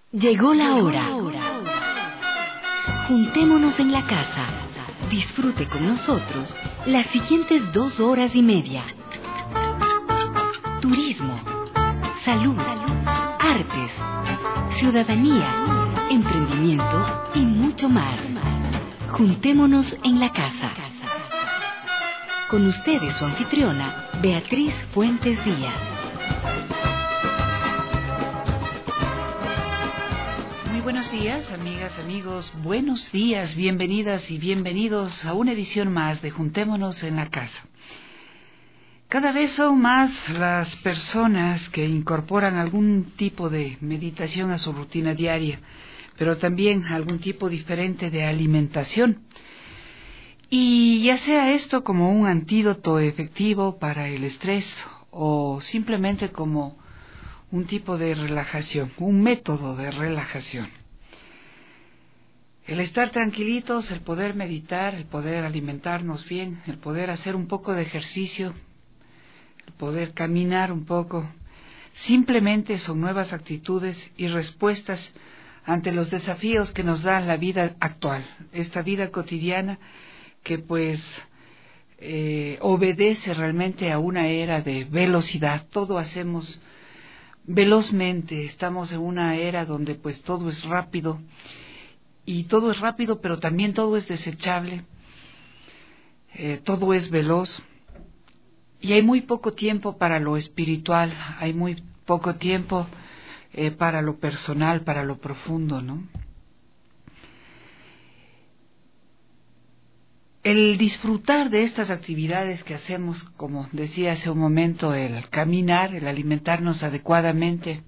Llegó la hora. Juntémonos en la casa. Disfrute con nosotros las siguientes 2 horas y media. Turismo, salud, artes, ciudadanía, emprendimiento y mucho más. Juntémonos en la casa. Con ustedes su anfitriona, Beatriz Fuentes Díaz. Muy buenos días, amigas, amigos. Buenos días, bienvenidas y bienvenidos a una edición más de Juntémonos en la casa. Cada vez son más las personas que incorporan algún tipo de meditación a su rutina diaria, pero también algún tipo diferente de alimentación. Y ya sea esto como un antídoto efectivo para el estrés o simplemente como un tipo de relajación, un método de relajación. El estar tranquilitos, el poder meditar, el poder alimentarnos bien, el poder hacer un poco de ejercicio, el poder caminar un poco, simplemente son nuevas actitudes y respuestas ante los desafíos que nos da la vida actual, esta vida cotidiana que obedece realmente a una era de velocidad. Todo hacemos velozmente, estamos en una era donde todo es rápido, y todo es rápido, pero también todo es desechable, todo es veloz, y hay muy poco tiempo para lo espiritual, hay muy poco tiempo para lo personal, para lo profundo, ¿no? El disfrutar de estas actividades que hacemos, como decía hace un momento, el caminar, el alimentarnos adecuadamente,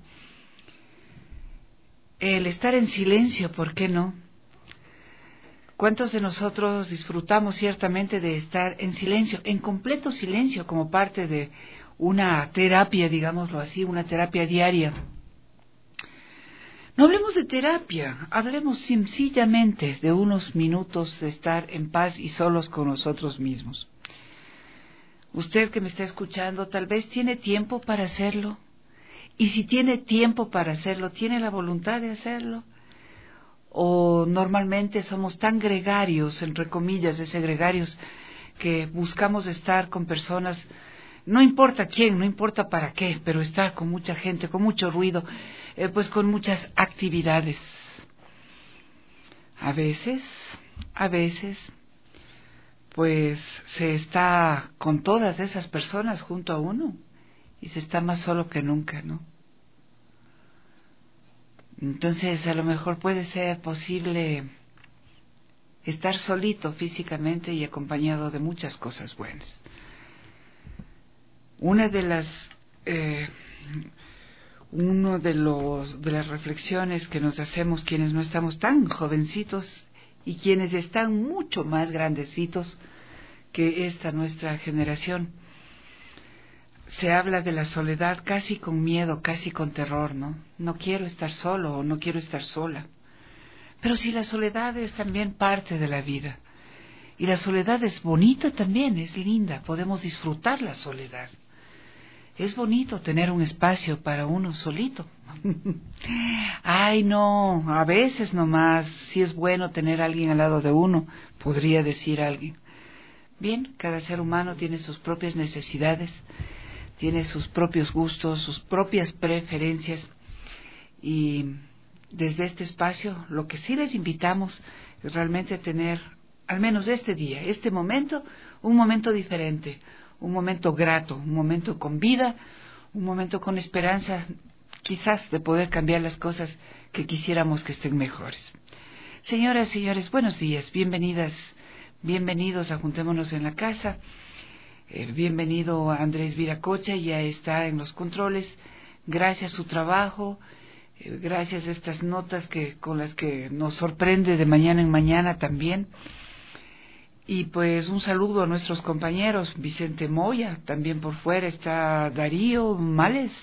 el estar en silencio, ¿por qué no? ¿Cuántos de nosotros disfrutamos ciertamente de estar en silencio, en completo silencio, como parte de una terapia, digámoslo así, una terapia diaria? No hablemos de terapia, hablemos sencillamente de unos minutos de estar en paz y solos con nosotros mismos. Usted que me está escuchando, tal vez tiene tiempo para hacerlo, y si tiene tiempo para hacerlo, ¿tiene la voluntad de hacerlo? O normalmente somos tan gregarios, entre comillas, gregarios, que buscamos estar con personas, no importa quién, no importa para qué, pero estar con mucha gente, con mucho ruido, con muchas actividades. A veces, se está con todas esas personas junto a uno y se está más solo que nunca, ¿no? Entonces, a lo mejor puede ser posible estar solito físicamente y acompañado de muchas cosas buenas. Una de las reflexiones que nos hacemos quienes no estamos tan jovencitos y quienes están mucho más grandecitos que esta nuestra generación, se habla de la soledad casi con miedo, casi con terror, ¿no? No quiero estar solo o no quiero estar sola. Pero si la soledad es también parte de la vida, y la soledad es bonita también, es linda, podemos disfrutar la soledad. Es bonito tener un espacio para uno solito. Ay, no, a veces nomás, sí es bueno tener a alguien al lado de uno, podría decir alguien. Bien, cada ser humano tiene sus propias necesidades, tiene sus propios gustos, sus propias preferencias, y desde este espacio lo que sí les invitamos es realmente tener, al menos este día, este momento, un momento diferente, un momento grato, un momento con vida, un momento con esperanza, quizás de poder cambiar las cosas que quisiéramos que estén mejores. Señoras, señores, buenos días, bienvenidos a Juntémonos en la Casa. Bienvenido a Andrés Viracocha, ya está en los controles. Gracias a su trabajo, gracias a estas notas con las que nos sorprende de mañana en mañana también. Y un saludo a nuestros compañeros, Vicente Moya, también por fuera está Darío Males,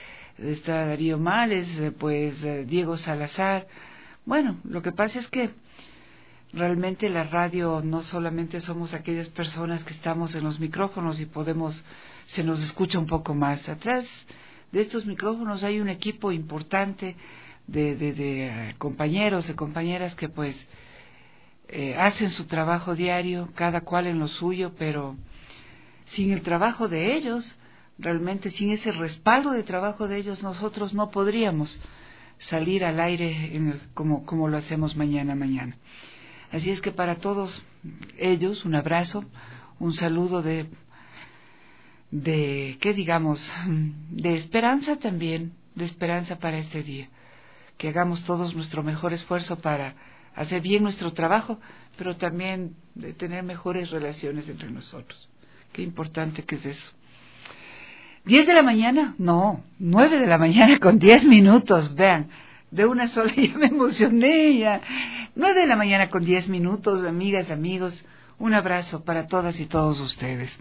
Diego Salazar. Bueno, lo que pasa es que realmente la radio no solamente somos aquellas personas que estamos en los micrófonos y se nos escucha un poco más. Atrás de estos micrófonos hay un equipo importante de compañeros, de compañeras que pues hacen su trabajo diario, cada cual en lo suyo, pero sin el trabajo de ellos, realmente sin ese respaldo de trabajo de ellos, nosotros no podríamos salir al aire como lo hacemos mañana. Así es que para todos ellos un abrazo, un saludo de qué digamos, de esperanza también, de esperanza para este día, que hagamos todos nuestro mejor esfuerzo para hacer bien nuestro trabajo, pero también de tener mejores relaciones entre nosotros. Qué importante que es eso. 10 de la mañana, no, 9 de la mañana con 10 minutos, vean, de una sola ya me emocioné ya. 9 de la mañana con 10 minutos, amigas, amigos, un abrazo para todas y todos ustedes.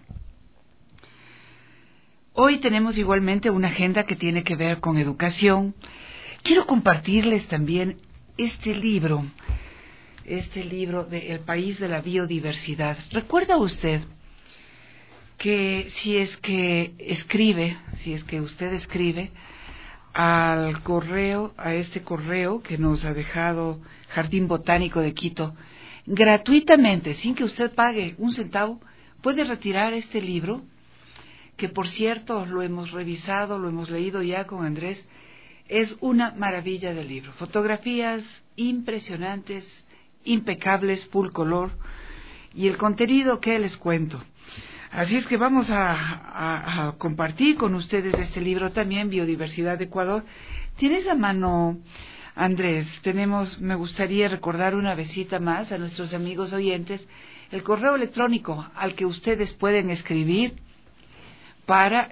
Hoy tenemos igualmente una agenda que tiene que ver con educación. Quiero compartirles también este libro de El País de la Biodiversidad. ¿Recuerda usted que si es que usted escribe al correo, a este correo que nos ha dejado Jardín Botánico de Quito, gratuitamente, sin que usted pague un centavo, puede retirar este libro, que por cierto lo hemos revisado, lo hemos leído ya con Andrés? Es una maravilla de libro, fotografías impresionantes, impecables, full color, y el contenido que les cuento. Así es que vamos a compartir con ustedes este libro también, Biodiversidad de Ecuador. ¿Tienes a mano, Andrés? Me gustaría recordar una vesita más a nuestros amigos oyentes, el correo electrónico al que ustedes pueden escribir para,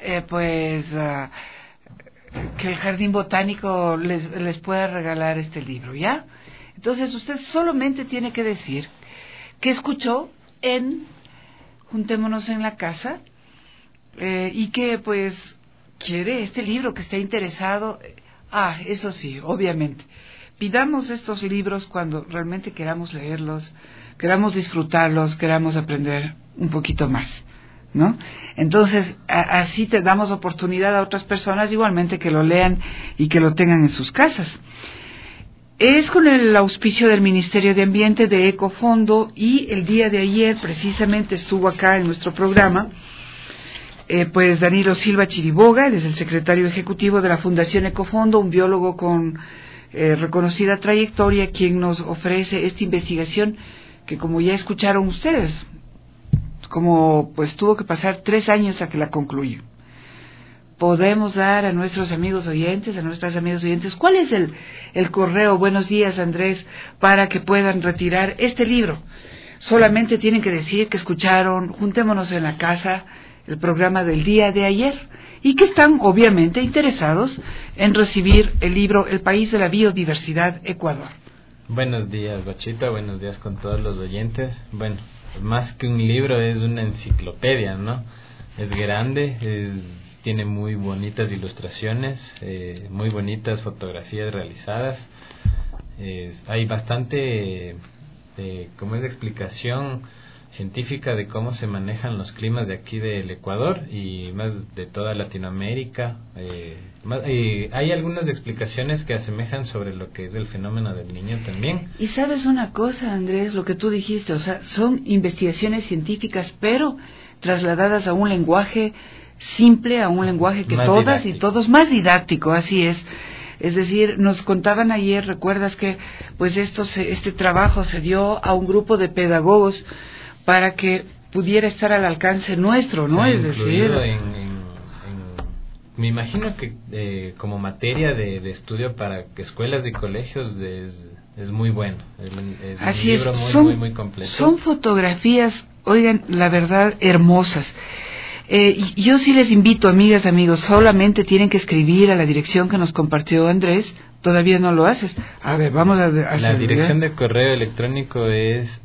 que el Jardín Botánico les pueda regalar este libro, ¿ya? Entonces usted solamente tiene que decir que escuchó en Juntémonos en la Casa y que pues quiere este libro, que está interesado. Eso sí, obviamente, pidamos estos libros cuando realmente queramos leerlos, queramos disfrutarlos, queramos aprender un poquito más, ¿no? Entonces, así te damos oportunidad a otras personas igualmente que lo lean y que lo tengan en sus casas. Es con el auspicio del Ministerio de Ambiente, de Ecofondo, y el día de ayer precisamente estuvo acá en nuestro programa pues Danilo Silva Chiriboga, él es el secretario ejecutivo de la Fundación Ecofondo, un biólogo con reconocida trayectoria, quien nos ofrece esta investigación que, como ya escucharon ustedes, como pues tuvo que pasar 3 años a que la concluya. Podemos dar a nuestros amigos oyentes, a nuestras amigas oyentes, ¿cuál es el correo? Buenos días, Andrés, para que puedan retirar este libro. Solamente tienen que decir que escucharon Juntémonos en la Casa, el programa del día de ayer, y que están obviamente interesados en recibir el libro El País de la Biodiversidad, Ecuador. Buenos días, Bachita, buenos días con todos los oyentes. Bueno, más que un libro es una enciclopedia, ¿no? Es grande, tiene muy bonitas ilustraciones, muy bonitas fotografías realizadas. Hay bastante, como es explicación científica de cómo se manejan los climas de aquí del Ecuador y más de toda Latinoamérica. Hay algunas explicaciones que asemejan sobre lo que es el fenómeno del Niño también. Y sabes una cosa, Andrés, lo que tú dijiste, o sea, son investigaciones científicas, pero trasladadas a un lenguaje simple, a un lenguaje que más todas didáctico. Y todos más didáctico, así es. Es decir, nos contaban ayer, recuerdas que pues este trabajo se dio a un grupo de pedagogos para que pudiera estar al alcance nuestro, ¿no? Es decir, me imagino que como materia de estudio para escuelas y colegios es muy bueno. Es así un libro es, muy completo. Son fotografías, oigan, la verdad, hermosas. Y yo sí les invito, amigas, amigos, solamente tienen que escribir a la dirección que nos compartió Andrés. Todavía no lo haces. A ver, vamos a la dirección de correo electrónico es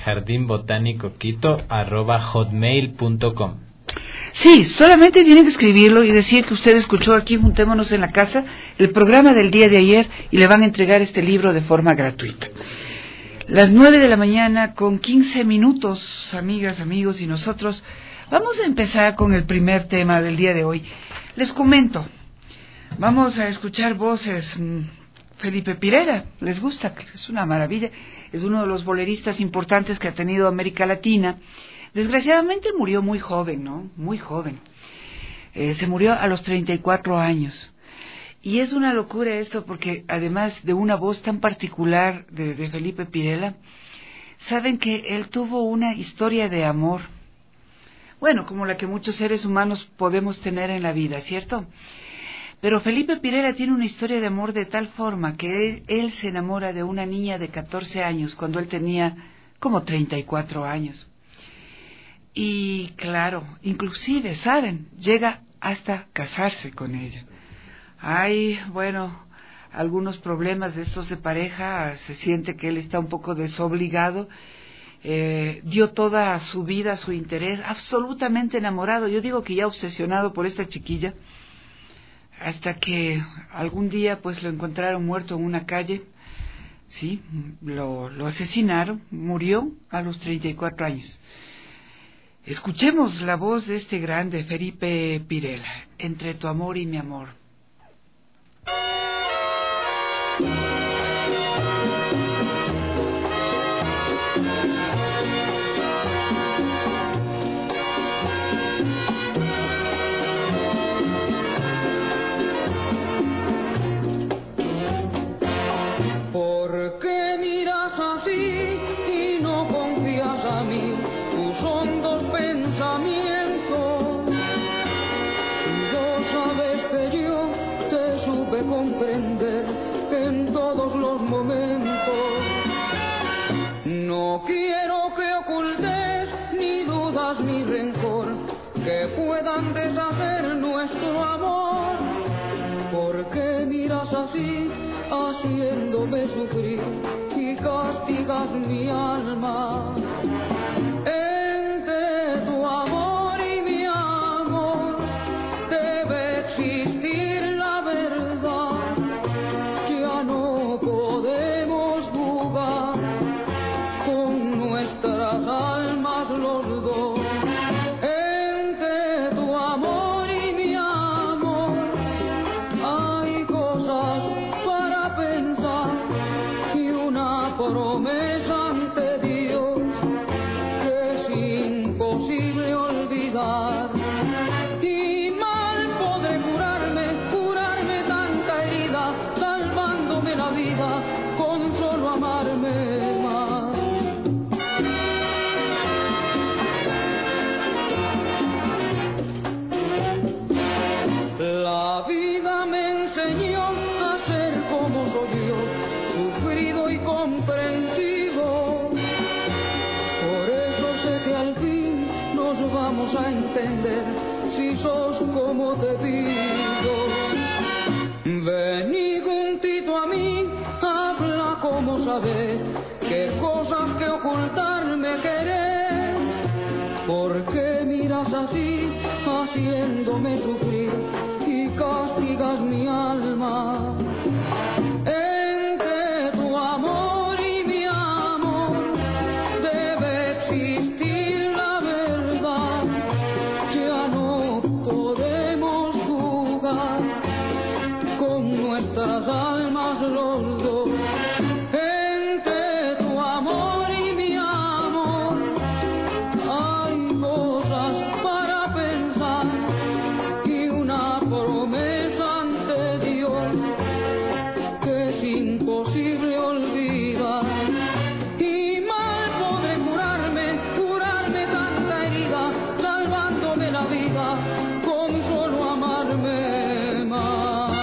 jardinbotanicoquito@hotmail.com. Sí, solamente tienen que escribirlo y decir que usted escuchó aquí Juntémonos en la Casa, el programa del día de ayer, y le van a entregar este libro de forma gratuita. Las 9 de la mañana con 15 minutos, amigas, amigos, y nosotros vamos a empezar con el primer tema del día de hoy. Les comento, Vamos a escuchar voces. Felipe Pirela, ¿les gusta? Es una maravilla. Es uno de los boleristas importantes que ha tenido América Latina. Desgraciadamente murió muy joven, ¿no? Muy joven. Se murió a los 34 años. Y es una locura esto porque además de una voz tan particular de Felipe Pirela, saben que él tuvo una historia de amor. Bueno, como la que muchos seres humanos podemos tener en la vida, ¿cierto? Pero Felipe Pirela tiene una historia de amor de tal forma que él se enamora de una niña de 14 años cuando él tenía como 34 años. Y claro, inclusive, ¿saben? Llega hasta casarse con ella. Hay, bueno, algunos problemas de estos de pareja, se siente que él está un poco desobligado, dio toda su vida, su interés, absolutamente enamorado, yo digo que ya obsesionado por esta chiquilla, hasta que algún día pues lo encontraron muerto en una calle, sí, lo asesinaron, murió a los 34 años. Escuchemos la voz de este grande Felipe Pirela, Entre tu amor y mi amor. ¿Por qué miras así y no confías a mí tus hondos pensamientos? Tú sabes que yo te supe comprender en todos los momentos. No quiero que ocultes ni dudas ni rencor que puedan deshacer nuestro amor. ¿Por qué miras así, haciéndome sufrir y castigas mi alma? Entre tu amor y mi amor debe existir la verdad. Ya no podemos jugar con nuestras almas los dos. Entre tu amor y mi amor hay cosas para pensar y una promesa ante Dios que es imposible olvidar. Y mal podré curarme tanta herida, salvándome la vida con solo amarme más. La vida me enseñó a ser como soy yo, sufrido y comprensivo. Por eso sé que al fin nos vamos a entender, si sos como te pido. Vení juntito a mí, habla como sabes, qué cosas que ocultarme querés. ¿Por qué miras así, haciéndome sufrir y castigas mi alma? Entre tu amor y mi amor debe existir la verdad. Ya no podemos jugar con nuestras almas los dos. Entre tu amor y mi amor hay cosas para pensar y una promesa ante Dios que es imposible olvidar. Y mal podré curarme tanta herida, salvándome la vida con solo amarme más.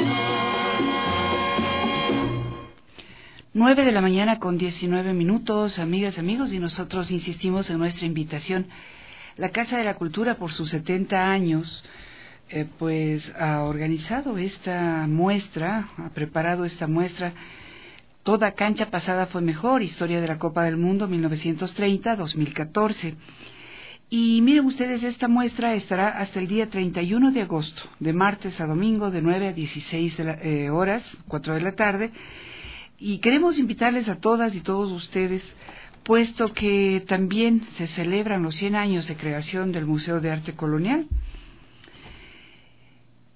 9 de la mañana con 19 minutos, amigas, amigos, y nosotros insistimos en nuestra invitación. La Casa de la Cultura, por sus 70 años, pues ha organizado esta muestra, ha preparado esta muestra. Toda cancha pasada fue mejor, historia de la Copa del Mundo 1930-2014. Y miren ustedes, esta muestra estará hasta el día 31 de agosto, de martes a domingo, de 9 a 16 horas, 4 de la tarde. Y queremos invitarles a todas y todos ustedes, puesto que también se celebran los 100 años de creación del Museo de Arte Colonial.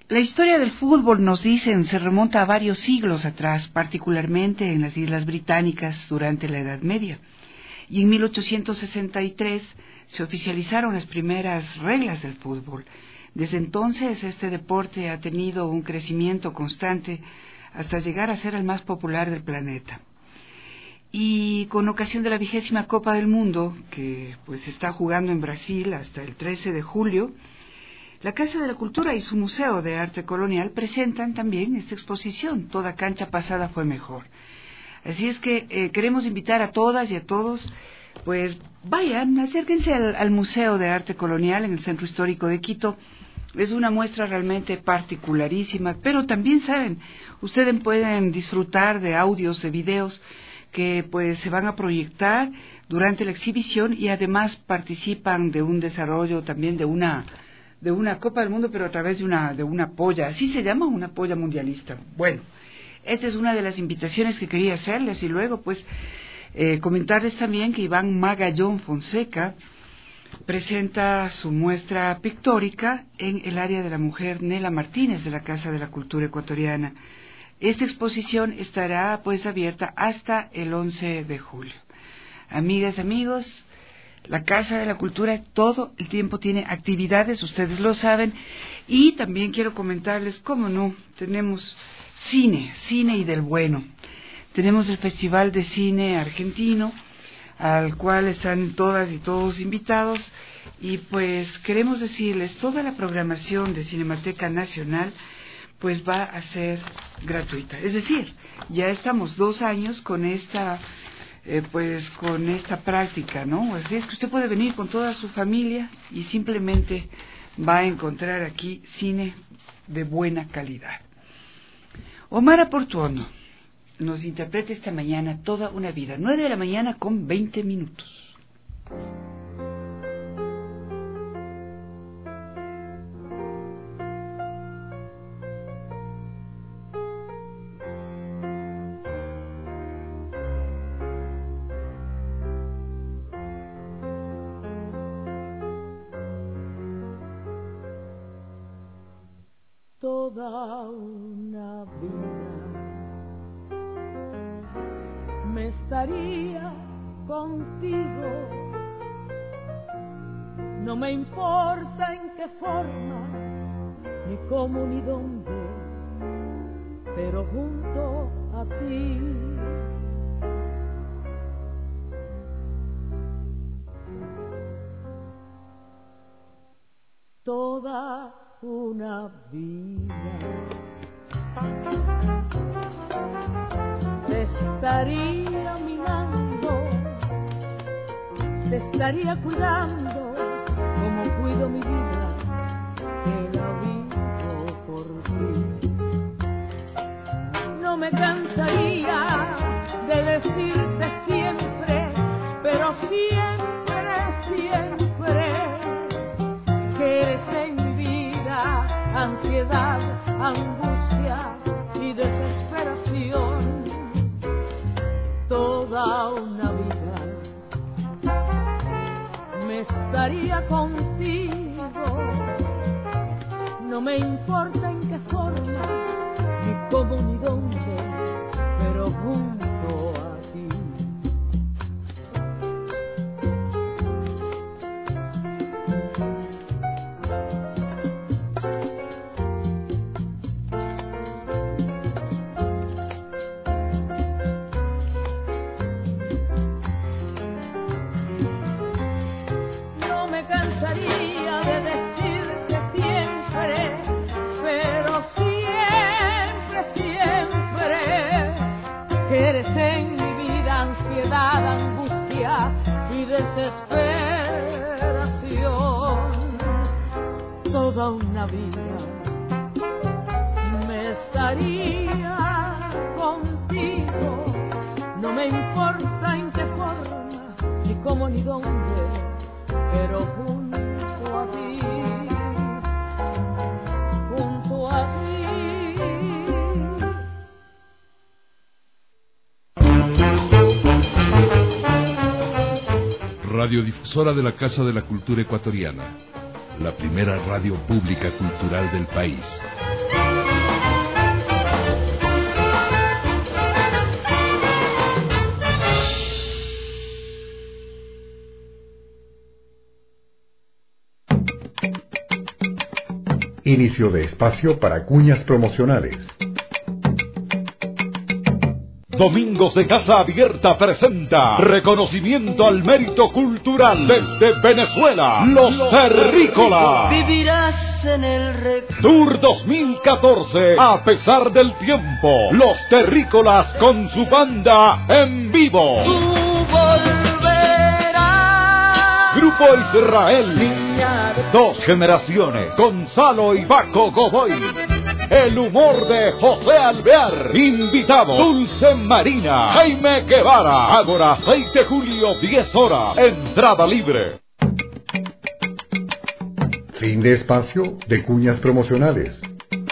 La historia del fútbol, nos dicen, se remonta a varios siglos atrás, particularmente en las Islas Británicas durante la Edad Media. Y en 1863 se oficializaron las primeras reglas del fútbol. Desde entonces este deporte ha tenido un crecimiento constante hasta llegar a ser el más popular del planeta. Y con ocasión de la 20ª Copa del Mundo, que pues se está jugando en Brasil hasta el 13 de julio, la Casa de la Cultura y su Museo de Arte Colonial presentan también esta exposición, Toda cancha pasada fue mejor. Así es que queremos invitar a todas y a todos, pues vayan, acérquense al Museo de Arte Colonial en el Centro Histórico de Quito. Es una muestra realmente particularísima, pero también saben, ustedes pueden disfrutar de audios, de videos que pues se van a proyectar durante la exhibición y además participan de un desarrollo también de una Copa del Mundo, pero a través de una polla, así se llama, una polla mundialista. Bueno, esta es una de las invitaciones que quería hacerles y luego pues comentarles también que Iván Magallón Fonseca presenta su muestra pictórica en el área de la mujer Nela Martínez de la Casa de la Cultura Ecuatoriana. Esta exposición estará pues abierta hasta el 11 de julio. Amigas, amigos, la Casa de la Cultura todo el tiempo tiene actividades, ustedes lo saben, y también quiero comentarles, cómo no, tenemos cine y del bueno. Tenemos el Festival de Cine Argentino, al cual están todas y todos invitados, y pues queremos decirles, toda la programación de Cinemateca Nacional pues va a ser gratuita. Es decir, ya estamos 2 años con esta práctica, ¿no? Así es que usted puede venir con toda su familia y simplemente va a encontrar aquí cine de buena calidad. Omar Portuondo nos interpreta esta mañana Toda una vida, 9 de la mañana con 20 minutos. Toda una vida me estaría contigo, no me importa en qué forma, ni cómo ni dónde, pero junto a ti. Toda una vida te estaría mirando, te estaría cuidando como cuido mi vida, que la vivo por ti. No me cansaría de decirte siempre, pero siempre, siempre, que eres en mi vida ansiedad, angustia y desesperación. Toda una vida me estaría contigo, no me importa en qué forma, ni cómo ni dónde, pero junto a ti. Angustia y desesperación. Toda una vida me estaría contigo, no me importa en qué forma, ni cómo ni dónde, pero junto a ti, junto a ti. Radiodifusora de la Casa de la Cultura Ecuatoriana, la primera radio pública cultural del país. Inicio de espacio para cuñas promocionales. Domingos de Casa Abierta presenta reconocimiento al mérito cultural desde Venezuela, Los Terrícolas. Vivirás en el Tour 2014, a pesar del tiempo, Los Terrícolas con su banda en vivo. Tú volverás. Grupo Israel, dos generaciones, Gonzalo y Baco Godoy. El humor de José Alvear. Invitado Dulce Marina, Jaime Guevara. Ágora, 6 de julio, 10 horas. Entrada libre. Fin de espacio de cuñas promocionales.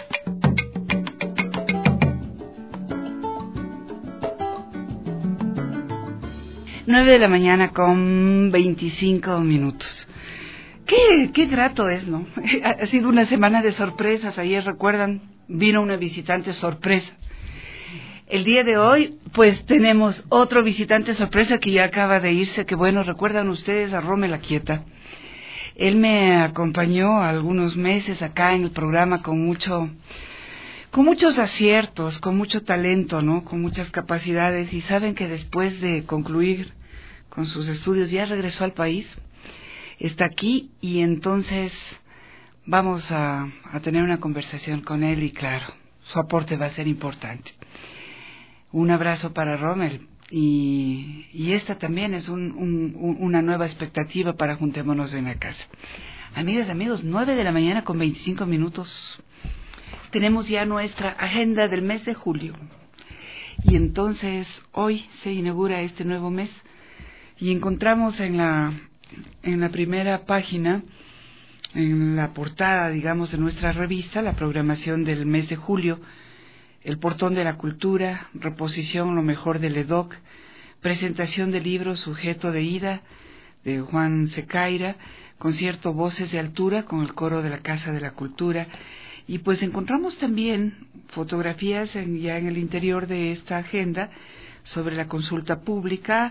Nueve de la mañana con 25 minutos. Qué grato es, ¿no? Ha sido una semana de sorpresas. Ayer, recuerdan, vino una visitante sorpresa. El día de hoy, pues tenemos otro visitante sorpresa que ya acaba de irse, que bueno, recuerdan ustedes a Rommel Aquieta. Él me acompañó algunos meses acá en el programa con muchos aciertos, con mucho talento, ¿no? Con muchas capacidades, y saben que después de concluir con sus estudios ya regresó al país. Está aquí y entonces vamos a tener una conversación con él y claro, su aporte va a ser importante. Un abrazo para Rommel y esta también es una nueva expectativa para Juntémonos en la Casa. Amigas, amigos, 9 de la mañana con 25 minutos. Tenemos ya nuestra agenda del mes de julio y entonces hoy se inaugura este nuevo mes y encontramos en la primera página, en la portada, digamos, de nuestra revista, la programación del mes de julio, el portón de la cultura, reposición Lo mejor del EDOC, presentación del libro Sujeto de Ida, de Juan Secaira, concierto Voces de Altura con el coro de la Casa de la Cultura, y pues encontramos también fotografías ya en el interior de esta agenda sobre la consulta pública,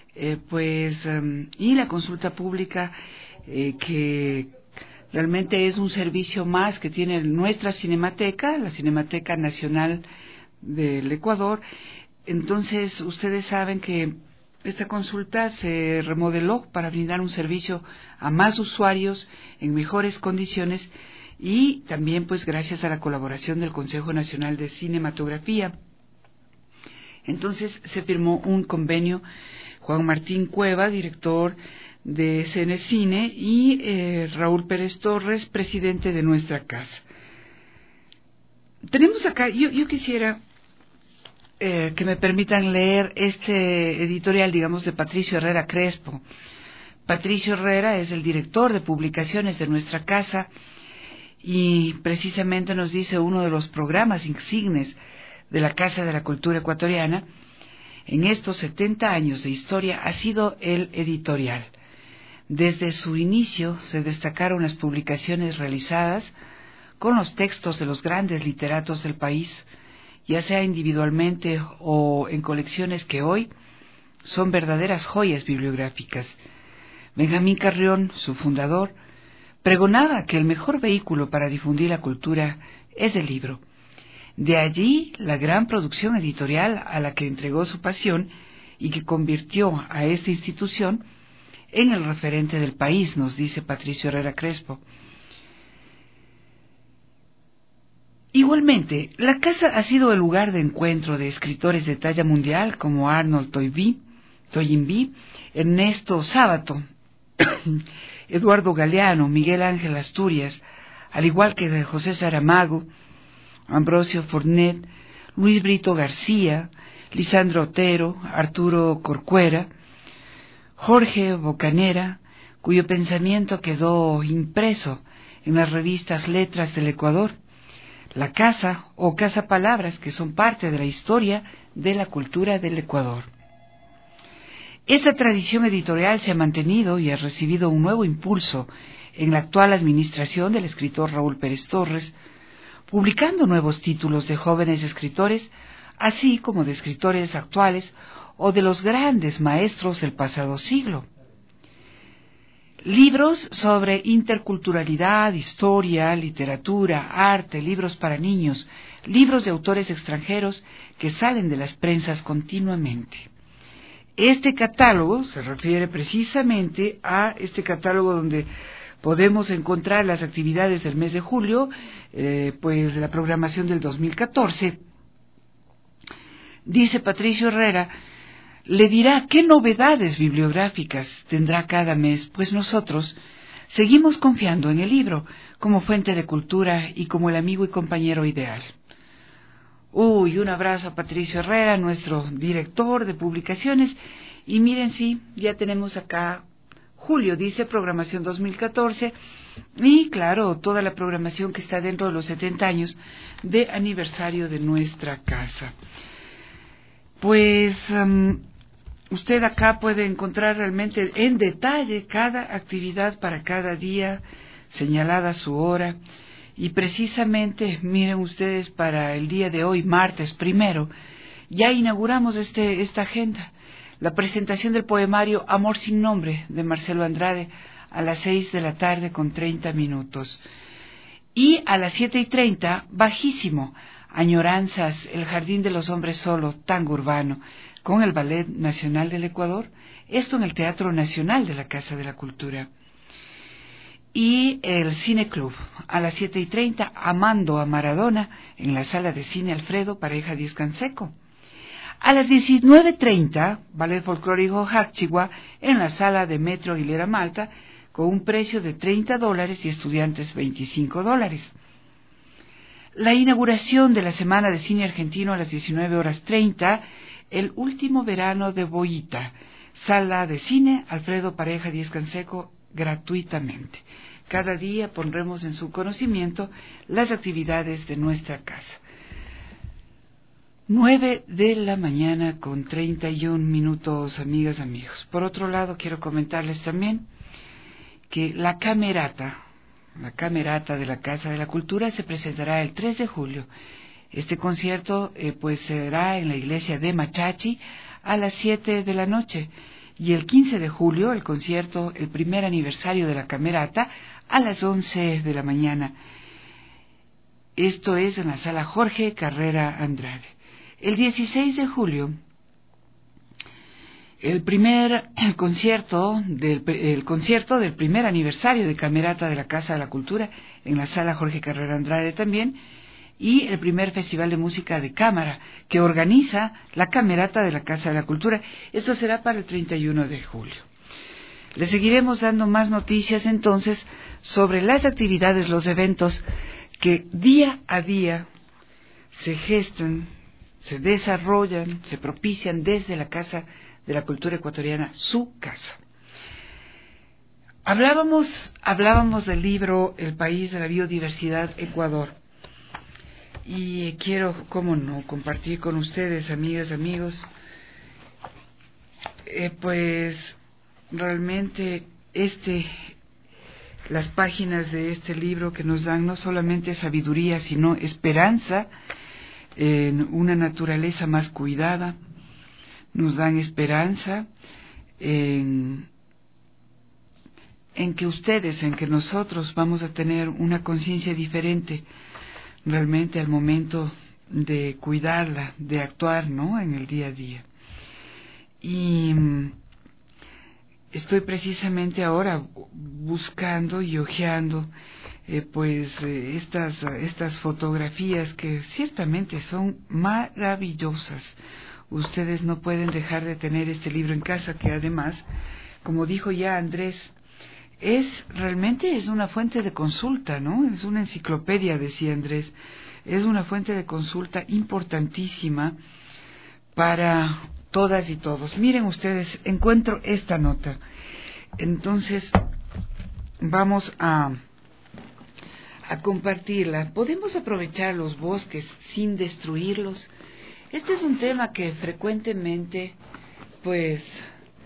y la consulta pública que realmente es un servicio más que tiene nuestra Cinemateca, la Cinemateca Nacional del Ecuador. Entonces ustedes saben que esta consulta se remodeló para brindar un servicio a más usuarios en mejores condiciones y también pues gracias a la colaboración del Consejo Nacional de Cinematografía. Entonces se firmó un convenio. Juan Martín Cueva, director de Cenecine, y Raúl Pérez Torres, presidente de nuestra casa. Tenemos acá, yo quisiera que me permitan leer este editorial, digamos, de Patricio Herrera Crespo. Patricio Herrera es el director de publicaciones de nuestra casa y precisamente nos dice uno de los programas insignes de la Casa de la Cultura Ecuatoriana. En estos 70 años de historia ha sido el editorial. Desde su inicio se destacaron las publicaciones realizadas con los textos de los grandes literatos del país, ya sea individualmente o en colecciones que hoy son verdaderas joyas bibliográficas. Benjamín Carrión, su fundador, pregonaba que el mejor vehículo para difundir la cultura es el libro. De allí la gran producción editorial a la que entregó su pasión y que convirtió a esta institución en el referente del país, nos dice Patricio Herrera Crespo. Igualmente, la casa ha sido el lugar de encuentro de escritores de talla mundial como Arnold Toynbee, Ernesto Sábato, Eduardo Galeano, Miguel Ángel Asturias, al igual que de José Saramago, Ambrosio Fornet, Luis Brito García, Lisandro Otero, Arturo Corcuera, Jorge Bocanera, cuyo pensamiento quedó impreso en las revistas Letras del Ecuador, La Casa o Casa Palabras, que son parte de la historia de la cultura del Ecuador. Esa tradición editorial se ha mantenido y ha recibido un nuevo impulso en la actual administración del escritor Raúl Pérez Torres, publicando nuevos títulos de jóvenes escritores, así como de escritores actuales o de los grandes maestros del pasado siglo. Libros sobre interculturalidad, historia, literatura, arte, libros para niños, libros de autores extranjeros que salen de las prensas continuamente. Este catálogo se refiere precisamente a este catálogo donde podemos encontrar las actividades del mes de julio, pues la programación del 2014. Dice Patricio Herrera, le dirá qué novedades bibliográficas tendrá cada mes, pues nosotros seguimos confiando en el libro como fuente de cultura y como el amigo y compañero ideal. Un abrazo a Patricio Herrera, nuestro director de publicaciones, y miren, sí, ya tenemos acá julio, dice programación 2014, y claro, toda la programación que está dentro de los 70 años de aniversario de nuestra casa. Pues usted acá puede encontrar realmente en detalle cada actividad para cada día, señalada su hora, y precisamente, miren ustedes, para el día de hoy, martes 1, ya inauguramos esta agenda. La presentación del poemario Amor sin nombre, de Marcelo Andrade, a las 6:30 Y a las 7:30, bajísimo, Añoranzas, el Jardín de los Hombres Solo, tango urbano, con el Ballet Nacional del Ecuador, esto en el Teatro Nacional de la Casa de la Cultura. Y el Cine Club, a las 7:30, Amando a Maradona, en la Sala de Cine Alfredo Pareja Díaz Canseco. A las 19:30, Ballet Folclórico Jáchigua, en la Sala de Metro Aguilera Malta, con un precio de $30 y estudiantes $25. La inauguración de la Semana de Cine Argentino a las 19:30, el último verano de Boyita, Sala de Cine Alfredo Pareja Díaz Canseco, gratuitamente. Cada día pondremos en su conocimiento las actividades de nuestra casa. 9:31, amigas, amigos. Por otro lado, quiero comentarles también que la camerata de la Casa de la Cultura se presentará el 3 de julio. Este concierto pues será en la iglesia de Machachi a las 7 de la noche. Y el 15 de julio, el concierto, el primer aniversario de la camerata, a las 11 de la mañana. Esto es en la sala Jorge Carrera Andrade. El 16 de julio, el concierto del primer aniversario de Camerata de la Casa de la Cultura, en la sala Jorge Carrera Andrade también, y el primer Festival de Música de Cámara, que organiza la Camerata de la Casa de la Cultura. Esto será para el 31 de julio. Les seguiremos dando más noticias entonces sobre las actividades, los eventos que día a día se gestan, se desarrollan, se propician desde la Casa de la Cultura Ecuatoriana, su casa. Hablábamos del libro El País de la Biodiversidad, Ecuador. Y quiero, cómo no, compartir con ustedes, amigas, amigos, pues realmente las páginas de este libro que nos dan no solamente sabiduría, sino esperanza en una naturaleza más cuidada, nos dan esperanza en que ustedes, en que nosotros vamos a tener una conciencia diferente realmente al momento de cuidarla, de actuar, ¿no?, en el día a día. Y estoy precisamente ahora buscando y hojeando estas fotografías que ciertamente son maravillosas. Ustedes no pueden dejar de tener este libro en casa, que además, como dijo ya Andrés, realmente es una fuente de consulta, ¿no? Es una enciclopedia, decía Andrés. Es una fuente de consulta importantísima para todas y todos. Miren ustedes, encuentro esta nota. Entonces, vamos a compartirla. ¿Podemos aprovechar los bosques sin destruirlos? Este es un tema que frecuentemente, pues,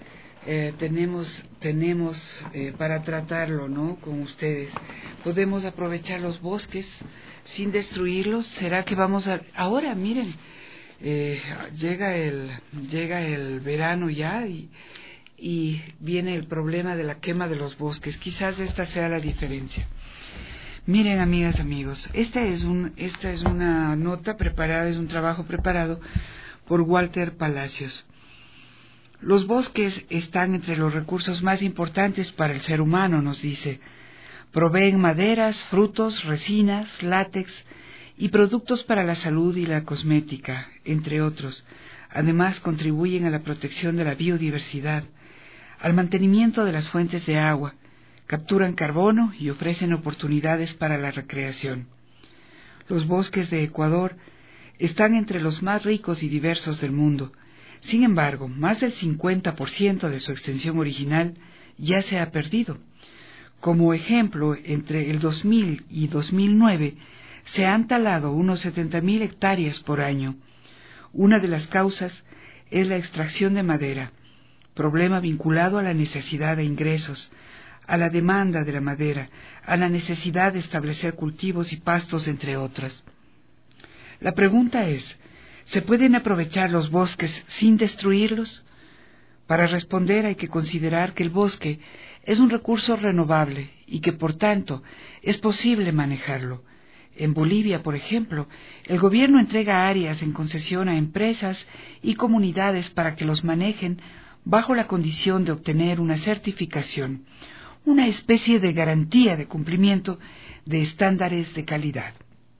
tenemos para tratarlo, ¿no? Con ustedes. Podemos aprovechar los bosques sin destruirlos. ¿Será que vamos a ahora? Miren, llega el verano ya y viene el problema de la quema de los bosques. Quizás esta sea la diferencia. Miren, amigas, amigos, esta es una nota preparada, es un trabajo preparado por Walter Palacios. Los bosques están entre los recursos más importantes para el ser humano, nos dice. Proveen maderas, frutos, resinas, látex y productos para la salud y la cosmética, entre otros. Además, contribuyen a la protección de la biodiversidad, al mantenimiento de las fuentes de agua, capturan carbono y ofrecen oportunidades para la recreación. Los bosques de Ecuador están entre los más ricos y diversos del mundo. Sin embargo, más del 50% de su extensión original ya se ha perdido. Como ejemplo, entre el 2000 y 2009 se han talado unos 70.000 hectáreas por año. Una de las causas es la extracción de madera, problema vinculado a la necesidad de ingresos, a la demanda de la madera, a la necesidad de establecer cultivos y pastos, entre otras. La pregunta es, ¿se pueden aprovechar los bosques sin destruirlos? Para responder hay que considerar que el bosque es un recurso renovable y que, por tanto, es posible manejarlo. En Bolivia, por ejemplo, el gobierno entrega áreas en concesión a empresas y comunidades para que los manejen bajo la condición de obtener una certificación, una especie de garantía de cumplimiento de estándares de calidad.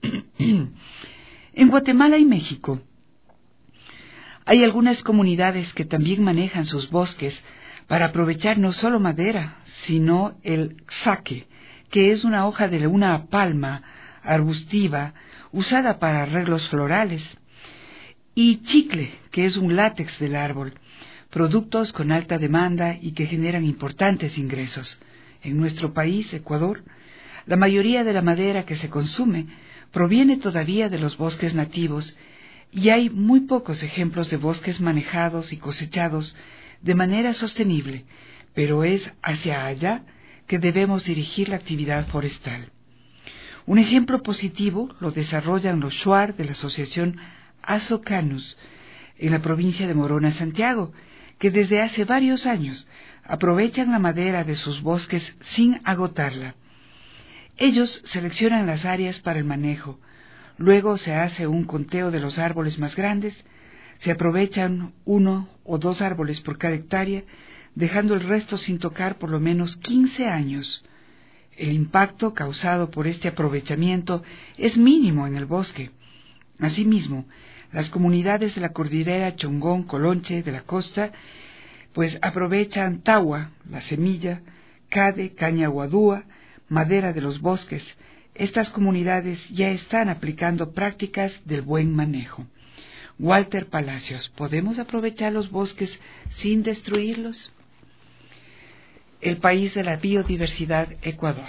En Guatemala y México hay algunas comunidades que también manejan sus bosques para aprovechar no solo madera, sino el xaque, que es una hoja de una palma arbustiva usada para arreglos florales, y chicle, que es un látex del árbol, productos con alta demanda y que generan importantes ingresos. En nuestro país, Ecuador, la mayoría de la madera que se consume proviene todavía de los bosques nativos y hay muy pocos ejemplos de bosques manejados y cosechados de manera sostenible, pero es hacia allá que debemos dirigir la actividad forestal. Un ejemplo positivo lo desarrollan los shuar de la asociación Azocanus en la provincia de Morona, Santiago, que desde hace varios años aprovechan la madera de sus bosques sin agotarla. Ellos seleccionan las áreas para el manejo, luego se hace un conteo de los árboles más grandes, se aprovechan 1 o 2 árboles por cada hectárea, dejando el resto sin tocar por lo menos 15 años. El impacto causado por este aprovechamiento es mínimo en el bosque. Asimismo, las comunidades de la cordillera Chongón-Colonche de la costa, pues aprovechan tagua, la semilla, cade, caña guadúa, madera de los bosques. Estas comunidades ya están aplicando prácticas del buen manejo. Walter Palacios, ¿podemos aprovechar los bosques sin destruirlos? El país de la biodiversidad, Ecuador.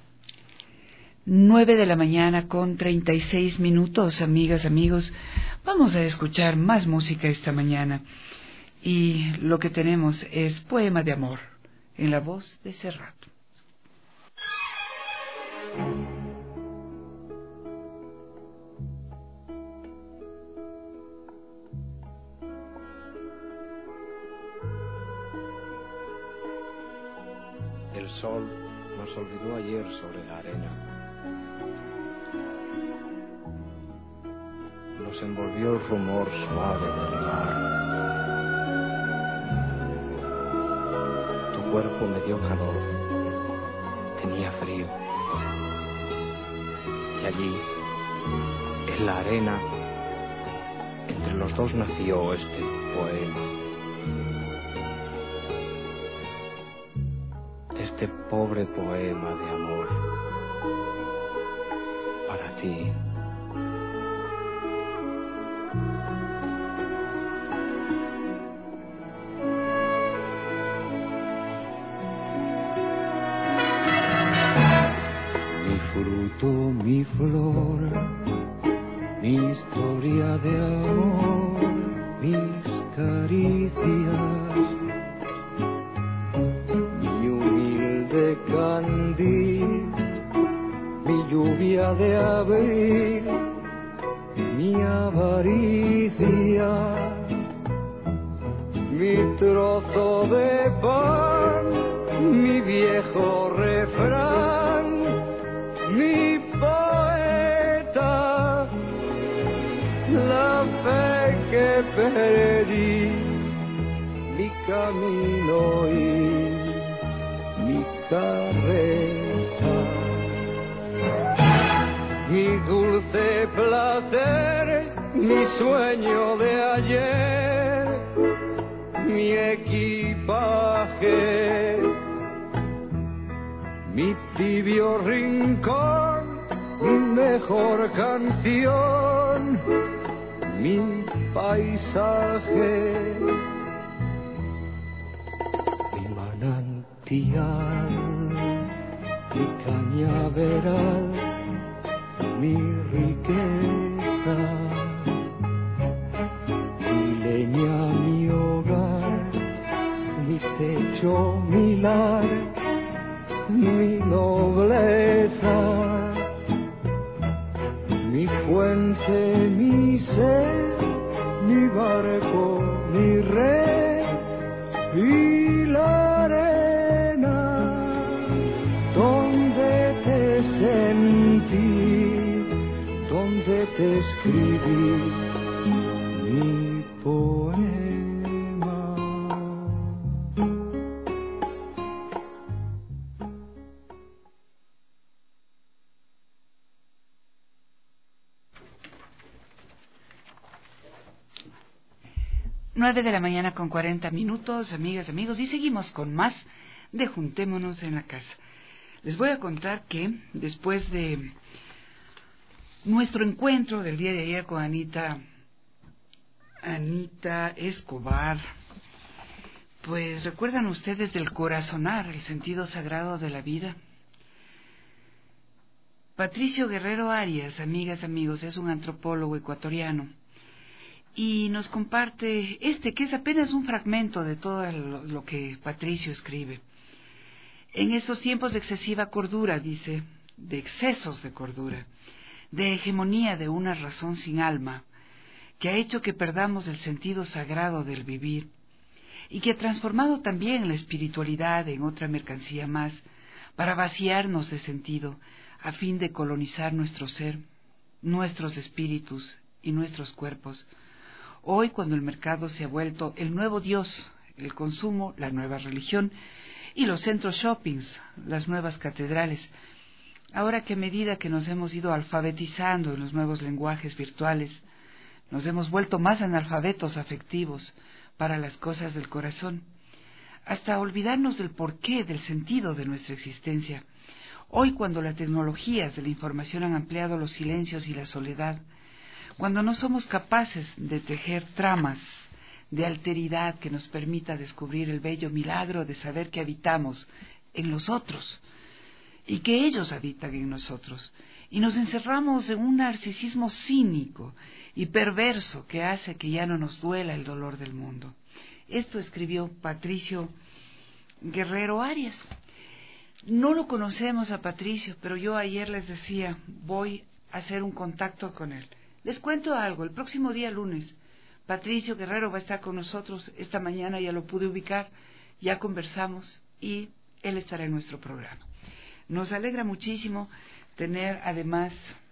9:36 a.m, amigas, amigos. Vamos a escuchar más música esta mañana. Y lo que tenemos es Poema de Amor, en la voz de Serrat. El sol nos olvidó ayer sobre la arena. Nos envolvió el rumor suave del mar. Tu cuerpo me dio calor, tenía frío. Y allí, en la arena, entre los dos nació este poema. Este pobre poema de amor para ti. Mi fruto, mi flor, mi historia de amor, mis caricias, lluvia de abril, mi avaricia, mi trozo de pan, mi viejo refrán, mi poeta, la fe que perdí, mi camino y mi carrera, mi dulce placer, mi sueño de ayer, mi equipaje, mi tibio rincón, mi mejor canción, mi paisaje, mi manantial, mi cañaveral, mi riqueza, mi leña, mi hogar, mi techo, mi lar, mi nobleza, mi fuente, mi sed, mi barco, mi red y la arena donde te sentí, donde te escribí mi poema. 9 de la mañana con 40 minutos, amigas, amigos, y seguimos con más de Juntémonos en la Casa. Les voy a contar que después de nuestro encuentro del día de ayer con Anita Escobar, pues recuerdan ustedes del corazonar, el sentido sagrado de la vida. Patricio Guerrero Arias, amigas, amigos, es un antropólogo ecuatoriano y nos comparte que es apenas un fragmento de todo lo que Patricio escribe. En estos tiempos de excesiva cordura, dice, de excesos de cordura, de hegemonía de una razón sin alma, que ha hecho que perdamos el sentido sagrado del vivir y que ha transformado también la espiritualidad en otra mercancía más para vaciarnos de sentido a fin de colonizar nuestro ser, nuestros espíritus y nuestros cuerpos. Hoy, cuando el mercado se ha vuelto el nuevo Dios, el consumo, la nueva religión y los centros shoppings, las nuevas catedrales, ahora que a medida que nos hemos ido alfabetizando en los nuevos lenguajes virtuales, nos hemos vuelto más analfabetos afectivos para las cosas del corazón, hasta olvidarnos del porqué, del sentido de nuestra existencia. Hoy, cuando las tecnologías de la información han ampliado los silencios y la soledad, cuando no somos capaces de tejer tramas de alteridad que nos permita descubrir el bello milagro de saber que habitamos en los otros y que ellos habitan en nosotros, y nos encerramos en un narcisismo cínico y perverso que hace que ya no nos duela el dolor del mundo. Esto escribió Patricio Guerrero Arias. No lo conocemos a Patricio, pero yo ayer les decía, voy a hacer un contacto con él. Les cuento algo, el próximo día lunes, Patricio Guerrero va a estar con nosotros. Esta mañana ya lo pude ubicar, ya conversamos y él estará en nuestro programa. Nos alegra muchísimo tener además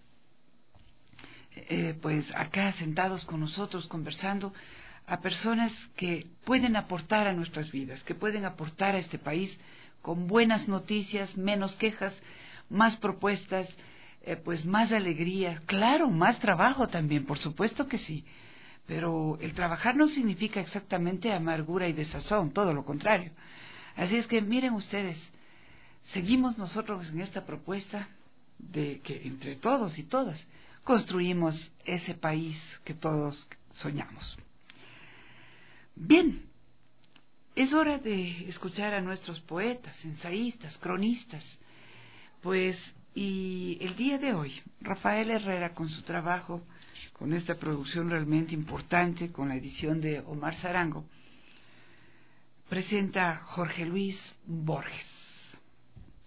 pues acá sentados con nosotros conversando a personas que pueden aportar a nuestras vidas, que pueden aportar a este país con buenas noticias, menos quejas, más propuestas, pues más alegría, claro, más trabajo también, por supuesto que sí, pero el trabajar no significa exactamente amargura y desazón, todo lo contrario. Así es que miren ustedes, seguimos nosotros en esta propuesta de que entre todos y todas construimos ese país que todos soñamos. Bien, es hora de escuchar a nuestros poetas, ensayistas, cronistas, pues, y el día de hoy, Rafael Herrera con su trabajo, con esta producción realmente importante, con la edición de Omar Zarango, presenta Jorge Luis Borges.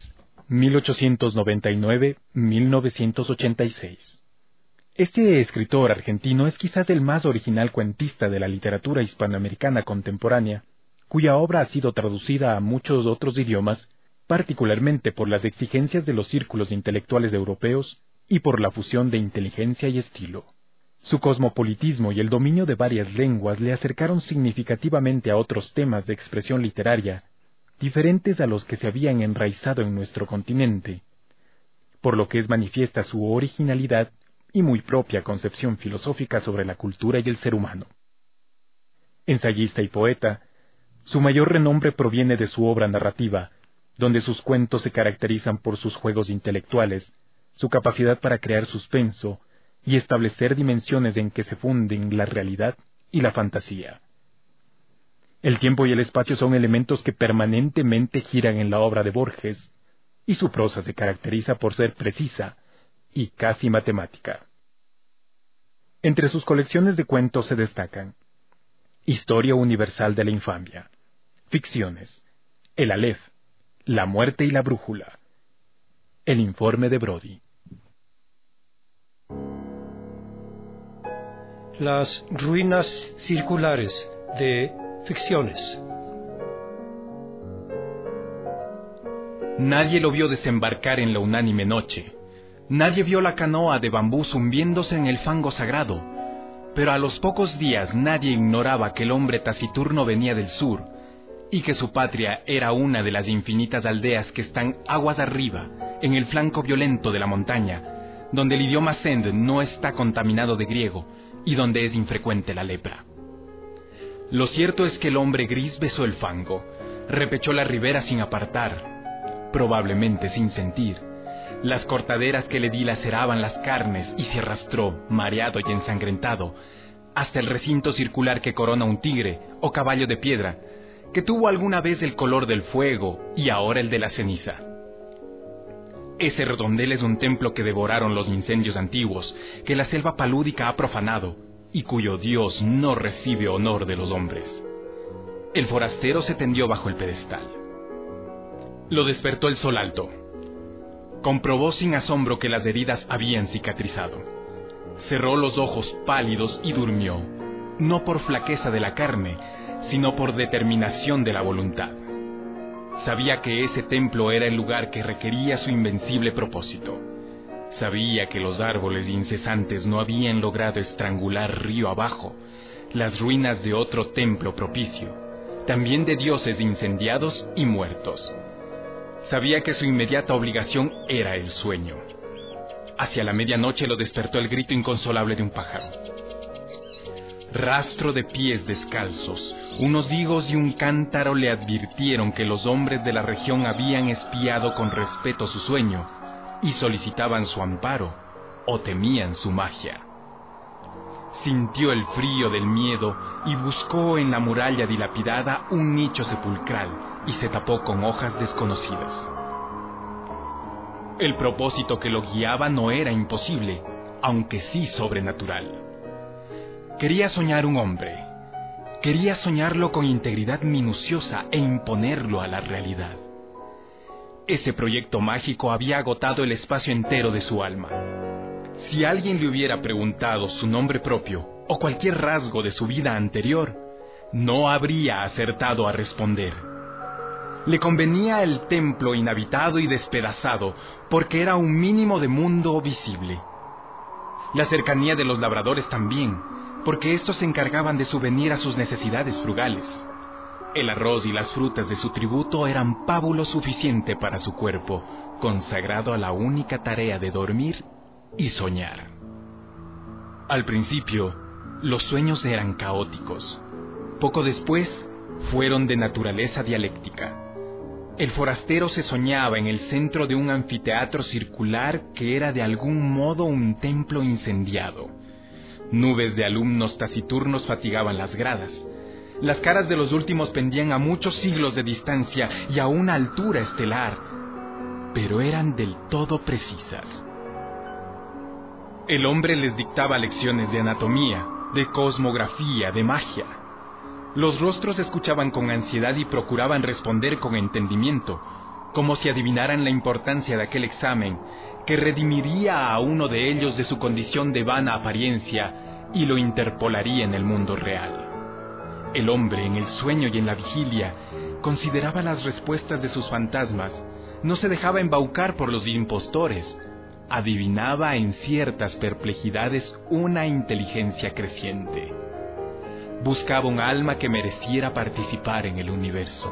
1899-1986. Este escritor argentino es quizás el más original cuentista de la literatura hispanoamericana contemporánea, cuya obra ha sido traducida a muchos otros idiomas, particularmente por las exigencias de los círculos intelectuales europeos y por la fusión de inteligencia y estilo. Su cosmopolitismo y el dominio de varias lenguas le acercaron significativamente a otros temas de expresión literaria, diferentes a los que se habían enraizado en nuestro continente, por lo que es manifiesta su originalidad y muy propia concepción filosófica sobre la cultura y el ser humano. Ensayista y poeta, su mayor renombre proviene de su obra narrativa, donde sus cuentos se caracterizan por sus juegos intelectuales, su capacidad para crear suspenso y establecer dimensiones en que se funden la realidad y la fantasía. El tiempo y el espacio son elementos que permanentemente giran en la obra de Borges, y su prosa se caracteriza por ser precisa y casi matemática. Entre sus colecciones de cuentos se destacan Historia Universal de la Infamia, Ficciones, El Aleph, La Muerte y la Brújula, El Informe de Brody. Las ruinas circulares de Ficciones. Nadie lo vio desembarcar en la unánime noche. Nadie vio la canoa de bambú zumbiéndose en el fango sagrado. Pero a los pocos días nadie ignoraba que el hombre taciturno venía del sur, y que su patria era una de las infinitas aldeas que están aguas arriba, en el flanco violento de la montaña, donde el idioma Zend no está contaminado de griego, y donde es infrecuente la lepra. Lo cierto es que el hombre gris besó el fango, repechó la ribera sin apartar, probablemente sin sentir, las cortaderas que le dilaceraban las carnes y se arrastró, mareado y ensangrentado, hasta el recinto circular que corona un tigre o caballo de piedra, que tuvo alguna vez el color del fuego y ahora el de la ceniza. Ese redondel es un templo que devoraron los incendios antiguos, que la selva palúdica ha profanado, y cuyo Dios no recibe honor de los hombres. El forastero se tendió bajo el pedestal. Lo despertó el sol alto. Comprobó sin asombro que las heridas habían cicatrizado. Cerró los ojos pálidos y durmió, no por flaqueza de la carne, sino por determinación de la voluntad. Sabía que ese templo era el lugar que requería su invencible propósito. Sabía que los árboles incesantes no habían logrado estrangular río abajo las ruinas de otro templo propicio, también de dioses incendiados y muertos. Sabía que su inmediata obligación era el sueño. Hacia la medianoche lo despertó el grito inconsolable de un pájaro. Rastro de pies descalzos, unos higos y un cántaro le advirtieron que los hombres de la región habían espiado con respeto su sueño y solicitaban su amparo o temían su magia. Sintió el frío del miedo y buscó en la muralla dilapidada un nicho sepulcral y se tapó con hojas desconocidas. El propósito que lo guiaba no era imposible, aunque sí sobrenatural. Quería soñar un hombre. Quería soñarlo con integridad minuciosa e imponerlo a la realidad. Ese proyecto mágico había agotado el espacio entero de su alma. Si alguien le hubiera preguntado su nombre propio o cualquier rasgo de su vida anterior, no habría acertado a responder. Le convenía el templo inhabitado y despedazado, porque era un mínimo de mundo visible. La cercanía de los labradores también, porque éstos se encargaban de subvenir a sus necesidades frugales. El arroz y las frutas de su tributo eran pábulo suficiente para su cuerpo, consagrado a la única tarea de dormir y soñar. Al principio, los sueños eran caóticos. Poco después, fueron de naturaleza dialéctica. El forastero se soñaba en el centro de un anfiteatro circular que era de algún modo un templo incendiado. Nubes de alumnos taciturnos fatigaban las gradas. Las caras de los últimos pendían a muchos siglos de distancia y a una altura estelar, pero eran del todo precisas. El hombre les dictaba lecciones de anatomía, de cosmografía, de magia. Los rostros escuchaban con ansiedad y procuraban responder con entendimiento, como si adivinaran la importancia de aquel examen que redimiría a uno de ellos de su condición de vana apariencia y lo interpolaría en el mundo real. El hombre, en el sueño y en la vigilia, consideraba las respuestas de sus fantasmas, no se dejaba embaucar por los impostores, adivinaba en ciertas perplejidades una inteligencia creciente. Buscaba un alma que mereciera participar en el universo.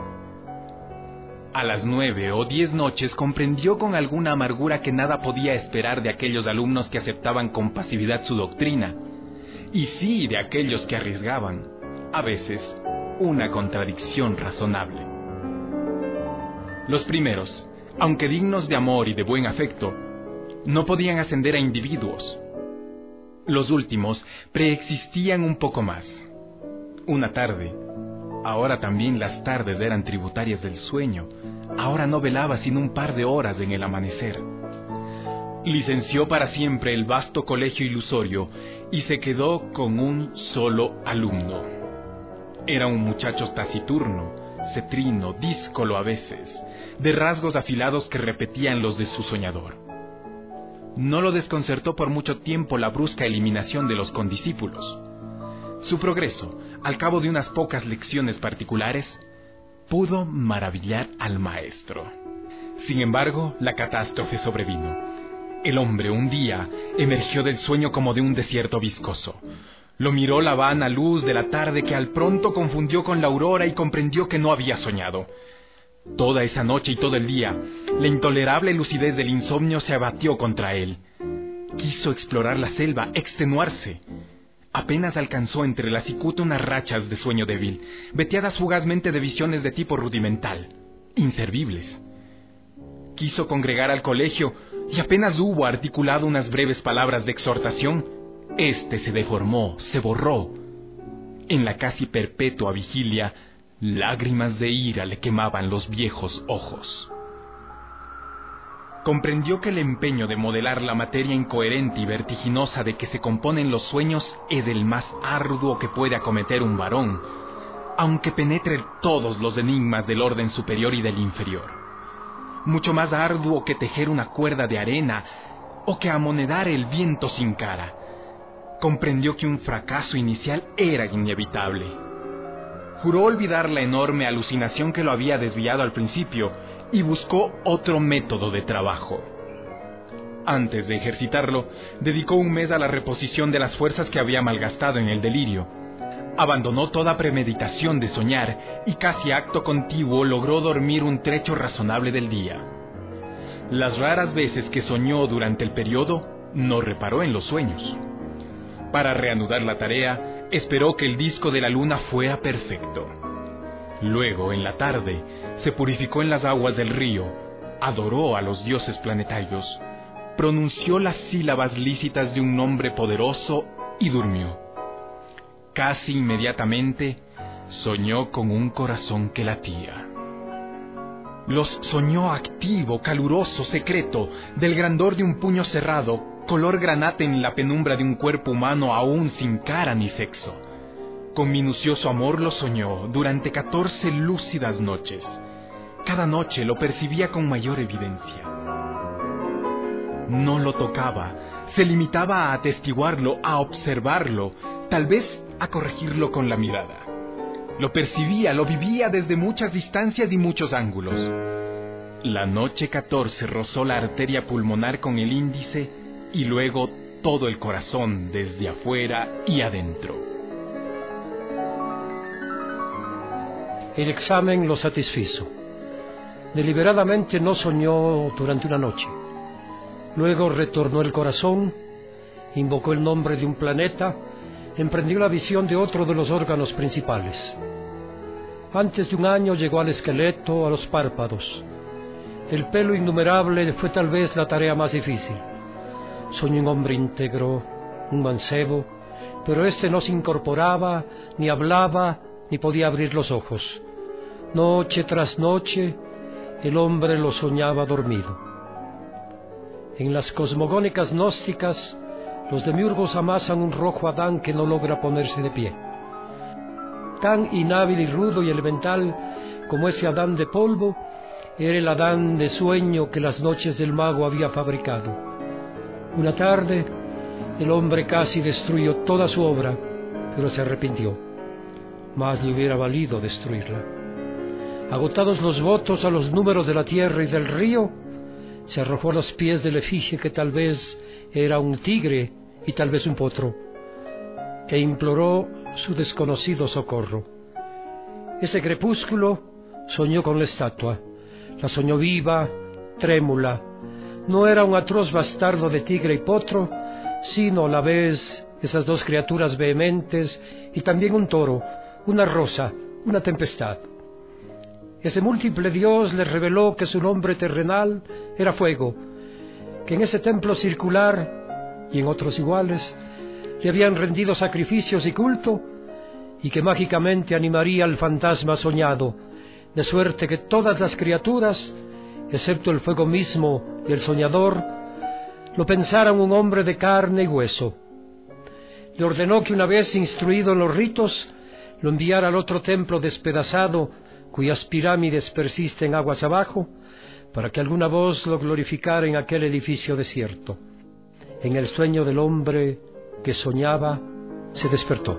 A las 9 o 10 noches comprendió con alguna amargura que nada podía esperar de aquellos alumnos que aceptaban con pasividad su doctrina, y sí de aquellos que arriesgaban, a veces, una contradicción razonable. Los primeros, aunque dignos de amor y de buen afecto, no podían ascender a individuos. Los últimos preexistían un poco más. Una tarde, ahora también las tardes eran tributarias del sueño, ahora no velaba sino un par de horas en el amanecer. Licenció para siempre el vasto colegio ilusorio y se quedó con un solo alumno. Era un muchacho taciturno, cetrino, díscolo a veces, de rasgos afilados que repetían los de su soñador. No lo desconcertó por mucho tiempo la brusca eliminación de los condiscípulos. Su progreso, al cabo de unas pocas lecciones particulares, pudo maravillar al maestro. Sin embargo, la catástrofe sobrevino. El hombre un día emergió del sueño como de un desierto viscoso. Lo miró la vana luz de la tarde que al pronto confundió con la aurora y comprendió que no había soñado. Toda esa noche y todo el día, la intolerable lucidez del insomnio se abatió contra él. Quiso explorar la selva, extenuarse. Apenas alcanzó entre la cicuta unas rachas de sueño débil, veteadas fugazmente de visiones de tipo rudimental, inservibles. Quiso congregar al colegio y apenas hubo articulado unas breves palabras de exhortación, éste se deformó, se borró. En la casi perpetua vigilia, lágrimas de ira le quemaban los viejos ojos. Comprendió que el empeño de modelar la materia incoherente y vertiginosa de que se componen los sueños es el más arduo que puede acometer un varón, aunque penetre todos los enigmas del orden superior y del inferior. Mucho más arduo que tejer una cuerda de arena o que amonedar el viento sin cara. Comprendió que un fracaso inicial era inevitable. Juró olvidar la enorme alucinación que lo había desviado al principio y buscó otro método de trabajo. Antes de ejercitarlo, dedicó un mes a la reposición de las fuerzas que había malgastado en el delirio. Abandonó toda premeditación de soñar y casi acto contiguo logró dormir un trecho razonable del día. Las raras veces que soñó durante el periodo, no reparó en los sueños. Para reanudar la tarea, esperó que el disco de la luna fuera perfecto. Luego, en la tarde, se purificó en las aguas del río, adoró a los dioses planetarios, pronunció las sílabas lícitas de un nombre poderoso y durmió. Casi inmediatamente, soñó con un corazón que latía. Los soñó activo, caluroso, secreto, del grandor de un puño cerrado, color granate en la penumbra de un cuerpo humano aún sin cara ni sexo. Con minucioso amor lo soñó durante 14 lúcidas noches. Cada noche lo percibía con mayor evidencia. No lo tocaba, se limitaba a atestiguarlo, a observarlo, tal vez a corregirlo con la mirada. Lo percibía, lo vivía desde muchas distancias y muchos ángulos. La noche 14 rozó la arteria pulmonar con el índice y luego todo el corazón desde afuera y adentro. El examen lo satisfizo. Deliberadamente no soñó durante una noche. Luego retornó el corazón, invocó el nombre de un planeta, emprendió la visión de otro de los órganos principales. Antes de un año llegó al esqueleto, a los párpados. El pelo innumerable fue tal vez la tarea más difícil. Soñó un hombre íntegro, un mancebo, pero éste no se incorporaba, ni hablaba, ni podía abrir los ojos. Noche tras noche, el hombre lo soñaba dormido. En las cosmogónicas gnósticas, los demiurgos amasan un rojo Adán que no logra ponerse de pie. Tan inhábil y rudo y elemental como ese Adán de polvo, Era el Adán de sueño que las noches del mago había fabricado. Una tarde, el hombre casi destruyó toda su obra, pero se arrepintió. Más le hubiera valido destruirla. Agotados los votos a los números de la tierra y del río, se arrojó a los pies del efigie que tal vez era un tigre y tal vez un potro, e imploró su desconocido socorro. Ese crepúsculo soñó con la estatua. La soñó viva, trémula. No era un atroz bastardo de tigre y potro, sino a la vez esas dos criaturas vehementes y también un toro, una rosa, una tempestad. Ese múltiple Dios le reveló que su nombre terrenal era fuego, que en ese templo circular y en otros iguales le habían rendido sacrificios y culto, y que mágicamente animaría al fantasma soñado, de suerte que todas las criaturas, excepto el fuego mismo y el soñador, lo pensaran un hombre de carne y hueso. Le ordenó que una vez instruido en los ritos, lo enviara al otro templo despedazado, cuyas pirámides persisten aguas abajo, para que alguna voz lo glorificara en aquel edificio desierto. En el sueño del hombre que soñaba, se despertó.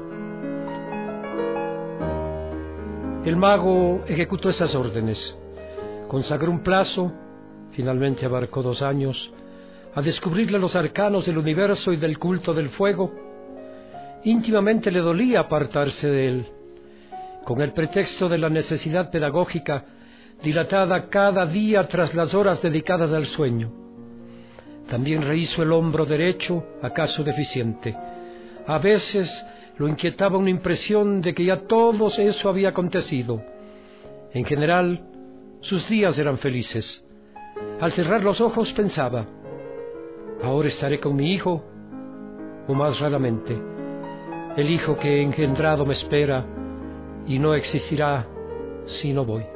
El mago ejecutó esas órdenes. Consagró un plazo, finalmente abarcó 2 años, a descubrirle los arcanos del universo y del culto del fuego. Íntimamente le dolía apartarse de él. Con el pretexto de la necesidad pedagógica, dilatada cada día tras las horas dedicadas al sueño. También rehizo el hombro derecho, acaso deficiente. A veces lo inquietaba una impresión de que ya todo eso había acontecido. En general, sus días eran felices. Al cerrar los ojos pensaba: ahora estaré con mi hijo, o más raramente, el hijo que he engendrado me espera y no existirá si no voy.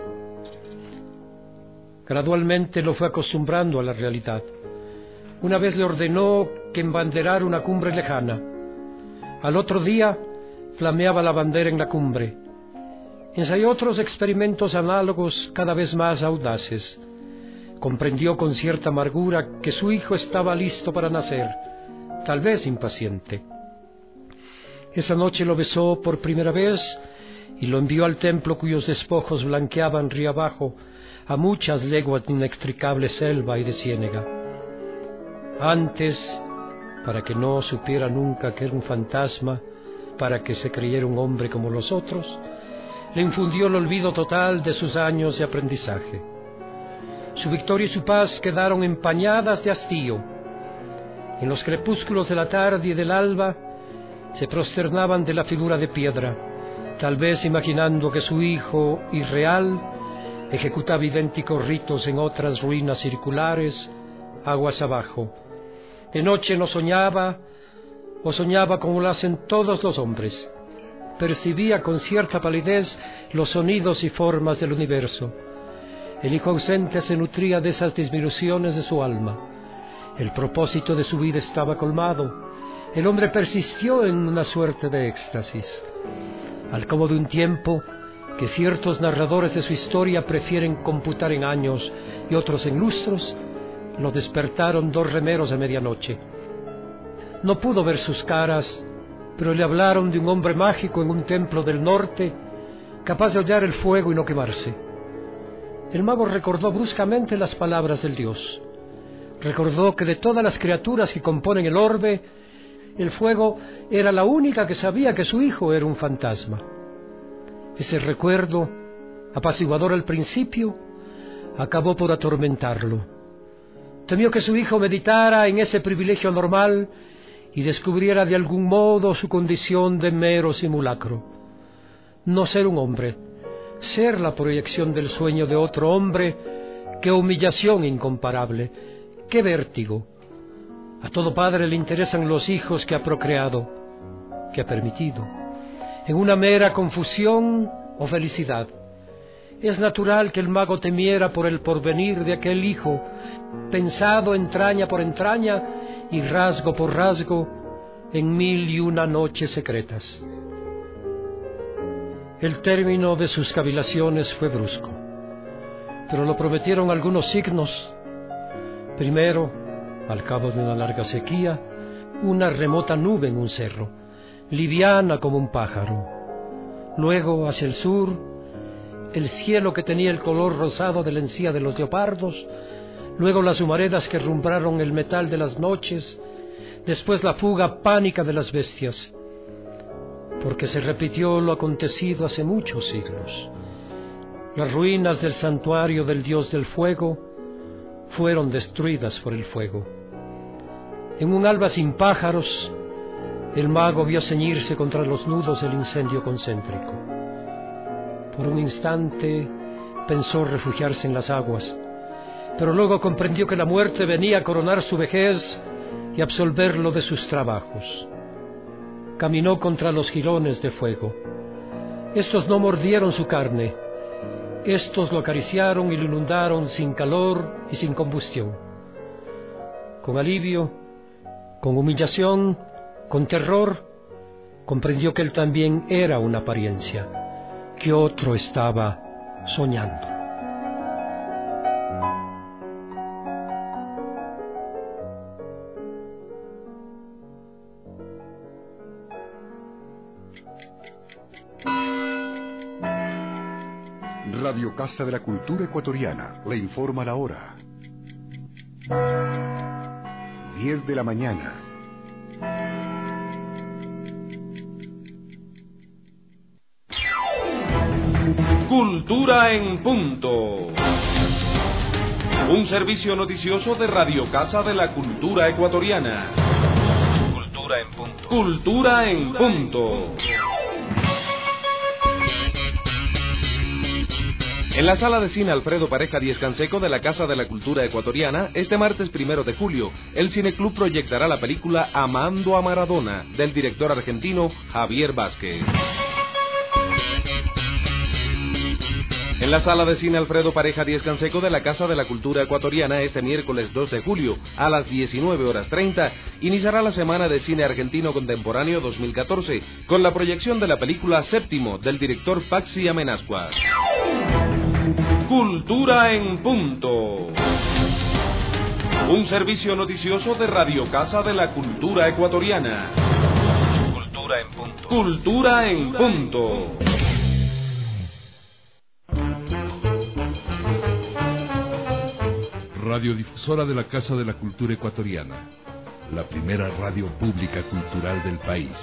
Gradualmente lo fue acostumbrando a la realidad. Una vez le ordenó que embanderara una cumbre lejana. Al otro día flameaba la bandera en la cumbre. Ensayó otros experimentos análogos cada vez más audaces. Comprendió con cierta amargura que su hijo estaba listo para nacer, tal vez impaciente. Esa noche lo besó por primera vez y lo envió al templo cuyos despojos blanqueaban río abajo a muchas leguas de inextricable selva y de ciénega. Antes, para que no supiera nunca que era un fantasma, para que se creyera un hombre como los otros, le infundió el olvido total de sus años de aprendizaje. Su victoria y su paz quedaron empañadas de hastío. En los crepúsculos de la tarde y del alba se prosternaban de la figura de piedra, tal vez imaginando que su hijo irreal ejecutaba idénticos ritos en otras ruinas circulares, aguas abajo. De noche no soñaba, o soñaba como lo hacen todos los hombres. Percibía con cierta palidez los sonidos y formas del universo. El hijo ausente se nutría de esas disminuciones de su alma. El propósito de su vida estaba colmado. El hombre persistió en una suerte de éxtasis. Al cabo de un tiempo, que ciertos narradores de su historia prefieren computar en años y otros en lustros, lo despertaron 2 remeros de medianoche. No pudo ver sus caras, pero le hablaron de un hombre mágico en un templo del norte, capaz de hollar el fuego y no quemarse. El mago recordó bruscamente las palabras del dios. Recordó que de todas las criaturas que componen el orbe, el fuego era la única que sabía que su hijo era un fantasma. Ese recuerdo, apaciguador al principio, acabó por atormentarlo. Temió que su hijo meditara en ese privilegio normal y descubriera de algún modo su condición de mero simulacro. No ser un hombre, ser la proyección del sueño de otro hombre, qué humillación incomparable, qué vértigo. A todo padre le interesan los hijos que ha procreado, que ha permitido, en una mera confusión o felicidad. Es natural que el mago temiera por el porvenir de aquel hijo, pensado entraña por entraña y rasgo por rasgo en 1001 noches secretas. El término de sus cavilaciones fue brusco. pero lo prometieron algunos signos. Primero, al cabo de una larga sequía, una remota nube en un cerro, liviana como un pájaro. Luego, hacia el sur, el cielo que tenía el color rosado de la encía de los leopardos, luego las humaredas que rumbraron el metal de las noches, después la fuga pánica de las bestias, porque se repitió lo acontecido hace muchos siglos. Las ruinas del santuario del dios del fuego fueron destruidas por el fuego. En un alba sin pájaros, el mago vio ceñirse contra los nudos del incendio concéntrico. Por un instante pensó refugiarse en las aguas, pero luego comprendió que la muerte venía a coronar su vejez y absolverlo de sus trabajos. Caminó contra los jirones de fuego. Estos no mordieron su carne, estos lo acariciaron y lo inundaron sin calor y sin combustión. Con alivio, con humillación, con terror, comprendió que él también era una apariencia, que otro estaba soñando. Radio Casa de la Cultura Ecuatoriana le informa la hora. 10 de la mañana. Cultura en punto. Un servicio noticioso de Radio Casa de la Cultura Ecuatoriana. Cultura en punto. Cultura en punto. En la sala de cine Alfredo Pareja Díez Canseco de la Casa de la Cultura Ecuatoriana, este martes 1 de julio, el Cineclub proyectará la película Amando a Maradona, del director argentino Javier Vázquez. En la sala de cine Alfredo Pareja Díez Canseco de la Casa de la Cultura Ecuatoriana, este miércoles 2 de julio, a las 19:30, iniciará la Semana de Cine Argentino Contemporáneo 2014, con la proyección de la película Séptimo, del director Paxi Amenazcua. Cultura en punto. Un servicio noticioso de Radio Casa de la Cultura Ecuatoriana. Cultura en punto. Cultura en punto. Radiodifusora de la Casa de la Cultura Ecuatoriana, la primera radio pública cultural del país.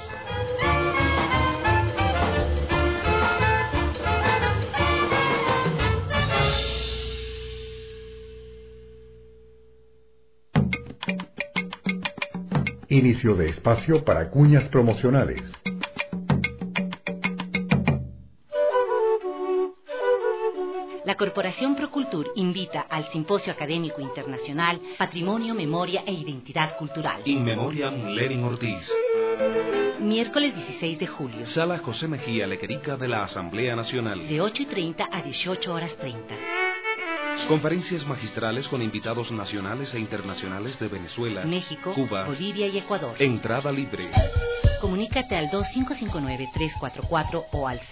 Inicio de espacio para cuñas promocionales. La Corporación Procultur invita al Simposio Académico Internacional Patrimonio, Memoria e Identidad Cultural. In Memoriam Lenin Ortiz. Miércoles 16 de julio. Sala José Mejía Lequerica de la Asamblea Nacional. De 8:30 a 18:30. Conferencias magistrales con invitados nacionales e internacionales de Venezuela, México, Cuba, Bolivia y Ecuador. Entrada libre. Comunícate al 2559-344 o al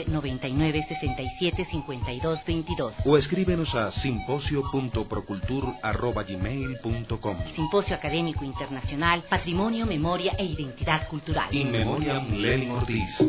0999-675222. O escríbenos a simposio.procultur@gmail.com. Simposio Académico Internacional Patrimonio, Memoria e Identidad Cultural. In Memoriam Lenin Ortiz.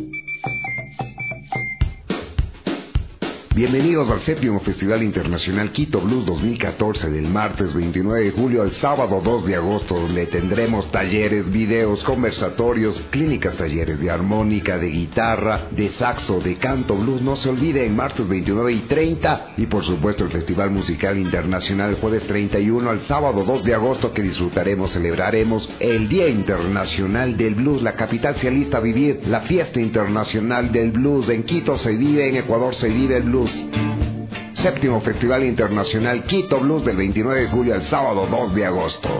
Bienvenidos al 7º Festival Internacional Quito Blues 2014, del martes 29 de julio al sábado 2 de agosto, donde tendremos talleres, videos, conversatorios, clínicas, talleres de armónica, de guitarra, de saxo, de canto blues. No se olviden, martes 29 y 30, y por supuesto el Festival Musical Internacional jueves 31 al sábado 2 de agosto, que disfrutaremos, celebraremos el Día Internacional del Blues. La capital se alista a vivir la fiesta internacional del blues. En Quito se vive, en Ecuador se vive el blues. 7º Festival Internacional Quito Blues, del 29 de julio al sábado 2 de agosto.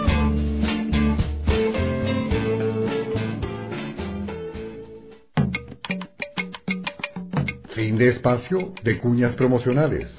Fin de espacio de cuñas promocionales.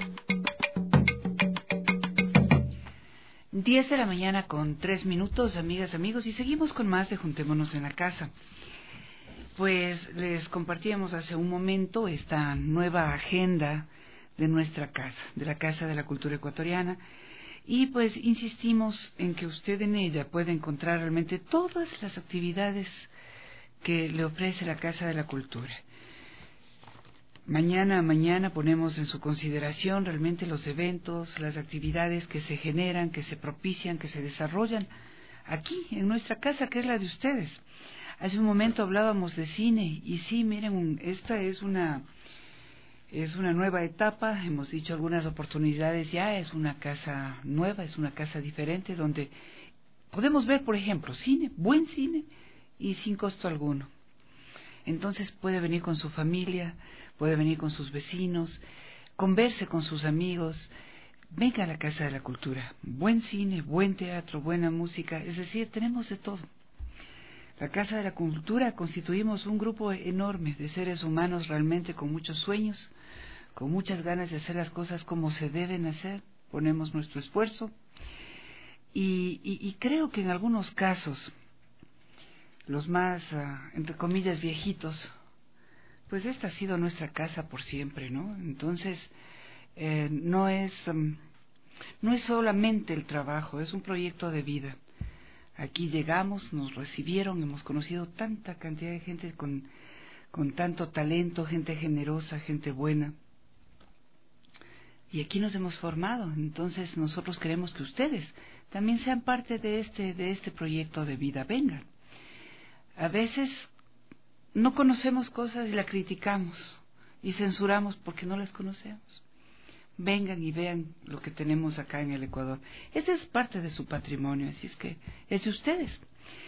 10 de la mañana con 3 minutos, amigas, amigos, y seguimos con más de Juntémonos en la Casa. Pues les compartíamos hace un momento esta nueva agenda de nuestra casa, de la Casa de la Cultura Ecuatoriana, y pues insistimos en que usted en ella puede encontrar realmente todas las actividades que le ofrece la Casa de la Cultura. Mañana a mañana ponemos en su consideración realmente los eventos, las actividades que se generan, que se propician, que se desarrollan aquí, en nuestra casa, que es la de ustedes. Hace un momento hablábamos de cine, y sí, miren, esta es una nueva etapa, hemos dicho algunas oportunidades ya, es una casa nueva, es una casa diferente, donde podemos ver, por ejemplo, cine, buen cine, y sin costo alguno. Entonces puede venir con su familia, puede venir con sus vecinos, converse con sus amigos, venga a la Casa de la Cultura. Buen cine, buen teatro, buena música, es decir, tenemos de todo. La Casa de la Cultura constituimos un grupo enorme de seres humanos realmente con muchos sueños, con muchas ganas de hacer las cosas como se deben hacer, ponemos nuestro esfuerzo y creo que en algunos casos, los más, entre comillas, viejitos, pues esta ha sido nuestra casa por siempre, ¿no? Entonces, no es solamente el trabajo, es un proyecto de vida. Aquí llegamos, nos recibieron, hemos conocido tanta cantidad de gente con tanto talento, gente generosa, gente buena. Y aquí nos hemos formado, entonces nosotros queremos que ustedes también sean parte de este proyecto de vida. Vengan. A veces no conocemos cosas y la criticamos y censuramos porque no las conocemos. Vengan y vean lo que tenemos acá en el Ecuador. Este es parte de su patrimonio, así es que es de ustedes.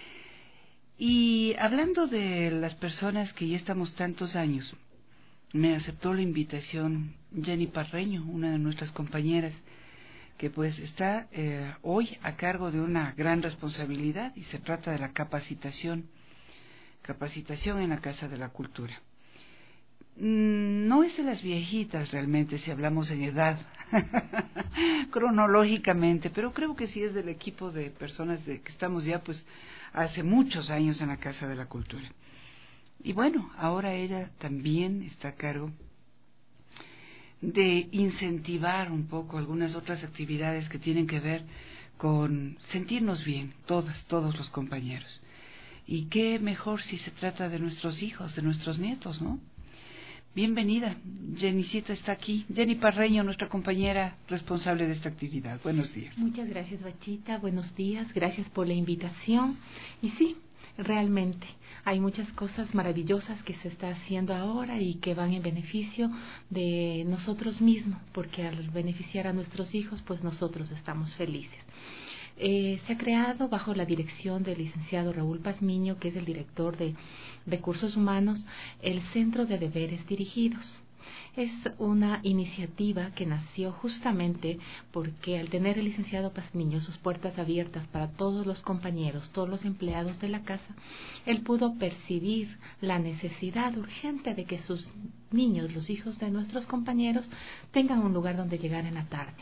Y hablando de las personas que ya estamos tantos años, me aceptó la invitación Jenny Parreño, una de nuestras compañeras, que pues está hoy a cargo de una gran responsabilidad, y se trata de la capacitación en la Casa de la Cultura. No es de las viejitas realmente, si hablamos en edad, cronológicamente, pero creo que sí es del equipo de personas que estamos ya pues hace muchos años en la Casa de la Cultura. Y bueno, ahora ella también está a cargo de incentivar un poco algunas otras actividades que tienen que ver con sentirnos bien, todos los compañeros. Y qué mejor si se trata de nuestros hijos, de nuestros nietos, ¿no? Bienvenida, Jennycita está aquí. Jenny Parreño, nuestra compañera responsable de esta actividad. Buenos días. Muchas gracias, Bachita. Buenos días, gracias por la invitación. Y sí, realmente hay muchas cosas maravillosas que se está haciendo ahora y que van en beneficio de nosotros mismos, porque al beneficiar a nuestros hijos, pues nosotros estamos felices. Se ha creado bajo la dirección del licenciado Raúl Pazmiño, que es el director de Recursos Humanos, el Centro de Deberes Dirigidos. Es una iniciativa que nació justamente porque al tener el licenciado Pazmiño sus puertas abiertas para todos los compañeros, todos los empleados de la casa, él pudo percibir la necesidad urgente de que sus niños, los hijos de nuestros compañeros, tengan un lugar donde llegar en la tarde.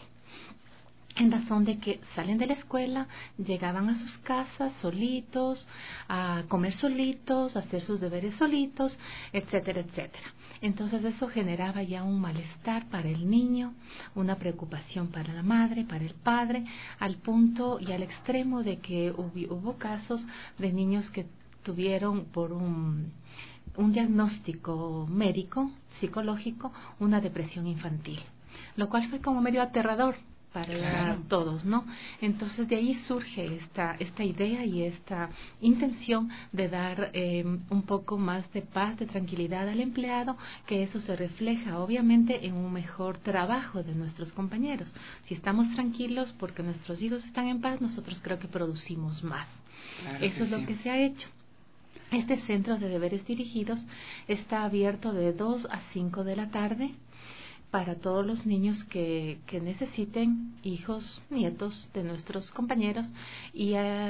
En razón de que salen de la escuela, llegaban a sus casas solitos, a comer solitos, a hacer sus deberes solitos, etcétera, etcétera. Entonces eso generaba ya un malestar para el niño, una preocupación para la madre, para el padre, al punto y al extremo de que hubo casos de niños que tuvieron por un diagnóstico médico, psicológico, una depresión infantil, lo cual fue como medio aterrador para todos, ¿no? Entonces de ahí surge esta idea y esta intención de dar un poco más de paz, de tranquilidad al empleado, que eso se refleja obviamente en un mejor trabajo de nuestros compañeros. Si estamos tranquilos porque nuestros hijos están en paz, nosotros creo que producimos más. Eso es lo que se ha hecho. Este centro de deberes dirigidos está abierto de 2 a 5 de la tarde para todos los niños que necesiten, hijos, nietos de nuestros compañeros, y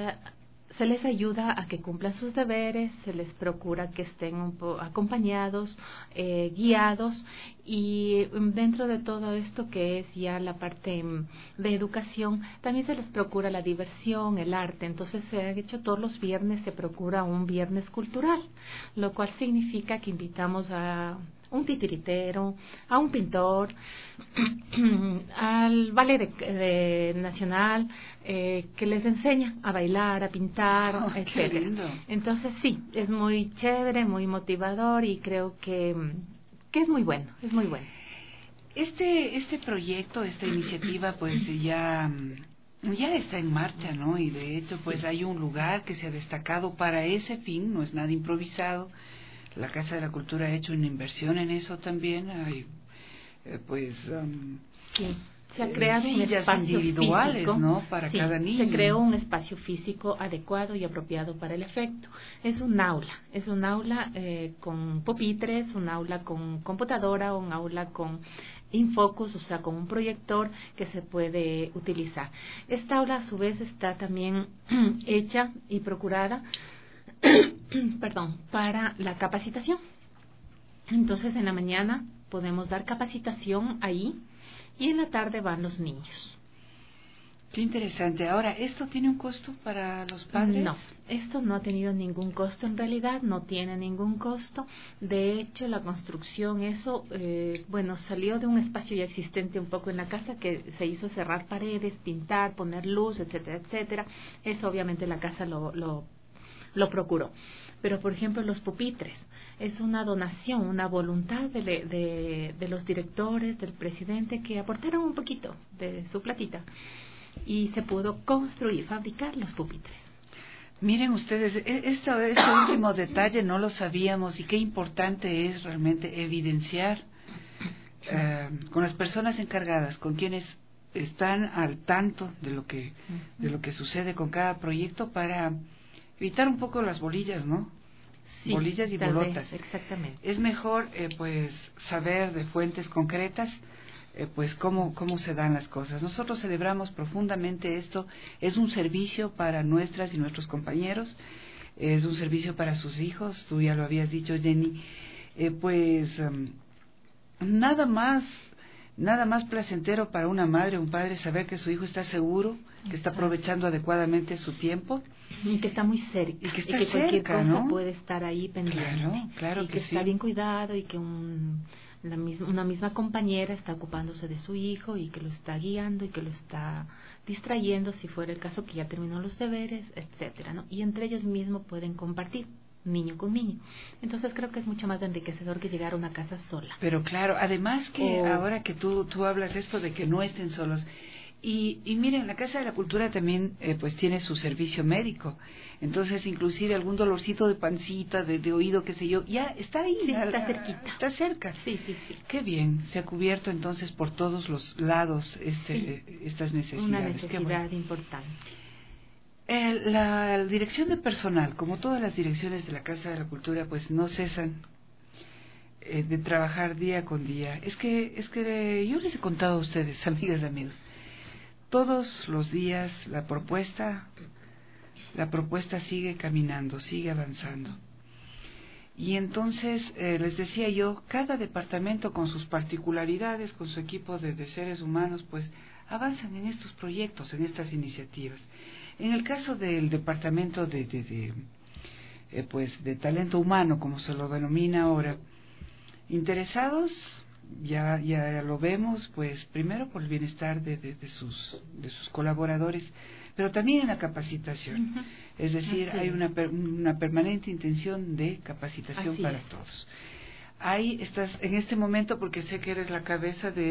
se les ayuda a que cumplan sus deberes, se les procura que estén acompañados, guiados, y dentro de todo esto que es ya la parte de educación, también se les procura la diversión, el arte. Entonces se ha hecho todos los viernes, se procura un viernes cultural, lo cual significa que invitamos a un titiritero, a un pintor, al ballet nacional, que les enseña a bailar, a pintar, etc. Entonces sí, es muy chévere, muy motivador y creo que es muy bueno, es muy bueno. Este proyecto, esta iniciativa, pues ya está en marcha, ¿no? Y de hecho, pues hay un lugar que se ha destacado para ese fin, no es nada improvisado. La Casa de la Cultura ha hecho una inversión en eso también. Hay, sí. Se ha creado un espacio individuales, físico, ¿no? Para cada niño. Se creó un espacio físico adecuado y apropiado para el efecto. Es un aula con pupitres, un aula con computadora, un aula con infocus, o sea, con un proyector que se puede utilizar. Esta aula a su vez está también hecha y procurada para la capacitación. Entonces en la mañana podemos dar capacitación ahí y en la tarde van los niños. Qué interesante. Ahora, ¿esto tiene un costo para los padres? No, esto no ha tenido ningún costo en realidad, no tiene ningún costo. De hecho, la construcción, salió de un espacio ya existente un poco en la casa que se hizo cerrar paredes, pintar, poner luz, etcétera, etcétera. Eso obviamente la casa lo procuró. Pero, por ejemplo, los pupitres es una donación, una voluntad de los directores, del presidente, que aportaron un poquito de su platita y se pudo fabricar los pupitres. Miren ustedes, este último detalle no lo sabíamos y qué importante es realmente evidenciar con las personas encargadas, con quienes están al tanto de lo que sucede con cada proyecto para evitar un poco las bolillas, ¿no? Sí, bolillas y bolotas. Exactamente. Es mejor, saber de fuentes concretas, cómo se dan las cosas. Nosotros celebramos profundamente esto. Es un servicio para nuestras y nuestros compañeros. Es un servicio para sus hijos. Tú ya lo habías dicho, Jenny. Nada más placentero para una madre o un padre saber que su hijo está seguro, que está aprovechando adecuadamente su tiempo. Y que está muy cerca. Y que está cualquier cerca, cosa ¿no? puede estar ahí pendiente. Claro y que está bien cuidado y que una misma compañera está ocupándose de su hijo y que lo está guiando y que lo está distrayendo si fuera el caso que ya terminó los deberes, etcétera, ¿no? Y entre ellos mismos pueden compartir, niño con niño. Entonces creo que es mucho más enriquecedor que llegar a una casa sola. Pero claro, además que ahora que tú hablas de esto de que no estén solos, y miren, la Casa de la Cultura también tiene su servicio médico. Entonces, inclusive algún dolorcito de pancita, de oído, qué sé yo, ya está ahí. Sí, está cerquita. Está cerca. Sí. Qué bien, se ha cubierto entonces por todos los lados estas necesidades. Una necesidad importante. La dirección de personal, como todas las direcciones de la Casa de la Cultura, pues no cesan de trabajar día con día. Es que yo les he contado a ustedes, amigas y amigos, todos los días la propuesta sigue caminando, sigue avanzando. Y entonces, les decía yo, cada departamento con sus particularidades, con su equipo de seres humanos, pues avanzan en estos proyectos, en estas iniciativas. En el caso del departamento de talento humano, como se lo denomina ahora, interesados, ya lo vemos, pues primero por el bienestar de sus colaboradores, pero también en la capacitación. Es decir, hay una permanente intención de capacitación para todos. Ahí estás en este momento, porque sé que eres la cabeza de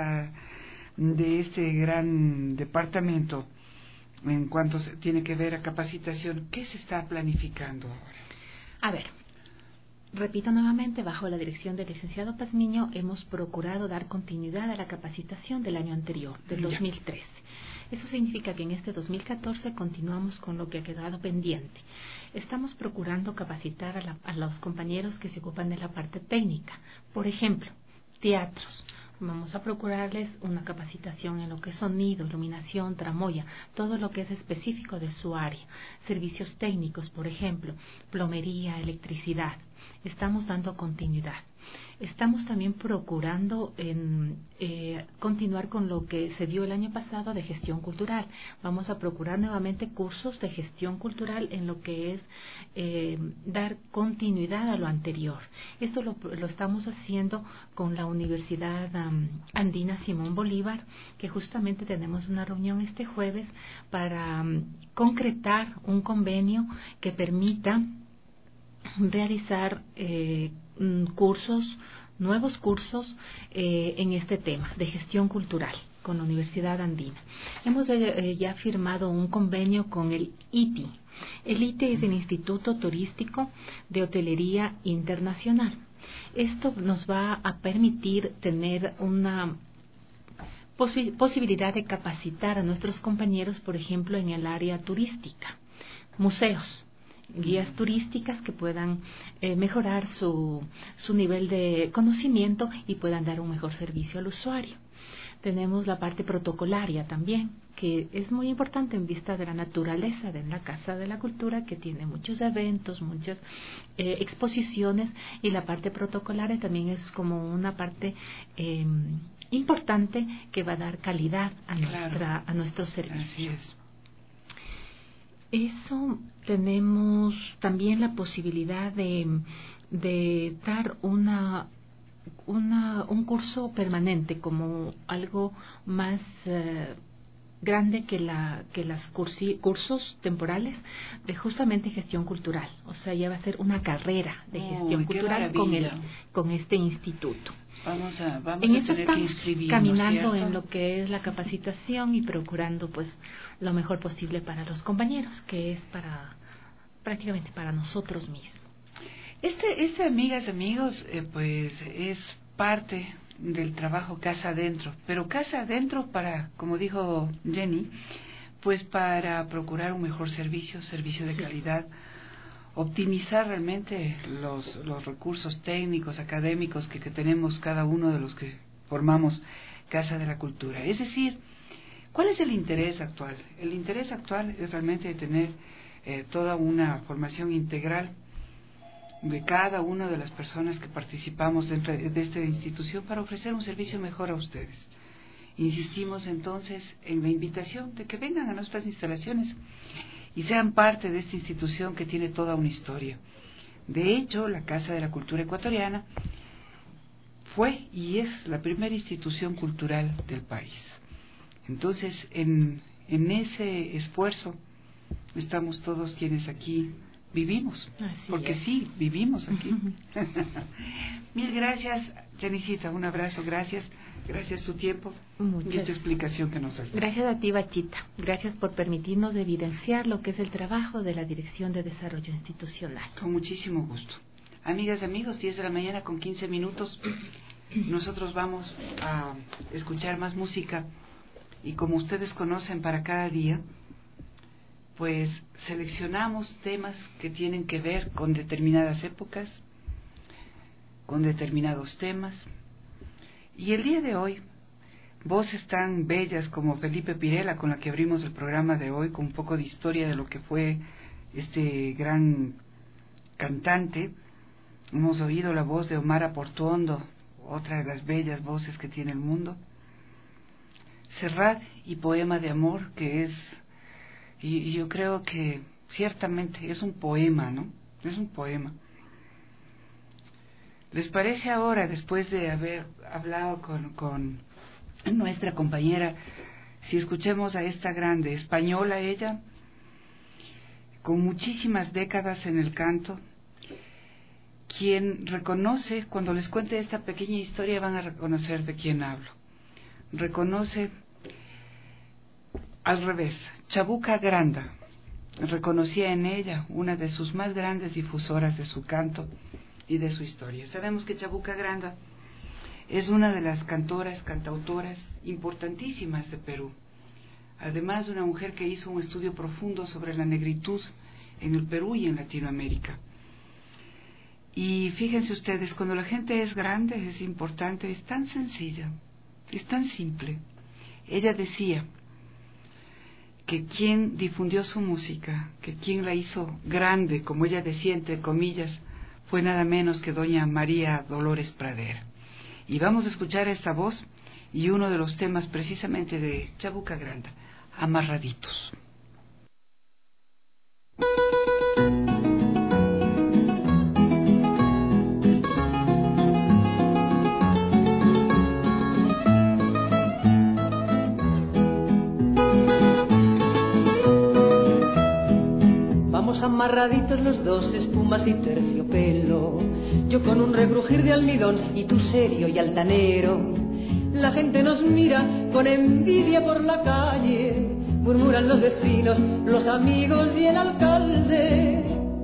este gran departamento en cuanto tiene que ver a capacitación. ¿Qué se está planificando ahora? A ver, repito nuevamente, bajo la dirección del licenciado Pazmiño hemos procurado dar continuidad a la capacitación del año anterior, del 2013. Eso significa que en este 2014 continuamos con lo que ha quedado pendiente. Estamos procurando capacitar a los compañeros que se ocupan de la parte técnica. Por ejemplo, teatros. Vamos a procurarles una capacitación en lo que es sonido, iluminación, tramoya, todo lo que es específico de su área. Servicios técnicos, por ejemplo, plomería, electricidad. Estamos dando continuidad. Estamos también procurando continuar con lo que se dio el año pasado de gestión cultural. Vamos a procurar nuevamente cursos de gestión cultural en lo que es dar continuidad a lo anterior. Esto lo estamos haciendo con la Universidad Andina Simón Bolívar, que justamente tenemos una reunión este jueves para concretar un convenio que permita realizar nuevos cursos en este tema de gestión cultural con la Universidad Andina. Hemos ya firmado un convenio con el ITI. El ITI es el Instituto Turístico de Hotelería Internacional. Esto nos va a permitir tener una posibilidad de capacitar a nuestros compañeros, por ejemplo, en el área turística, museos, guías turísticas que puedan mejorar su nivel de conocimiento y puedan dar un mejor servicio al usuario. Tenemos la parte protocolaria también, que es muy importante en vista de la naturaleza de la Casa de la Cultura, que tiene muchos eventos, muchas exposiciones, y la parte protocolaria también es como una parte importante que va a dar calidad a nuestros servicios. Así es. Eso, tenemos también la posibilidad de dar un curso permanente, como algo más grande que las cursos temporales de justamente gestión cultural. O sea, ya va a ser una carrera de gestión cultural con este instituto. Vamos a en eso tener que inscribirnos, caminando, ¿cierto? en lo que es la capacitación y procurando pues lo mejor posible para los compañeros, que es prácticamente para nosotros mismos. Amigas, amigos, pues es parte del trabajo Casa Adentro, pero Casa Adentro para, como dijo Jenny, pues para procurar un mejor servicio de calidad, optimizar realmente los recursos técnicos, académicos que tenemos cada uno de los que formamos Casa de la Cultura. Es decir, ¿cuál es el interés actual? El interés actual es realmente de tener toda una formación integral de cada una de las personas que participamos dentro de esta institución para ofrecer un servicio mejor a ustedes. Insistimos entonces en la invitación de que vengan a nuestras instalaciones y sean parte de esta institución que tiene toda una historia. De hecho, la Casa de la Cultura Ecuatoriana fue y es la primera institución cultural del país. Entonces, en ese esfuerzo estamos todos quienes aquí vivimos, porque sí, vivimos aquí. Mil gracias, Janicita, un abrazo, gracias tu tiempo y tu explicación que nos has dado. Gracias a ti, Bachita, gracias por permitirnos evidenciar lo que es el trabajo de la Dirección de Desarrollo Institucional. Con muchísimo gusto. Amigas, amigos, 10 de la mañana con 15 minutos, nosotros vamos a escuchar más música y como ustedes conocen para cada día, pues seleccionamos temas que tienen que ver con determinadas épocas, con determinados temas. Y el día de hoy, voces tan bellas como Felipe Pirela, con la que abrimos el programa de hoy, con un poco de historia de lo que fue este gran cantante. Hemos oído la voz de Omar Portuondo, otra de las bellas voces que tiene el mundo. Serrat y Poema de Amor, que es... Y yo creo que ciertamente es un poema, ¿no? Es un poema. ¿Les parece ahora, después de haber hablado con nuestra compañera, si escuchemos a esta grande española, ella, con muchísimas décadas en el canto, quien reconoce, cuando les cuente esta pequeña historia van a reconocer de quién hablo, reconoce al revés, Chabuca Granda, reconocía en ella una de sus más grandes difusoras de su canto y de su historia. Sabemos que Chabuca Granda es una de las cantautoras importantísimas de Perú, además de una mujer que hizo un estudio profundo sobre la negritud en el Perú y en Latinoamérica. Y fíjense ustedes, cuando la gente es grande, es importante, es tan sencilla, es tan simple. Ella decía que quien difundió su música, que quien la hizo grande, como ella decía, entre comillas, fue nada menos que doña María Dolores Pradera. Y vamos a escuchar esta voz y uno de los temas precisamente de Chabuca Granda, Amarraditos. Amarraditos los dos, espumas y terciopelo, yo con un regrujir de almidón y tú serio y altanero. La gente nos mira con envidia por la calle, murmuran los vecinos, los amigos y el alcalde.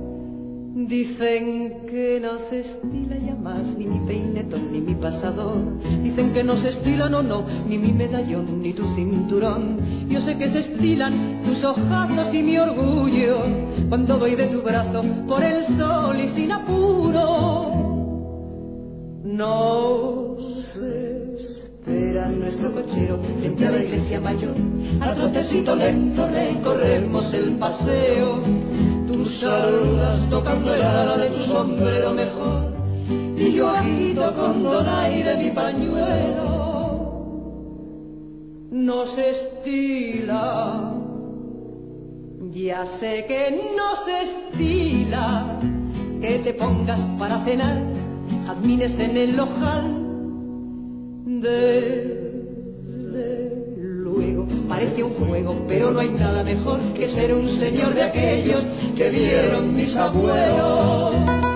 Dicen que no se estila ya más ni mi peinetón ni mi pasador. Dicen que no se estila, no, ni mi medallón ni tu cinturón. Yo sé que se estilan tus ojazos y mi orgullo cuando voy de tu brazo por el sol y sin apuro. Nos espera nuestro cochero frente a la iglesia mayor. A trotecito lento recorremos el paseo. Tú saludas tocando el ala de tu sombrero mejor y yo agito con donaire mi pañuelo. No se estila, ya sé que no se estila, que te pongas para cenar, jazmines en el ojal. Luego parece un juego, pero no hay nada mejor que ser un señor de aquellos que vieron mis abuelos.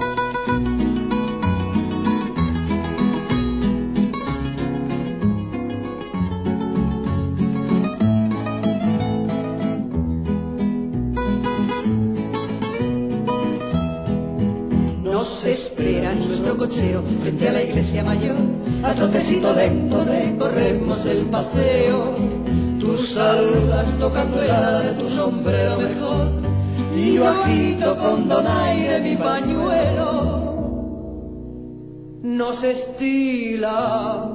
Nos espera nuestro cochero frente a la iglesia mayor. A trotecito lento recorremos el paseo. Tú saludas tocando el ala de tu sombrero mejor y yo agito con donaire mi pañuelo. No se estila,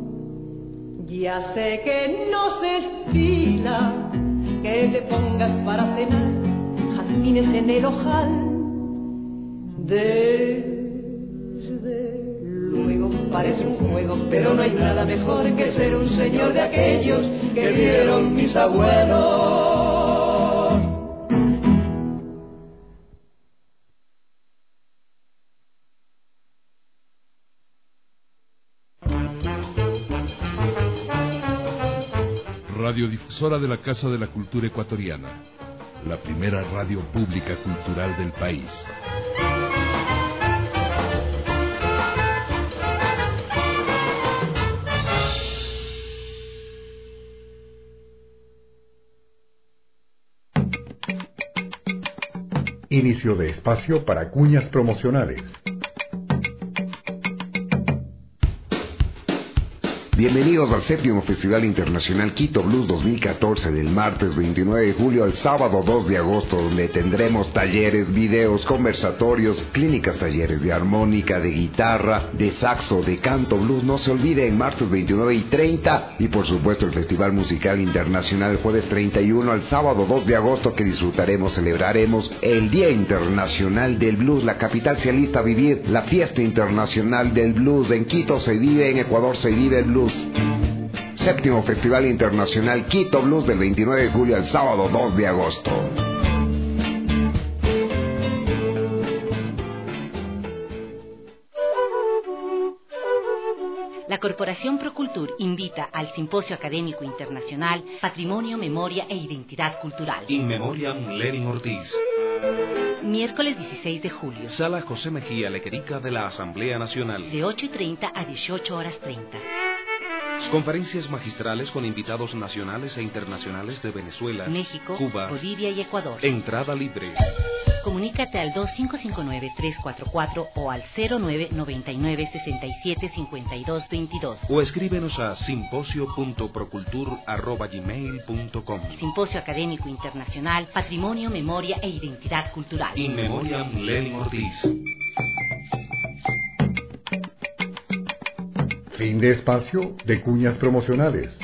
ya sé que no se estila, que te pongas para cenar jazmines en el ojal. Luego parece un juego, pero no hay nada mejor que ser un señor de aquellos que vieron mis abuelos. Radiodifusora de la Casa de la Cultura Ecuatoriana, la primera radio pública cultural del país. Inicio de espacio para cuñas promocionales. Bienvenidos al 7º Festival Internacional Quito Blues 2014 del martes 29 de julio al sábado 2 de agosto, donde tendremos talleres, videos, conversatorios, clínicas, talleres de armónica, de guitarra, de saxo, de canto blues. No se olviden, martes 29 y 30, y por supuesto el Festival Musical Internacional jueves 31 al sábado 2 de agosto, que celebraremos el Día Internacional del Blues. La capital se alista a vivir la fiesta internacional del blues. En Quito se vive, en Ecuador se vive el blues. 7º Festival Internacional Quito Blues del 29 de julio al sábado 2 de agosto. La Corporación Procultur invita al Simposio Académico Internacional Patrimonio, Memoria e Identidad Cultural. In Memoriam Lenin Ortiz. Miércoles 16 de julio. Sala José Mejía Lequerica de la Asamblea Nacional. De 8:30 a 18:30. Conferencias magistrales con invitados nacionales e internacionales de Venezuela, México, Cuba, Bolivia y Ecuador. Entrada libre. Comunícate al 2559-344 o al 0999-675222. O escríbenos a simposio.procultur@gmail.com. Simposio Académico Internacional Patrimonio, Memoria e Identidad Cultural. In Memoriam Lenin Ortiz. Fin de espacio de cuñas promocionales.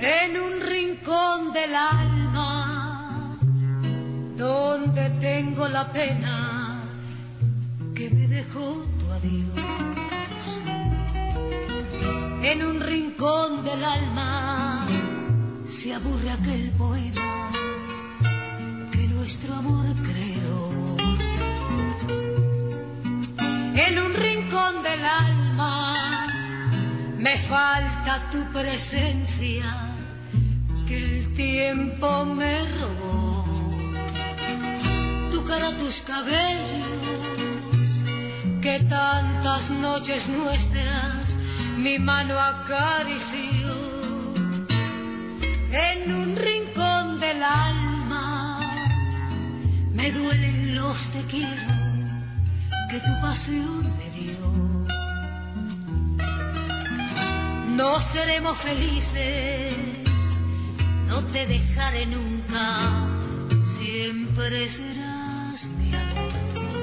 en un rincón del alma, donde tengo la pena que me dejó tu adiós. En un rincón del alma se aburre aquel poema que nuestro amor creó. En un rincón del alma me falta tu presencia que el tiempo me robó. Tu cara, tus cabellos, que tantas noches nuestras mi mano acarició. En un rincón del alma me duelen los te quiero que tu pasión me dio. No seremos felices, no te dejaré nunca, siempre serás mi amor.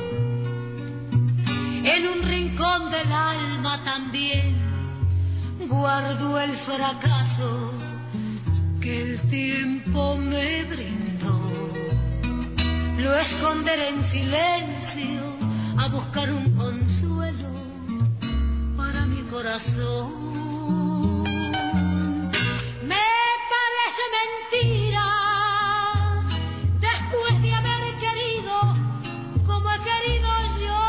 En un rincón del alma también guardo el fracaso que el tiempo me brindó. Lo esconderé en silencio a buscar un consuelo para mi corazón. Me parece mentira, después de haber querido como he querido yo.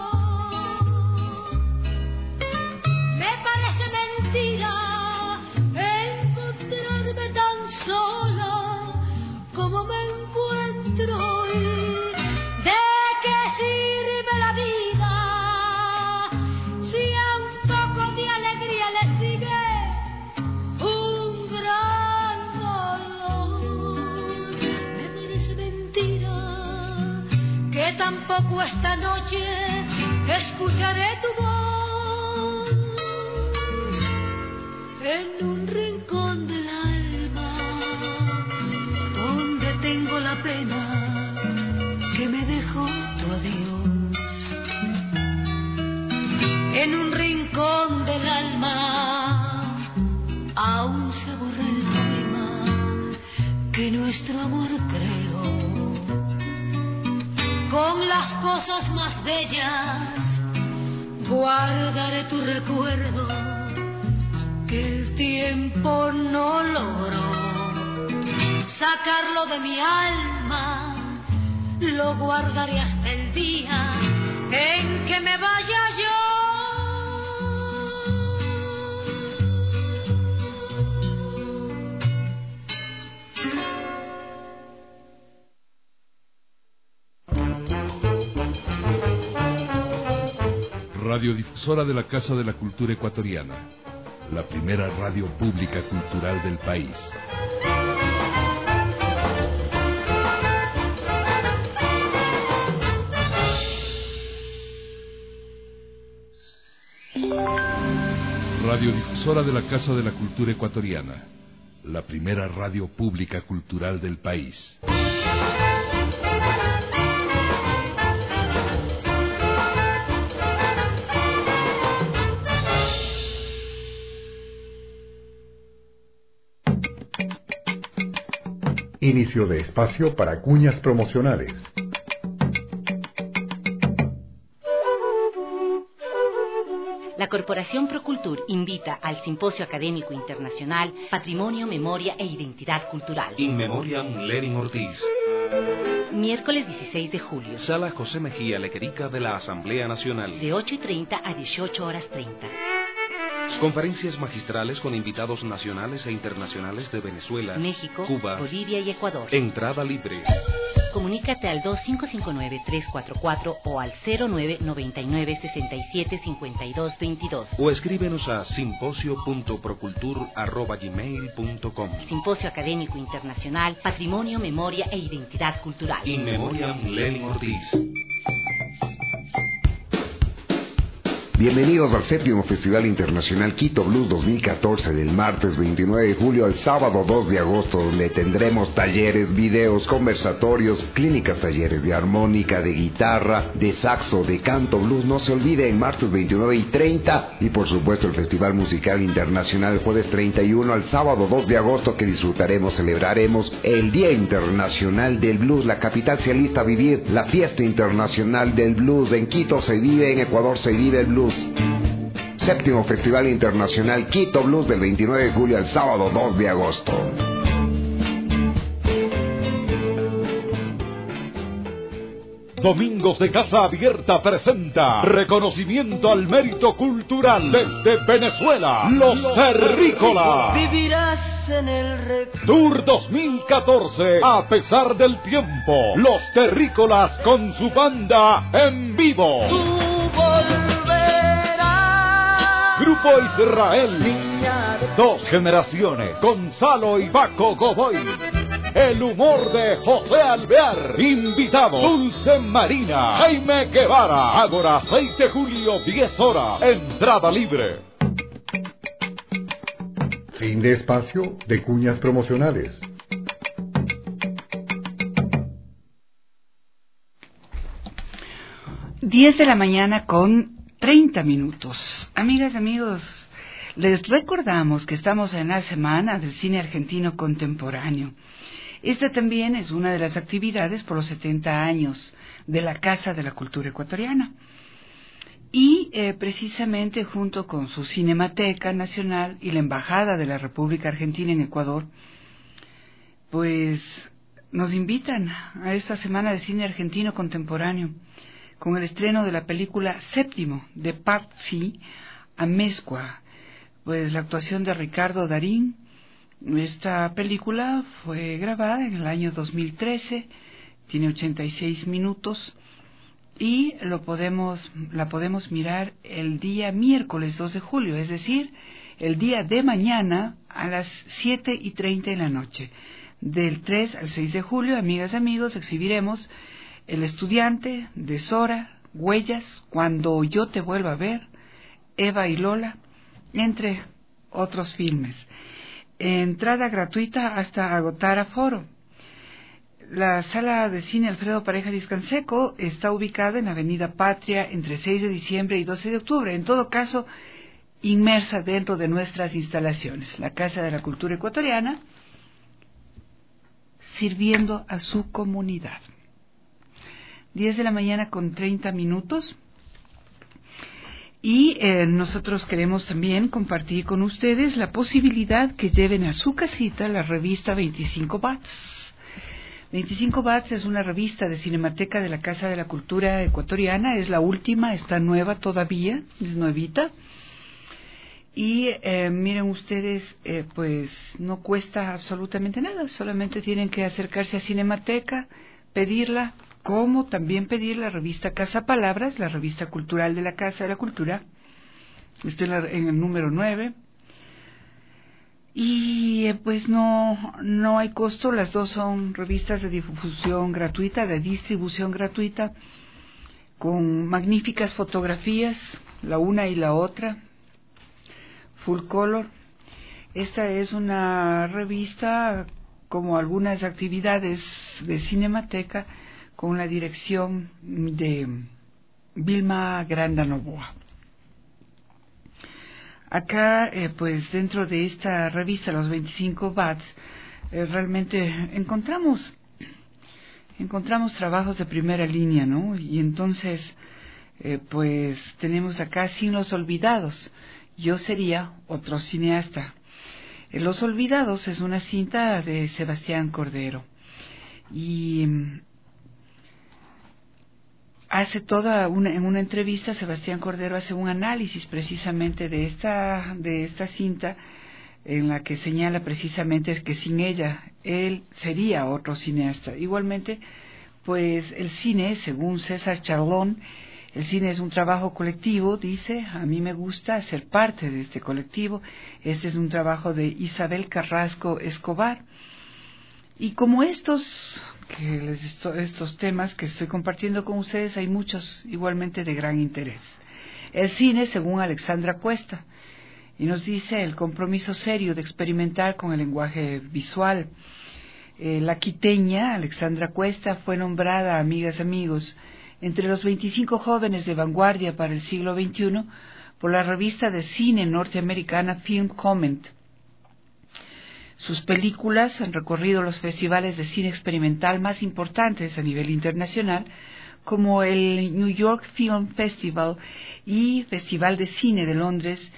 Me parece mentira encontrarme tan sola como me encuentro hoy. ¿De qué sirve la vida si a un poco de alegría le sigue un gran dolor? Me parece mentira que tampoco esta noche escucharé tu voz en un rincón del alma donde tengo la pena que me dejó tu adiós. En un rincón del alma aún se borra el poema que nuestro amor creó. Con las cosas más bellas guardaré tu recuerdo que el tiempo no logró sacarlo de mi alma. Lo guardaré hasta el día en que me vaya yo. Radiodifusora de la Casa de la Cultura Ecuatoriana, la primera radio pública cultural del país. Radiodifusora de la Casa de la Cultura Ecuatoriana, la primera radio pública cultural del país. Inicio de espacio para cuñas promocionales. La Corporación Procultur invita al Simposio Académico Internacional Patrimonio, Memoria e Identidad Cultural. In Memoriam Lenin Ortiz. Miércoles 16 de julio. Sala José Mejía Lequerica de la Asamblea Nacional. De 8:30 a 18:30. Conferencias magistrales con invitados nacionales e internacionales de Venezuela, México, Cuba, Bolivia y Ecuador. Entrada libre. Comunícate al 2559-344 o al 0999-675222. O escríbenos a simposio.procultur@gmail.com. Simposio Académico Internacional Patrimonio, Memoria e Identidad Cultural. In Memoriam Lenin Ortiz. Bienvenidos al 7º Festival Internacional Quito Blues 2014 del martes 29 de julio al sábado 2 de agosto, donde tendremos talleres, videos, conversatorios, clínicas, talleres de armónica, de guitarra, de saxo, de canto blues. No se olviden, martes 29 y 30, y por supuesto el Festival Musical Internacional el jueves 31 al sábado 2 de agosto, que celebraremos el Día Internacional del Blues. La capital se alista a vivir la fiesta internacional del blues. En Quito se vive, en Ecuador se vive el blues. 7º Festival Internacional Quito Blues del 29 de julio al sábado 2 de agosto. Domingos de Casa Abierta presenta reconocimiento al mérito cultural desde Venezuela, Los Terrícolas. Vivirás en el Tour 2014, a pesar del tiempo, Los Terrícolas con su banda en vivo. Grupo Israel, Dos Generaciones, Gonzalo y Baco Goboy. El humor de José Alvear. Invitado, Dulce Marina, Jaime Guevara. Ágora, 6 de julio, 10 horas. Entrada libre. Fin de espacio de cuñas promocionales. Diez de la mañana con 30 minutos. Amigas, amigos, les recordamos que estamos en la Semana del Cine Argentino Contemporáneo. Esta también es una de las actividades por los 70 años de la Casa de la Cultura Ecuatoriana. Y precisamente junto con su Cinemateca Nacional y la Embajada de la República Argentina en Ecuador, pues nos invitan a esta Semana de Cine Argentino Contemporáneo con el estreno de la película Séptimo de Pazzi Amezcua, pues la actuación de Ricardo Darín. Esta película fue grabada en el año 2013, tiene 86 minutos y la podemos mirar el día miércoles 2 de julio, es decir, el día de mañana a las 7:30 de la noche. Del 3 al 6 de julio, amigas, amigos, exhibiremos El Estudiante, de Sora, Huellas, Cuando yo te vuelva a ver, Eva y Lola, entre otros filmes. Entrada gratuita hasta agotar aforo. La sala de cine Alfredo Pareja Díez Canseco está ubicada en la Avenida Patria entre 6 de diciembre y 12 de octubre. En todo caso, inmersa dentro de nuestras instalaciones. La Casa de la Cultura Ecuatoriana, sirviendo a su comunidad. 10 de la mañana con 30 minutos. Y nosotros queremos también compartir con ustedes la posibilidad que lleven a su casita la revista 25 Watts. 25 Watts es una revista de Cinemateca de la Casa de la Cultura Ecuatoriana, es la última, está nueva todavía, es nuevita. Y miren ustedes, pues no cuesta absolutamente nada, solamente tienen que acercarse a Cinemateca, pedirla, como también pedir la revista Casa Palabras, la revista cultural de la Casa de la Cultura, está en el número 9, y pues no hay costo, las dos son revistas de difusión gratuita, de distribución gratuita, con magníficas fotografías, la una y la otra, full color. Esta es una revista, como algunas actividades de Cinemateca, con la dirección de Vilma Granda Novoa. Acá, pues dentro de esta revista, los 25 Watts, realmente encontramos trabajos de primera línea, ¿no? Y entonces, pues tenemos acá Sin los Olvidados. Yo sería otro cineasta. Los Olvidados es una cinta de Sebastián Cordero. Y hace en una entrevista, Sebastián Cordero hace un análisis precisamente de esta cinta, en la que señala precisamente que sin ella él sería otro cineasta. Igualmente, pues el cine, según César Charlón, el cine es un trabajo colectivo, dice, a mí me gusta ser parte de este colectivo. Este es un trabajo de Isabel Carrasco Escobar. Y como estos temas que estoy compartiendo con ustedes, hay muchos igualmente de gran interés. el cine según Alexandra Cuesta. Y nos dice el compromiso serio de experimentar con el lenguaje visual. La quiteña Alexandra Cuesta fue nombrada, amigas, amigos, entre los 25 jóvenes de vanguardia para el siglo XXI por la revista de cine norteamericana Film Comment. Sus películas han recorrido los festivales de cine experimental más importantes a nivel internacional, como el New York Film Festival y Festival de Cine de Londres,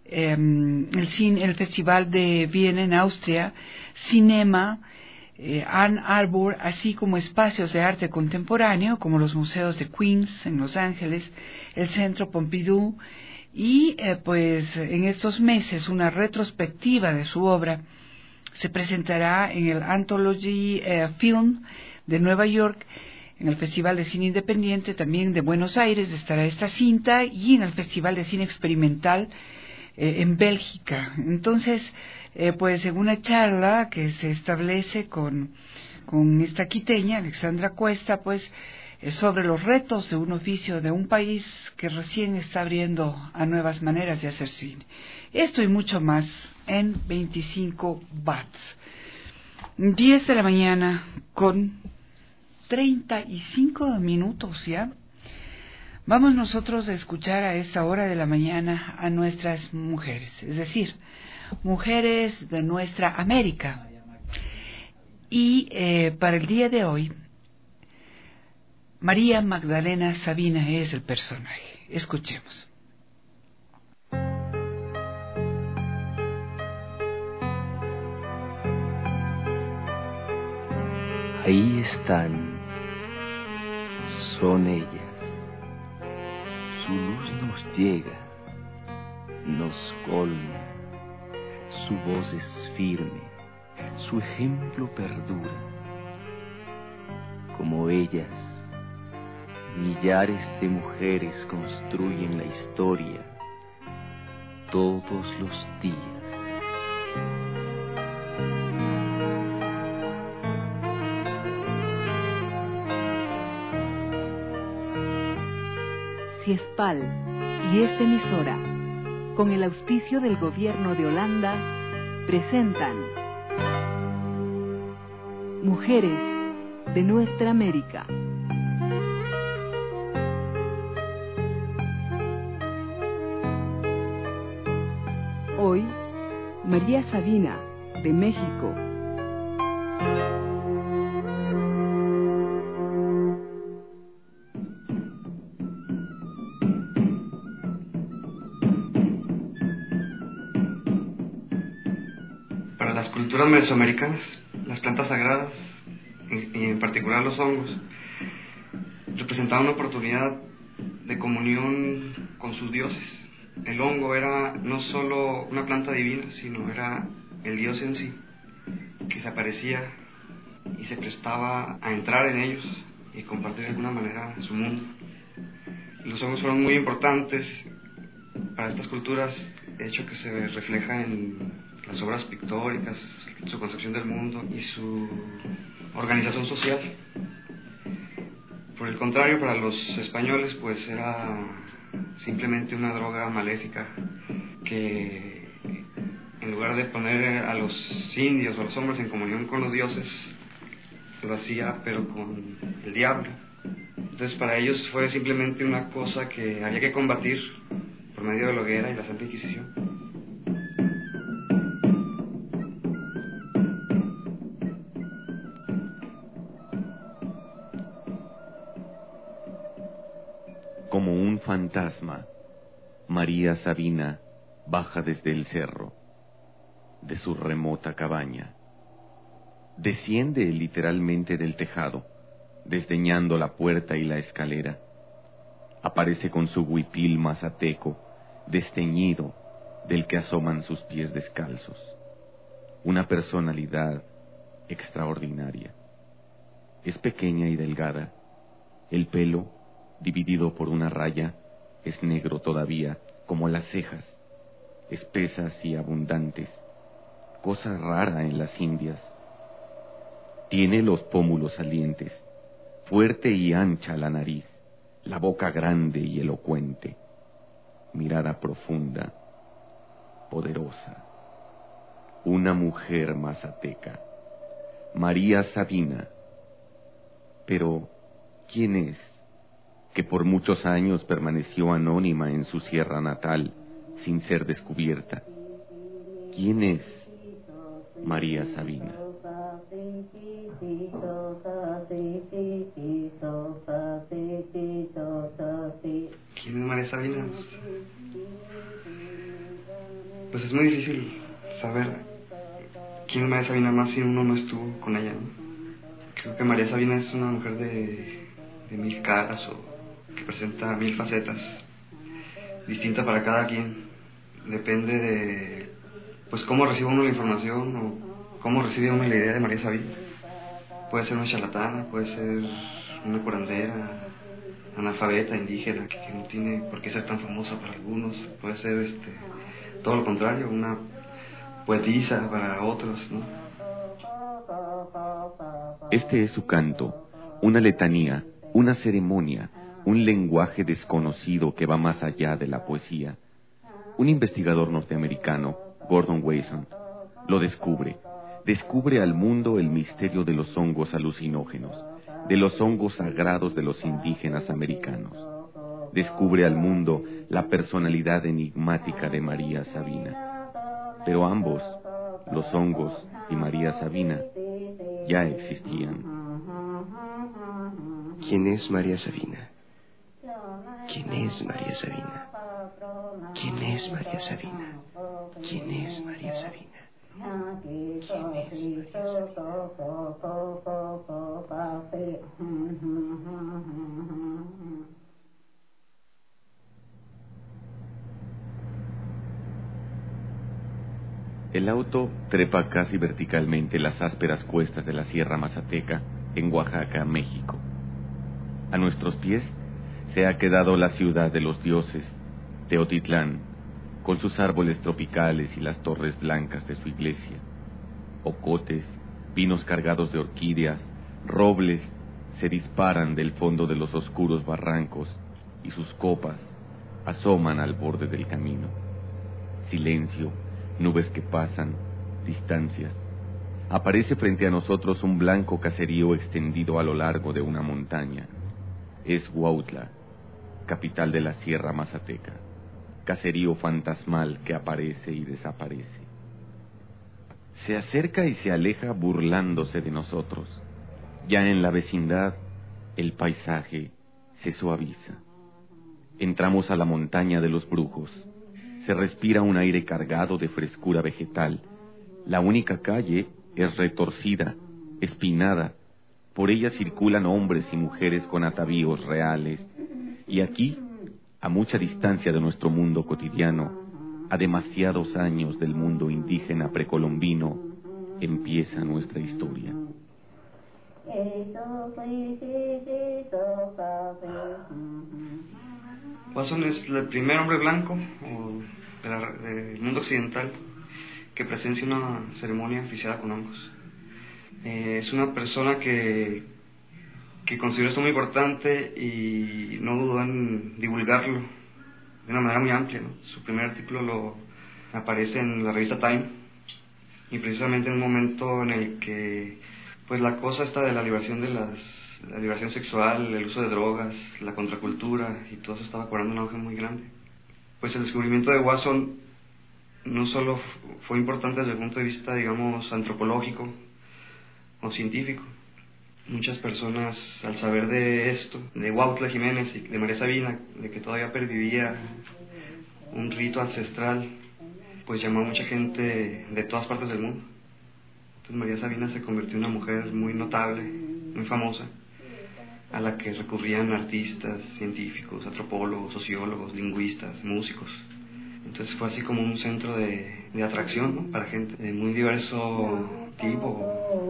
el Festival de Viena en Austria, Cinema, Ann Arbor, así como espacios de arte contemporáneo, como los museos de Queens en Los Ángeles, el Centro Pompidou, y pues en estos meses una retrospectiva de su obra se presentará en el Anthology Film de Nueva York, en el Festival de Cine Independiente también de Buenos Aires estará esta cinta, y en el Festival de Cine Experimental en Bélgica. Entonces, pues en una charla que se establece con esta quiteña, Alexandra Cuesta, pues sobre los retos de un oficio de un país que recién está abriendo a nuevas maneras de hacer cine. Esto y mucho más en 25 watts. 10 de la mañana con 35 minutos ya. Vamos nosotros a escuchar a esta hora de la mañana a nuestras mujeres, es decir, mujeres de nuestra América. Y para el día de hoy, María Magdalena Sabina es el personaje. Escuchemos. Ahí están, son ellas. Su luz nos llega, nos colma, su voz es firme, su ejemplo perdura. Como ellas, millares de mujeres construyen la historia todos los días. Ciespal y esta emisora, con el auspicio del Gobierno de Holanda, presentan Mujeres de Nuestra América. Hoy, María Sabina, de México. Para las culturas mesoamericanas, las plantas sagradas, y en particular los hongos, representaban una oportunidad de comunión con sus dioses. El hongo era no solo una planta divina, sino era el dios en sí, que se aparecía y se prestaba a entrar en ellos y compartir de alguna manera su mundo. Los hongos fueron muy importantes para estas culturas, de hecho que se refleja en las obras pictóricas, su concepción del mundo y su organización social. Por el contrario, para los españoles pues era simplemente una droga maléfica que, en lugar de poner a los indios o a los hombres en comunión con los dioses, lo hacía pero con el diablo. Entonces para ellos fue simplemente una cosa que había que combatir por medio de la hoguera y la Santa Inquisición. Como un fantasma, María Sabina baja desde el cerro, de su remota cabaña. Desciende literalmente del tejado, desdeñando la puerta y la escalera. Aparece con su huipil mazateco, desteñido, del que asoman sus pies descalzos. Una personalidad extraordinaria. Es pequeña y delgada. El pelo, dividido por una raya, es negro todavía, como las cejas, espesas y abundantes, cosa rara en las Indias. Tiene los pómulos salientes, fuerte y ancha la nariz, la boca grande y elocuente. mirada profunda, poderosa. Una mujer mazateca, María Sabina. Pero, ¿quién es? Que por muchos años permaneció anónima en su sierra natal, sin ser descubierta. ¿Quién es María Sabina? ¿Quién es María Sabina? Pues es muy difícil saber quién es María Sabina, más si uno no estuvo con ella, ¿no? Creo que María Sabina es una mujer de 1000 caras, o que presenta 1000 facetas, distinta para cada quien. Depende de, pues, cómo recibe uno la información o cómo recibe uno la idea de María Sabina. Puede ser una charlatana, puede ser una curandera, analfabeta, indígena, que no tiene por qué ser tan famosa para algunos. Puede ser todo lo contrario, una poetisa para otros, ¿no? Este es su canto, una letanía, una ceremonia, un lenguaje desconocido que va más allá de la poesía. Un investigador norteamericano, Gordon Wasson, lo descubre al mundo el misterio de los hongos alucinógenos, de los hongos sagrados de los indígenas americanos. Descubre al mundo la personalidad enigmática de María Sabina. Pero ambos, los hongos y María Sabina, ya existían. ¿Quién es María Sabina? ¿Quién es María Sabina? ¿Quién es María Sabina? ¿Quién es María Sabina? ¿Quién es María Sabina? El auto trepa casi verticalmente las ásperas cuestas de la Sierra Mazateca en Oaxaca, México. A nuestros pies se ha quedado la ciudad de los dioses, Teotitlán, con sus árboles tropicales y las torres blancas de su iglesia. Ocotes, pinos cargados de orquídeas, robles, se disparan del fondo de los oscuros barrancos y sus copas asoman al borde del camino. Silencio, nubes que pasan, distancias. Aparece frente a nosotros un blanco caserío extendido a lo largo de una montaña. Es Huautla, capital de la Sierra Mazateca. Caserío fantasmal que aparece y desaparece. Se acerca y se aleja burlándose de nosotros. Ya en la vecindad, el paisaje se suaviza. Entramos a la montaña de los brujos. Se respira un aire cargado de frescura vegetal. La única calle es retorcida, espinada. Por ella circulan hombres y mujeres con atavíos reales. Y aquí, a mucha distancia de nuestro mundo cotidiano, a demasiados años del mundo indígena precolombino, empieza nuestra historia. Wasson es el primer hombre blanco del mundo occidental que presencia una ceremonia oficiada con hongos. Es una persona que considero esto muy importante y no dudó en divulgarlo de una manera muy amplia, ¿no? Su primer artículo aparece en la revista Time, y precisamente en un momento en el que pues la cosa está de la liberación la liberación sexual, el uso de drogas, la contracultura, y todo eso estaba cobrando un auge muy grande. Pues el descubrimiento de Wasson no solo fue importante desde el punto de vista, digamos, antropológico o científico. Muchas personas, al saber de esto, de Huautla Jiménez y de María Sabina, de que todavía pervivía un rito ancestral, pues llamó a mucha gente de todas partes del mundo. Entonces María Sabina se convirtió en una mujer muy notable, muy famosa, a la que recurrían artistas, científicos, antropólogos, sociólogos, lingüistas, músicos. Entonces fue así como un centro de atracción, ¿no? Para gente de muy diverso tipo.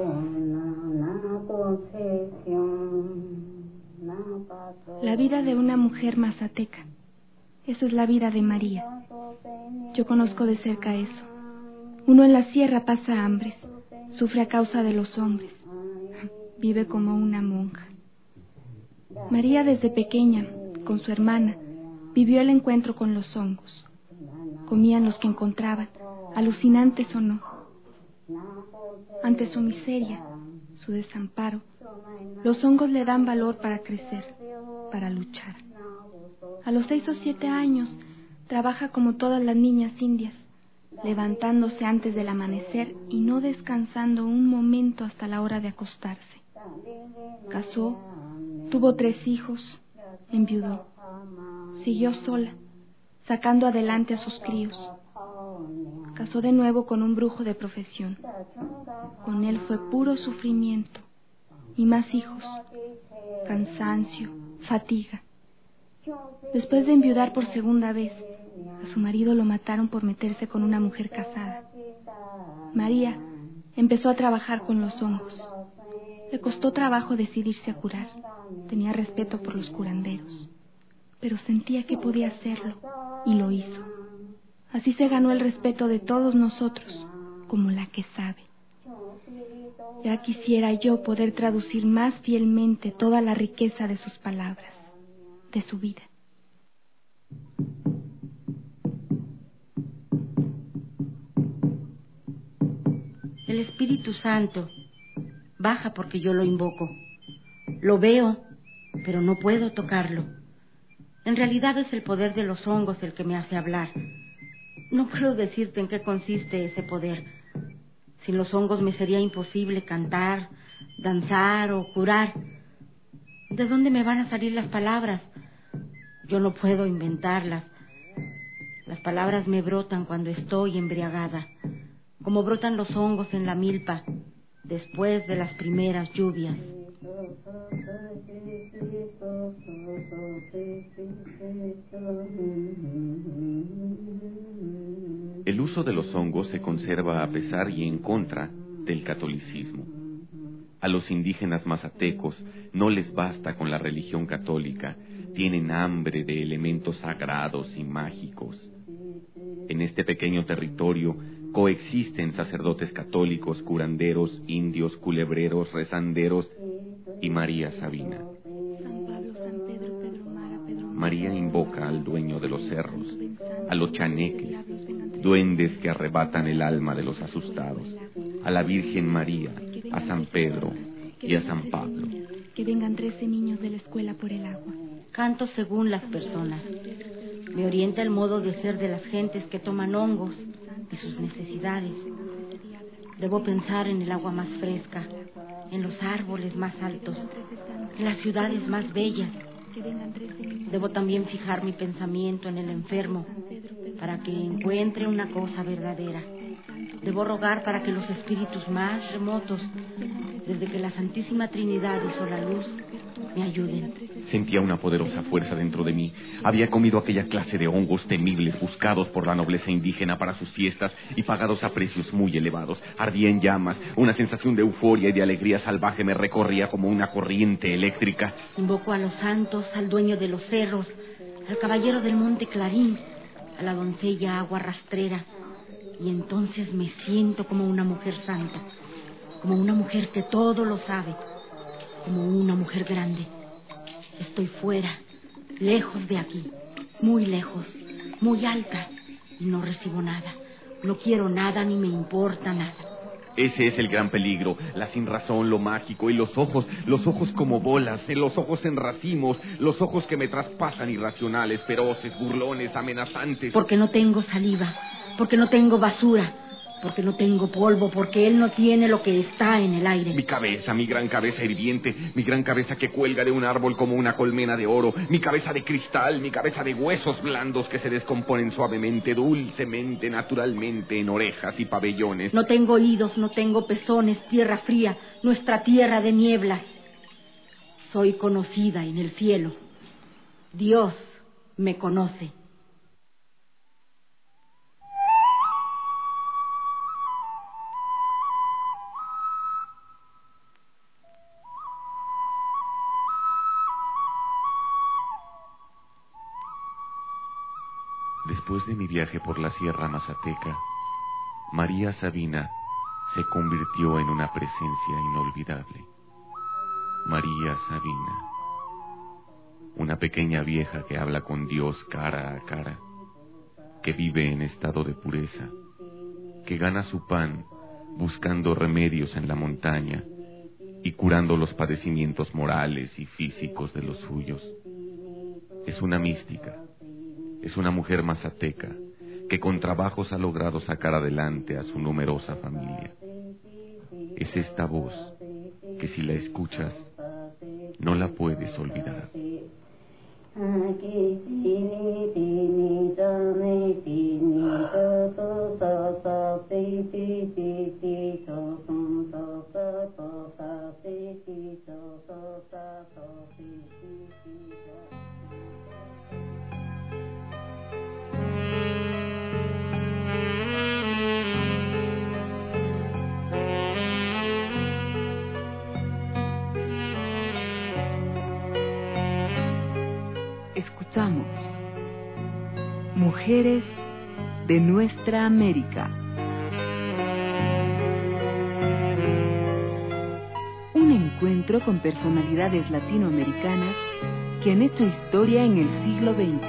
La vida de una mujer mazateca. Esa es la vida de María. Yo conozco de cerca eso. Uno en la sierra pasa hambres, sufre a causa de los hombres, vive como una monja. María desde pequeña, con su hermana, vivió el encuentro con los hongos. Comían los que encontraban, alucinantes o no. Ante su miseria, su desamparo, los hongos le dan valor para crecer, para luchar. A los 6 o 7 años, trabaja como todas las niñas indias, levantándose antes del amanecer y no descansando un momento hasta la hora de acostarse. Casó, tuvo 3 hijos, enviudó. Siguió sola, sacando adelante a sus críos. Casó de nuevo con un brujo de profesión. Con él fue puro sufrimiento. Y más hijos, cansancio, fatiga. Después de enviudar por segunda vez, a su marido lo mataron por meterse con una mujer casada. María empezó a trabajar con los hongos. Le costó trabajo decidirse a curar. Tenía respeto por los curanderos, pero sentía que podía hacerlo y lo hizo. Así se ganó el respeto de todos nosotros, como la que sabe. Ya quisiera yo poder traducir más fielmente toda la riqueza de sus palabras, de su vida. El Espíritu Santo baja porque yo lo invoco. Lo veo, pero no puedo tocarlo. En realidad es el poder de los hongos el que me hace hablar. No puedo decirte en qué consiste ese poder. Sin los hongos me sería imposible cantar, danzar o curar. ¿De dónde me van a salir las palabras? Yo no puedo inventarlas. Las palabras me brotan cuando estoy embriagada, como brotan los hongos en la milpa después de las primeras lluvias. El uso de los hongos se conserva a pesar y en contra del catolicismo. A los indígenas mazatecos no les basta con la religión católica, tienen hambre de elementos sagrados y mágicos. En este pequeño territorio coexisten sacerdotes católicos, curanderos, indios, culebreros, rezanderos y María Sabina. María invoca al dueño de los cerros, a los chaneques, duendes que arrebatan el alma de los asustados, a la Virgen María, a San Pedro y a San Pablo. Que vengan 13 niños de la escuela por el agua. Canto según las personas. Me orienta el modo de ser de las gentes que toman hongos y sus necesidades. Debo pensar en el agua más fresca, en los árboles más altos, en las ciudades más bellas. Debo también fijar mi pensamiento en el enfermo para que encuentre una cosa verdadera. Debo rogar para que los espíritus más remotos, desde que la Santísima Trinidad hizo la luz, me ayuden. Sentía una poderosa fuerza dentro de mí. Había comido aquella clase de hongos temibles buscados por la nobleza indígena para sus fiestas y pagados a precios muy elevados. Ardía en llamas. Una sensación de euforia y de alegría salvaje me recorría como una corriente eléctrica. Invoco a los santos, al dueño de los cerros, al caballero del monte Clarín, a la doncella agua rastrera. Y entonces me siento como una mujer santa, como una mujer que todo lo sabe, como una mujer grande. Estoy fuera, lejos de aquí, muy lejos, muy alta, y no recibo nada. No quiero nada ni me importa nada. Ese es el gran peligro, la sinrazón, lo mágico y los ojos como bolas, los ojos en racimos, los ojos que me traspasan irracionales, feroces, burlones, amenazantes. Porque no tengo saliva, porque no tengo basura, porque no tengo polvo, porque él no tiene lo que está en el aire. Mi cabeza, mi gran cabeza hirviente, mi gran cabeza que cuelga de un árbol como una colmena de oro, mi cabeza de cristal, mi cabeza de huesos blandos que se descomponen suavemente, dulcemente, naturalmente, en orejas y pabellones. No tengo oídos, no tengo pezones, tierra fría, nuestra tierra de nieblas. Soy conocida en el cielo. Dios me conoce. Después de mi viaje por la Sierra Mazateca, María Sabina se convirtió en una presencia inolvidable. María Sabina. una pequeña vieja que habla con Dios cara a cara, que vive en estado de pureza, que gana su pan buscando remedios en la montaña y curando los padecimientos morales y físicos de los suyos. Es una mística, es una mujer mazateca que con trabajos ha logrado sacar adelante a su numerosa familia. Es esta voz que si la escuchas, no la puedes olvidar. Escuchamos Mujeres de Nuestra América. Un encuentro con personalidades latinoamericanas que han hecho historia en el siglo XX.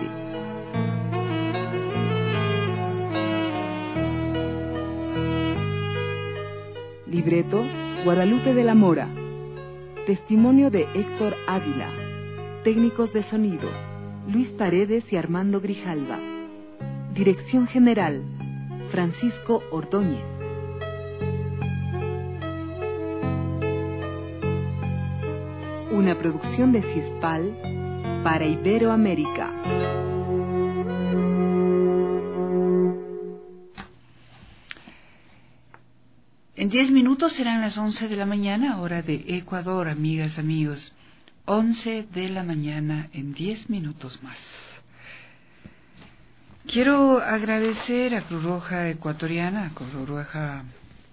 Libreto, Guadalupe de la Mora. Testimonio de Héctor Ávila. Técnicos de sonido, Luis Paredes y Armando Grijalva. Dirección General, Francisco Ordóñez. Una producción de CISPAL para Iberoamérica. En 10 minutos serán las 11 de la mañana, hora de Ecuador, amigas, amigos. 11 de la mañana en 10 minutos más. Quiero agradecer a Cruz Roja Ecuatoriana, a Cruz Roja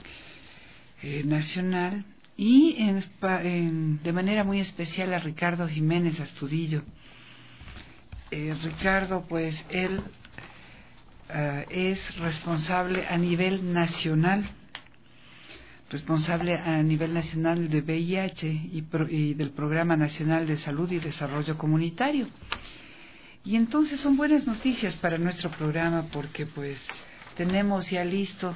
Nacional y de manera muy especial a Ricardo Jiménez Astudillo. Ricardo, pues él es responsable a nivel nacional de VIH y del Programa Nacional de Salud y Desarrollo Comunitario. Y entonces son buenas noticias para nuestro programa porque pues tenemos ya listo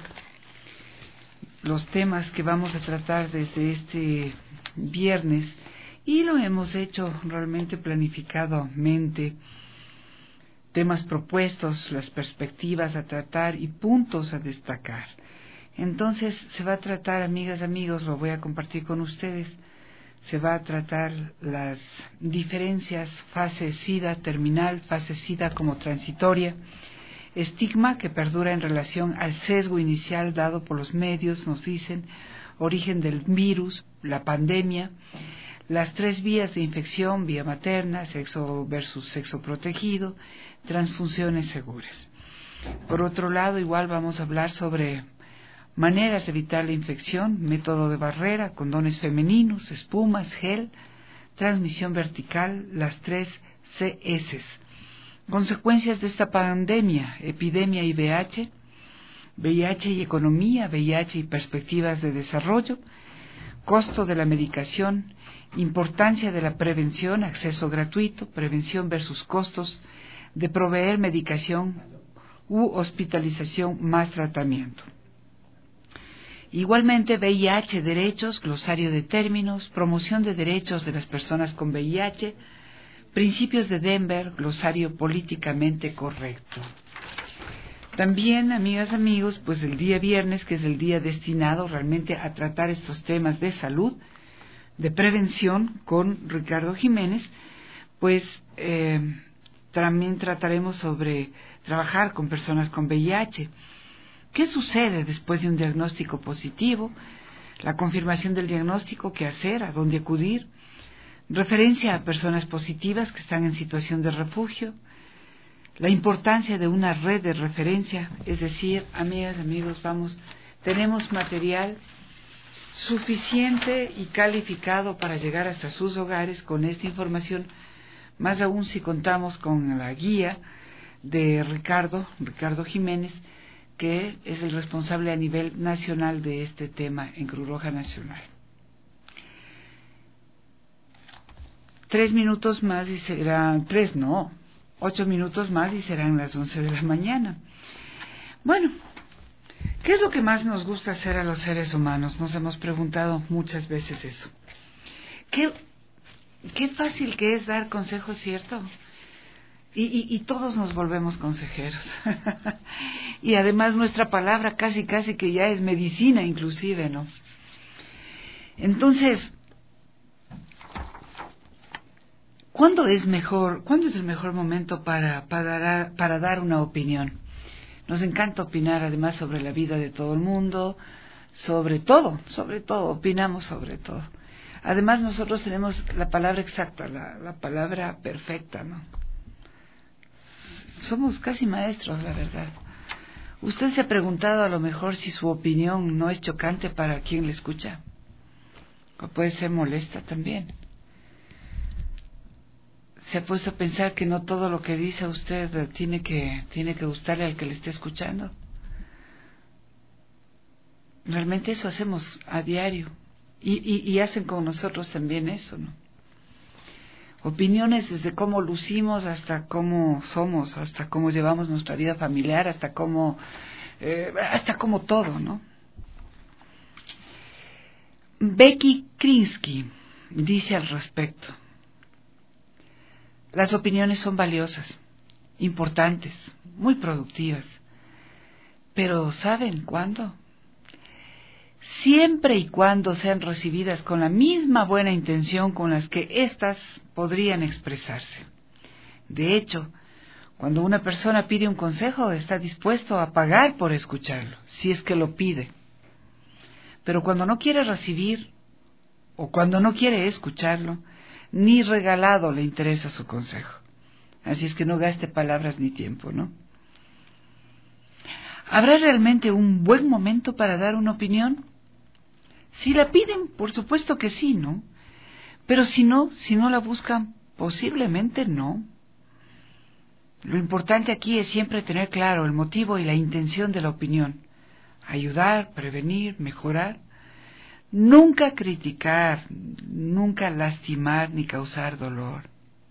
los temas que vamos a tratar desde este viernes y lo hemos hecho realmente planificadamente. Temas propuestos, las perspectivas a tratar y puntos a destacar. Entonces se va a tratar, amigas, amigos, lo voy a compartir con ustedes, se va a tratar las diferencias, fase SIDA terminal, fase SIDA como transitoria, estigma que perdura en relación al sesgo inicial dado por los medios, nos dicen, origen del virus, la pandemia, las 3 vías de infección, vía materna, sexo versus sexo protegido, transfusiones seguras. Por otro lado, igual vamos a hablar sobre maneras de evitar la infección, método de barrera, condones femeninos, espumas, gel, transmisión vertical, las 3 CS. Consecuencias de esta pandemia, epidemia y VIH y economía, VIH y perspectivas de desarrollo, costo de la medicación, importancia de la prevención, acceso gratuito, prevención versus costos de proveer medicación u hospitalización más tratamiento. Igualmente, VIH, derechos, glosario de términos, promoción de derechos de las personas con VIH, principios de Denver, glosario políticamente correcto. También, amigas, amigos, pues el día viernes, que es el día destinado realmente a tratar estos temas de salud, de prevención con Ricardo Jiménez, pues también trataremos sobre trabajar con personas con VIH. ¿Qué sucede después de un diagnóstico positivo? La confirmación del diagnóstico, qué hacer, a dónde acudir, referencia a personas positivas que están en situación de refugio, la importancia de una red de referencia, es decir, amigas, amigos, tenemos material suficiente y calificado para llegar hasta sus hogares con esta información, más aún si contamos con la guía de Ricardo Jiménez, que es el responsable a nivel nacional de este tema en Cruz Roja Nacional. 3 minutos más y serán 8 minutos más y serán las 11 de la mañana. Bueno, ¿qué es lo que más nos gusta hacer a los seres humanos? Nos hemos preguntado muchas veces eso. Qué fácil que es dar consejos, ¿cierto? Y todos nos volvemos consejeros. Y además nuestra palabra casi que ya es medicina inclusive, ¿no? Entonces, ¿cuándo es el mejor momento para dar una opinión? Nos encanta opinar además sobre la vida de todo el mundo, sobre todo, opinamos sobre todo. Además nosotros tenemos la palabra exacta, la palabra perfecta, ¿no? Somos casi maestros, la verdad. ¿Usted se ha preguntado a lo mejor si su opinión no es chocante para quien le escucha? O puede ser molesta también. ¿Se ha puesto a pensar que no todo lo que dice usted tiene que gustarle al que le esté escuchando? Realmente eso hacemos a diario. Y hacen con nosotros también eso, ¿no? Opiniones desde cómo lucimos hasta cómo somos, hasta cómo llevamos nuestra vida familiar, hasta cómo todo, ¿no? Becky Krinsky dice al respecto: las opiniones son valiosas, importantes, muy productivas, pero ¿saben cuándo? Siempre y cuando sean recibidas con la misma buena intención con las que éstas podrían expresarse. De hecho, cuando una persona pide un consejo, está dispuesto a pagar por escucharlo, si es que lo pide. Pero cuando no quiere recibir, o cuando no quiere escucharlo, ni regalado le interesa su consejo. Así es que no gaste palabras ni tiempo, ¿no? ¿Habrá realmente un buen momento para dar una opinión? Si la piden, por supuesto que sí, ¿no? Pero si no la buscan, posiblemente no. Lo importante aquí es siempre tener claro el motivo y la intención de la opinión. Ayudar, prevenir, mejorar. Nunca criticar, nunca lastimar ni causar dolor.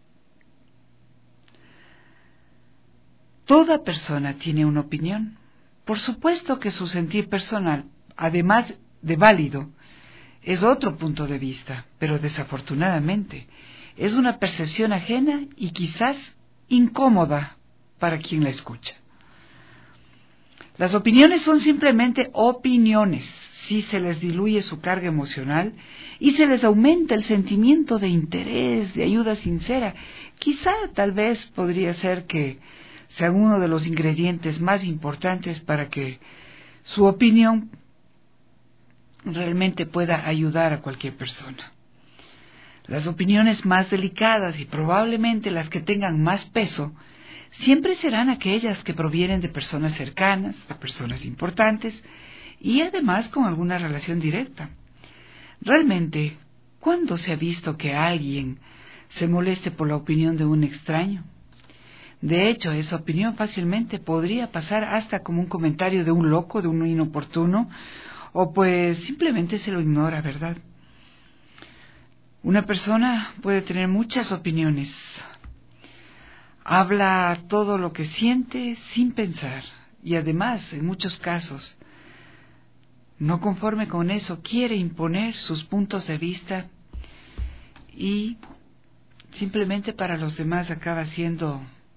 Toda persona tiene una opinión. Por supuesto que su sentir personal, además de válido, es otro punto de vista, pero desafortunadamente es una percepción ajena y quizás incómoda para quien la escucha. Las opiniones son simplemente opiniones si se les diluye su carga emocional y se les aumenta el sentimiento de interés, de ayuda sincera. Quizá, tal vez, podría ser que sean uno de los ingredientes más importantes para que su opinión realmente pueda ayudar a cualquier persona. Las opiniones más delicadas y probablemente las que tengan más peso siempre serán aquellas que provienen de personas cercanas, de personas importantes y además con alguna relación directa. Realmente, ¿cuándo se ha visto que alguien se moleste por la opinión de un extraño? De hecho, esa opinión fácilmente podría pasar hasta como un comentario de un loco, de un inoportuno, o pues simplemente se lo ignora, ¿verdad? Una persona puede tener muchas opiniones. Habla todo lo que siente sin pensar y además, en muchos casos, no conforme con eso, quiere imponer sus puntos de vista y simplemente para los demás acaba siendo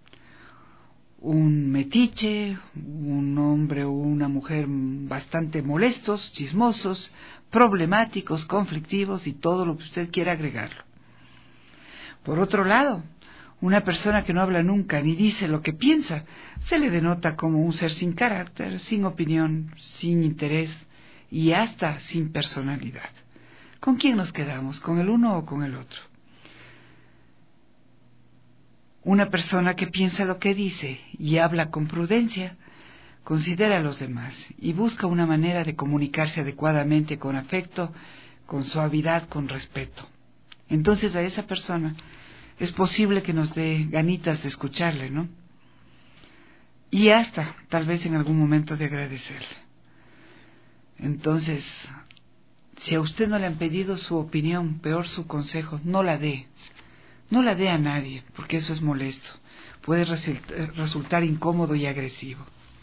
un metiche, un hombre o una mujer bastante molestos, chismosos, problemáticos, conflictivos y todo lo que usted quiera agregarlo. Por otro lado, una persona que no habla nunca ni dice lo que piensa, se le denota como un ser sin carácter, sin opinión, sin interés y hasta sin personalidad. ¿Con quién nos quedamos? ¿Con el uno o con el otro? Una persona que piensa lo que dice y habla con prudencia, considera a los demás y busca una manera de comunicarse adecuadamente, con afecto, con suavidad, con respeto. Entonces a esa persona es posible que nos dé ganitas de escucharle, ¿no? Y hasta, tal vez en algún momento, de agradecerle. Entonces, si a usted no le han pedido su opinión, peor su consejo, no la dé. No la dé a nadie, porque eso es molesto. Puede resultar incómodo y agresivo.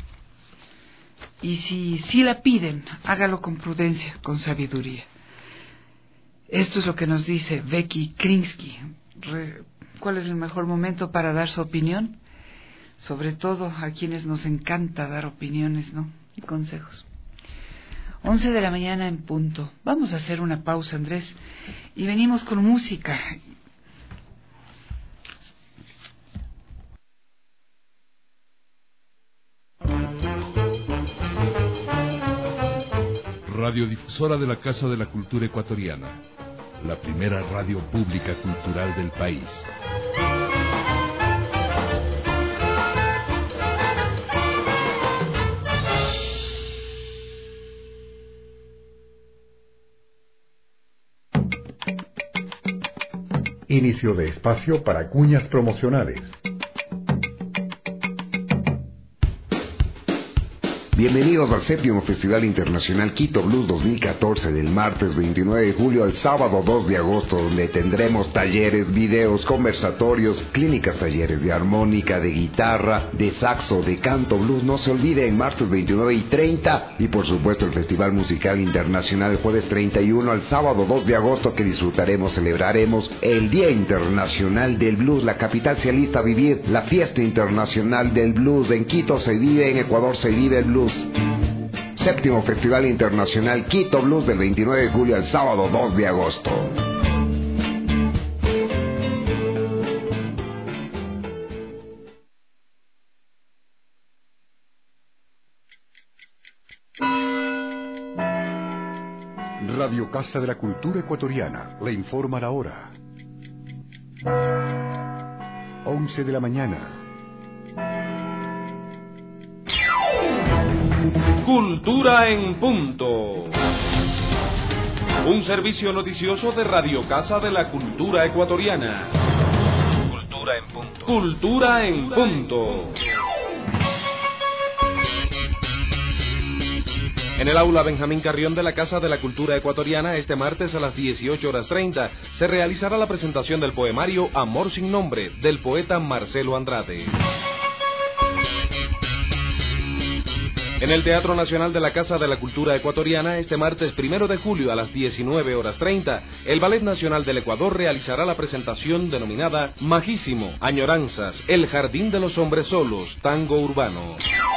Y si la piden, hágalo con prudencia, con sabiduría. Esto es lo que nos dice Becky Krinsky. ¿Cuál es el mejor momento para dar su opinión? Sobre todo a quienes nos encanta dar opiniones, ¿no? Y consejos. 11 de la mañana en punto. Vamos a hacer una pausa, Andrés, y venimos con música. Radiodifusora de la Casa de la Cultura Ecuatoriana, la primera radio pública cultural del país. Inicio de espacio para cuñas promocionales. Bienvenidos al 7º Festival Internacional Quito Blues 2014 del martes 29 de julio al sábado 2 de agosto, donde tendremos talleres, videos, conversatorios, clínicas, talleres de armónica, de guitarra, de saxo, de canto blues. No se olviden, martes 29 y 30, y por supuesto el Festival Musical Internacional el jueves 31 al sábado 2 de agosto, que celebraremos el Día Internacional del Blues. La capital se alista a vivir la fiesta internacional del blues. En Quito se vive, en Ecuador se vive el blues. 7º Festival Internacional Quito Blues del 29 de julio al sábado 2 de agosto. Radio Casa de la Cultura Ecuatoriana le informa la hora. 11 de la mañana. Cultura en punto. Un servicio noticioso de Radio Casa de la Cultura Ecuatoriana. Cultura en punto. Cultura en punto. En el aula Benjamín Carrión de la Casa de la Cultura Ecuatoriana, este martes a las 18:30, se realizará la presentación del poemario Amor sin nombre, del poeta Marcelo Andrade. En el Teatro Nacional de la Casa de la Cultura Ecuatoriana, este martes 1 de julio a las 19:30, el Ballet Nacional del Ecuador realizará la presentación denominada Majísimo, Añoranzas, El Jardín de los Hombres Solos, Tango Urbano.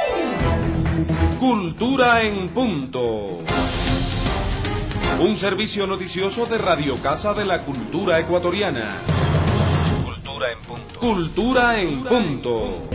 Cultura en punto. Un servicio noticioso de Radio Casa de la Cultura Ecuatoriana. Cultura en punto. Cultura en punto.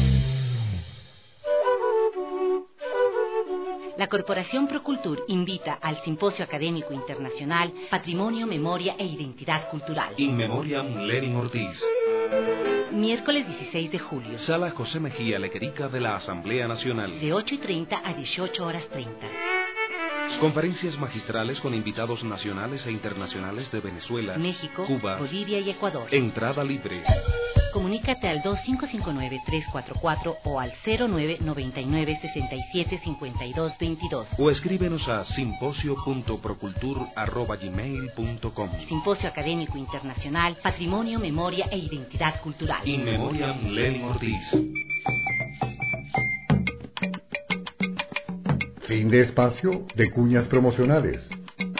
La Corporación Procultur invita al Simposio Académico Internacional Patrimonio, Memoria e Identidad Cultural. In Memoriam Lenin Ortiz. Miércoles 16 de julio. Sala José Mejía Lequerica de la Asamblea Nacional. De 8:30 a 18:30. Conferencias magistrales con invitados nacionales e internacionales de Venezuela, México, Cuba, Bolivia y Ecuador. Entrada libre. Comunícate al 2559-344 o al 0999-675222. O escríbenos a simposio.procultur@gmail.com. Simposio Académico Internacional Patrimonio, Memoria e Identidad Cultural. In Memoriam Lenin Ortiz. Fin de espacio de cuñas promocionales.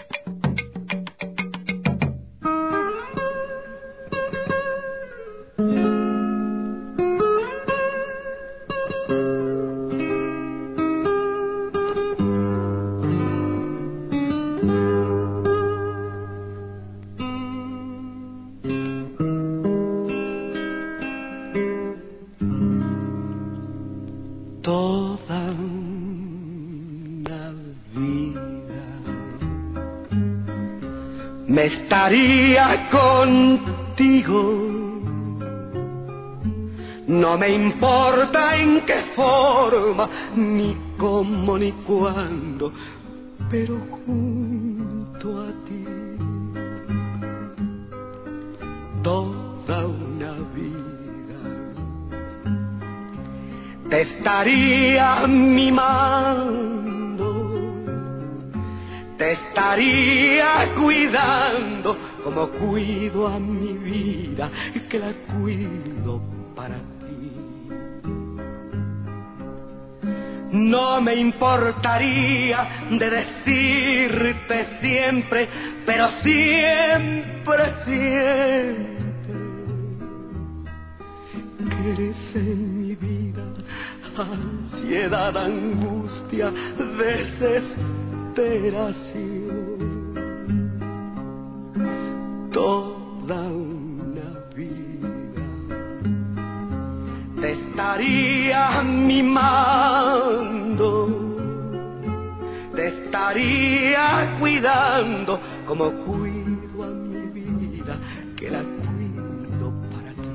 Me estaría contigo, no me importa en qué forma, ni cómo ni cuándo, pero junto a ti toda una vida te estaría mimando, te estaría cuidando como cuido a mi vida, que la cuido para ti. No me importaría de decirte siempre, pero siempre, siempre, que eres en mi vida ansiedad, angustia, desesperación. Toda una vida te estaría mimando, te estaría cuidando como cuido a mi vida, que la cuido para ti.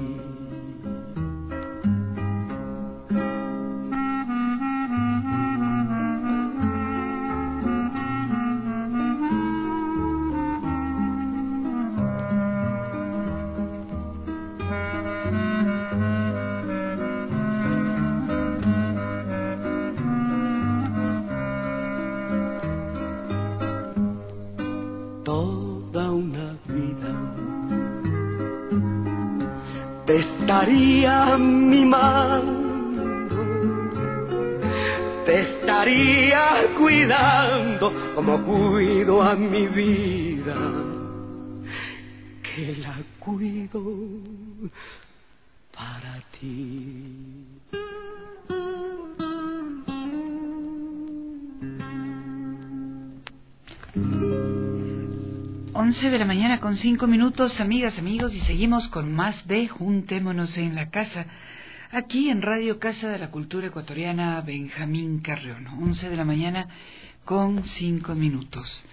Toda una vida te estaría mimando, te estaría cuidando como cuido a mi vida, que la cuido para ti. 11 de la mañana con 5 minutos, amigas, amigos, y seguimos con más de Juntémonos en la Casa, aquí en Radio Casa de la Cultura Ecuatoriana, Benjamín Carrión. 11 de la mañana con 5 minutos.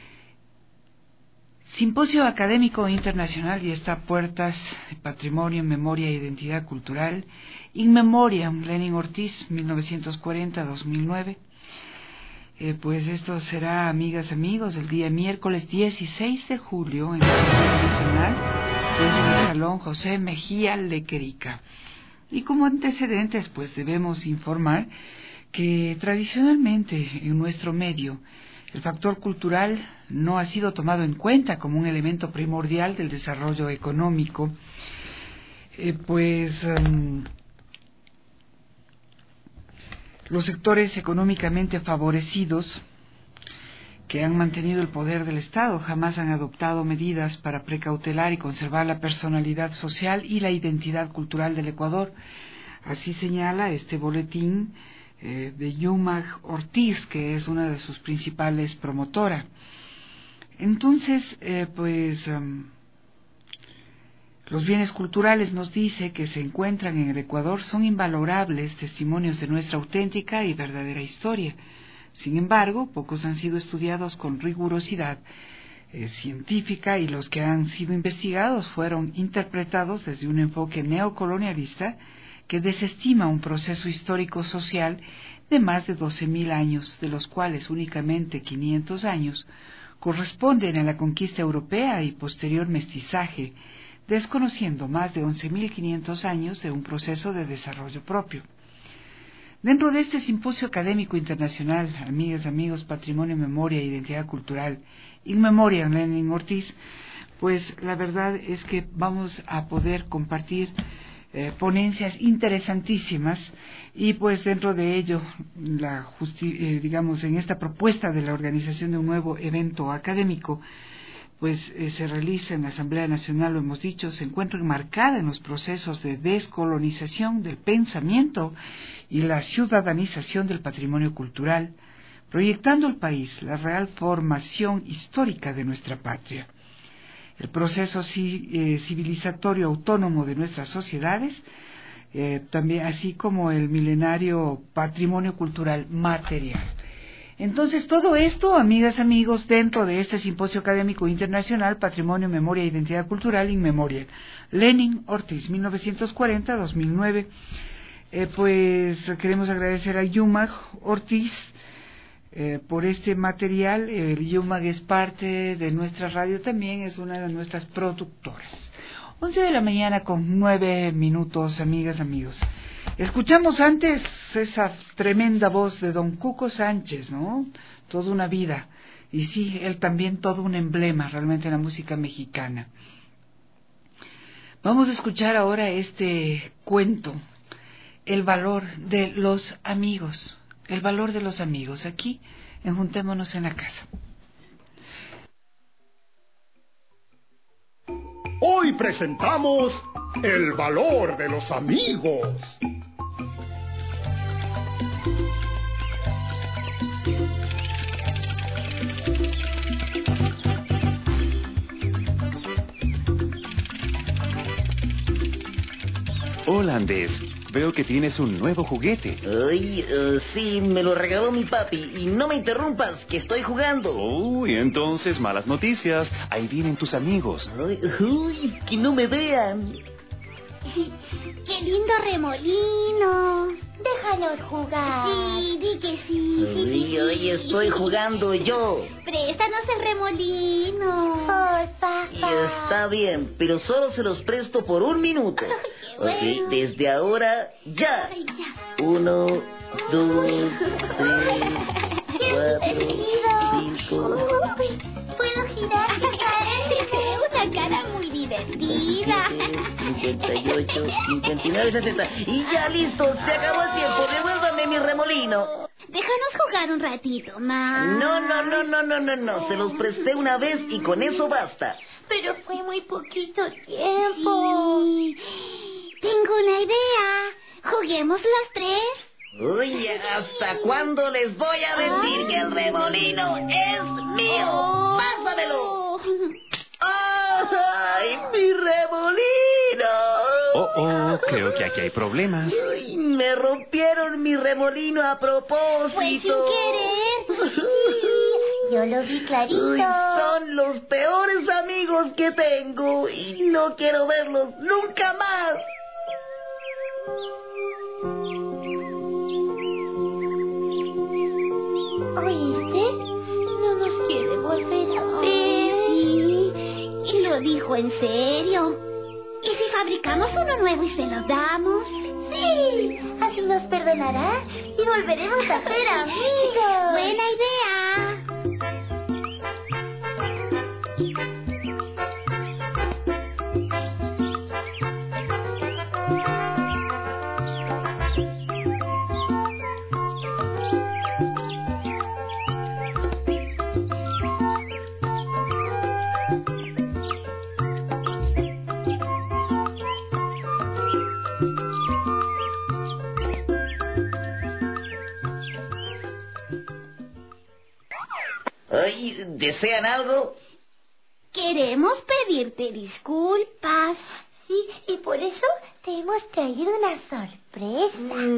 Simposio Académico Internacional y está a puertas de Patrimonio, Memoria e Identidad Cultural, In Memoriam, Lenin Ortiz, 1940-2009. Pues esto será, amigas, amigos, el día miércoles 16 de julio en la Ciudad Nacional, desde el Salón José Mejía Lequerica. Y como antecedentes, pues debemos informar que tradicionalmente en nuestro medio el factor cultural no ha sido tomado en cuenta como un elemento primordial del desarrollo económico, los sectores económicamente favorecidos que han mantenido el poder del Estado jamás han adoptado medidas para precautelar y conservar la personalidad social y la identidad cultural del Ecuador. Así señala este boletín de Yumag Ortiz, que es una de sus principales promotoras. Entonces, los bienes culturales, nos dice, que se encuentran en el Ecuador son invalorables testimonios de nuestra auténtica y verdadera historia. Sin embargo, pocos han sido estudiados con rigurosidad científica y los que han sido investigados fueron interpretados desde un enfoque neocolonialista que desestima un proceso histórico-social de más de 12.000 años, de los cuales únicamente 500 años corresponden a la conquista europea y posterior mestizaje, desconociendo más de 11.500 años de un proceso de desarrollo propio. Dentro de este simposio académico internacional, amigas, amigos, Patrimonio, Memoria e Identidad Cultural, In Memoriam, Lenin Ortiz, pues la verdad es que vamos a poder compartir ponencias interesantísimas y pues dentro de ello, en esta propuesta de la organización de un nuevo evento académico, pues se realiza en la Asamblea Nacional, lo hemos dicho, se encuentra enmarcada en los procesos de descolonización del pensamiento y la ciudadanización del patrimonio cultural, proyectando al país la real formación histórica de nuestra patria. El proceso civilizatorio autónomo de nuestras sociedades, también así como el milenario patrimonio cultural material. Entonces, todo esto, amigas, amigos, dentro de este Simposio Académico Internacional, Patrimonio, Memoria e Identidad Cultural, In Memoriam, Lenin Ortiz, 1940-2009. Pues queremos agradecer a Yumag Ortiz por este material. Yumag es parte de nuestra radio también, es una de nuestras productoras. 11 de la mañana con 9 minutos, amigas, amigos. Escuchamos antes esa tremenda voz de don Cuco Sánchez, ¿no? Toda una vida. Y sí, él también todo un emblema realmente en la música mexicana. Vamos a escuchar ahora este cuento, El valor de los amigos. El valor de los amigos, aquí en Juntémonos en la Casa. Hoy presentamos El valor de los amigos. Hola, Andrés. Veo que tienes un nuevo juguete. Ay, sí, me lo regaló mi papi. Y no me interrumpas, que estoy jugando. Uy, entonces malas noticias. Ahí vienen tus amigos. Uy, que no me vean. ¡Qué lindo remolino! Déjanos jugar. Sí, di que sí. Uy, estoy jugando yo. Préstanos el remolino. Por favor. Está bien, pero solo se los presto por 1 minuto. Ok, desde ahora, ya. 1, 2, 3, 4, 5. Puedo girar mi cara. Una cara muy divertida. 58, 59, 60. Y ya listo, se acabó el tiempo. Devuélvame mi remolino. Déjanos jugar un ratito más. No. Se los presté una vez y con eso basta. Pero fue muy poquito tiempo. Sí. Tengo una idea. ¿Juguemos los 3? Uy, ¿hasta cuándo les voy a decir que el remolino es mío? ¡Pásamelo! ¡Ay, mi remolino! Creo que aquí hay problemas. Uy, me rompieron mi remolino a propósito. Fue sin querer. Yo lo vi clarito. Uy, son los peores amigos que tengo y no quiero verlos nunca más. ¿Oíste? No nos quiere volver a ver. Sí, y lo dijo en serio. ¿Y si fabricamos uno nuevo y se lo damos? Sí, así nos perdonará y volveremos a ser amigos. Buena idea. Ay, ¿desean algo? Queremos pedirte disculpas. Sí, y por eso te hemos traído una sorpresa.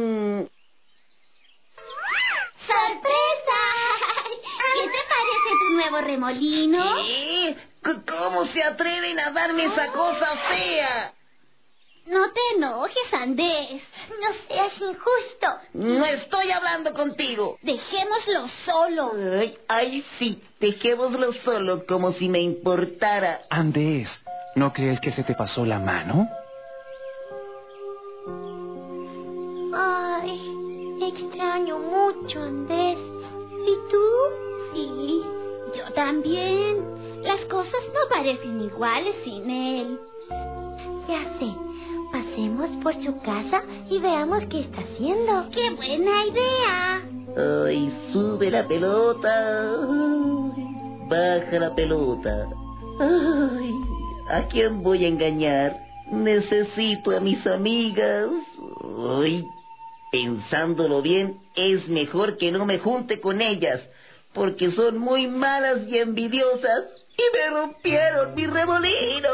¡Sorpresa! ¿Qué te parece tu nuevo remolino? ¿Qué? ¿Cómo se atreven a darme esa cosa fea? No te enojes, Andrés. No seas injusto. No estoy hablando contigo. Dejémoslo solo. Ay, sí, dejémoslo solo, como si me importara. Andrés, ¿no crees que se te pasó la mano? Ay, extraño mucho, Andrés. ¿Y tú? Sí, yo también. Las cosas no parecen iguales sin él. Ya sé. Pasemos por su casa y veamos qué está haciendo. ¡Qué buena idea! Ay, sube la pelota. Ay, baja la pelota. Ay, ¿a quién voy a engañar? Necesito a mis amigas. Ay, pensándolo bien, es mejor que no me junte con ellas, porque son muy malas y envidiosas y me rompieron mi remolino.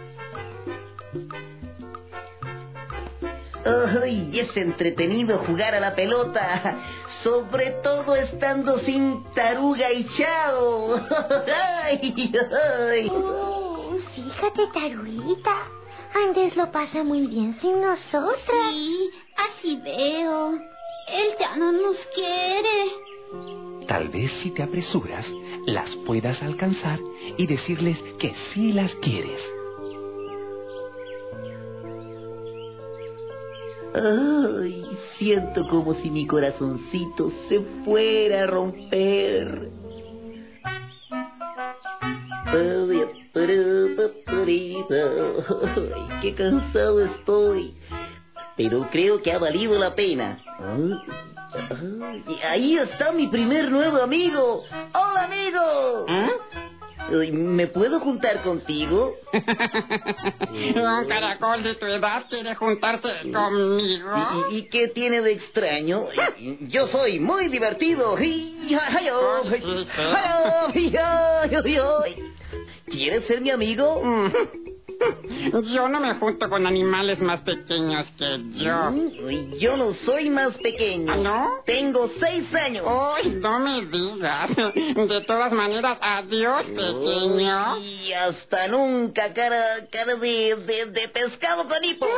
Ay, es entretenido jugar a la pelota, sobre todo estando sin Taruga y Chao. Ay, ay. Fíjate, Taruguita, Andrés lo pasa muy bien sin nosotras. Sí, así veo. Él ya no nos quiere. Tal vez si te apresuras, las puedas alcanzar y decirles que sí las quieres. Ay, siento como si mi corazoncito se fuera a romper. Qué cansado estoy. Pero creo que ha valido la pena. Ahí está mi primer nuevo amigo. ¡Hola, amigo! ¿Me puedo juntar contigo? ¿Un caracol de tu edad quiere juntarse conmigo? ¿Y qué tiene de extraño? Yo soy muy divertido. ¿Quieres ser mi amigo? Yo no me junto con animales más pequeños que yo. Yo no soy más pequeño. ¿No? Tengo 6 años. ¡Ay, no me digas! De todas maneras, adiós, pequeño. Y hasta nunca, cara de pescado con hipo.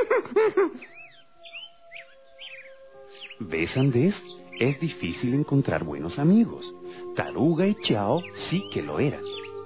¿Ves, Andés? Es difícil encontrar buenos amigos. Taruga y Chao sí que lo eran.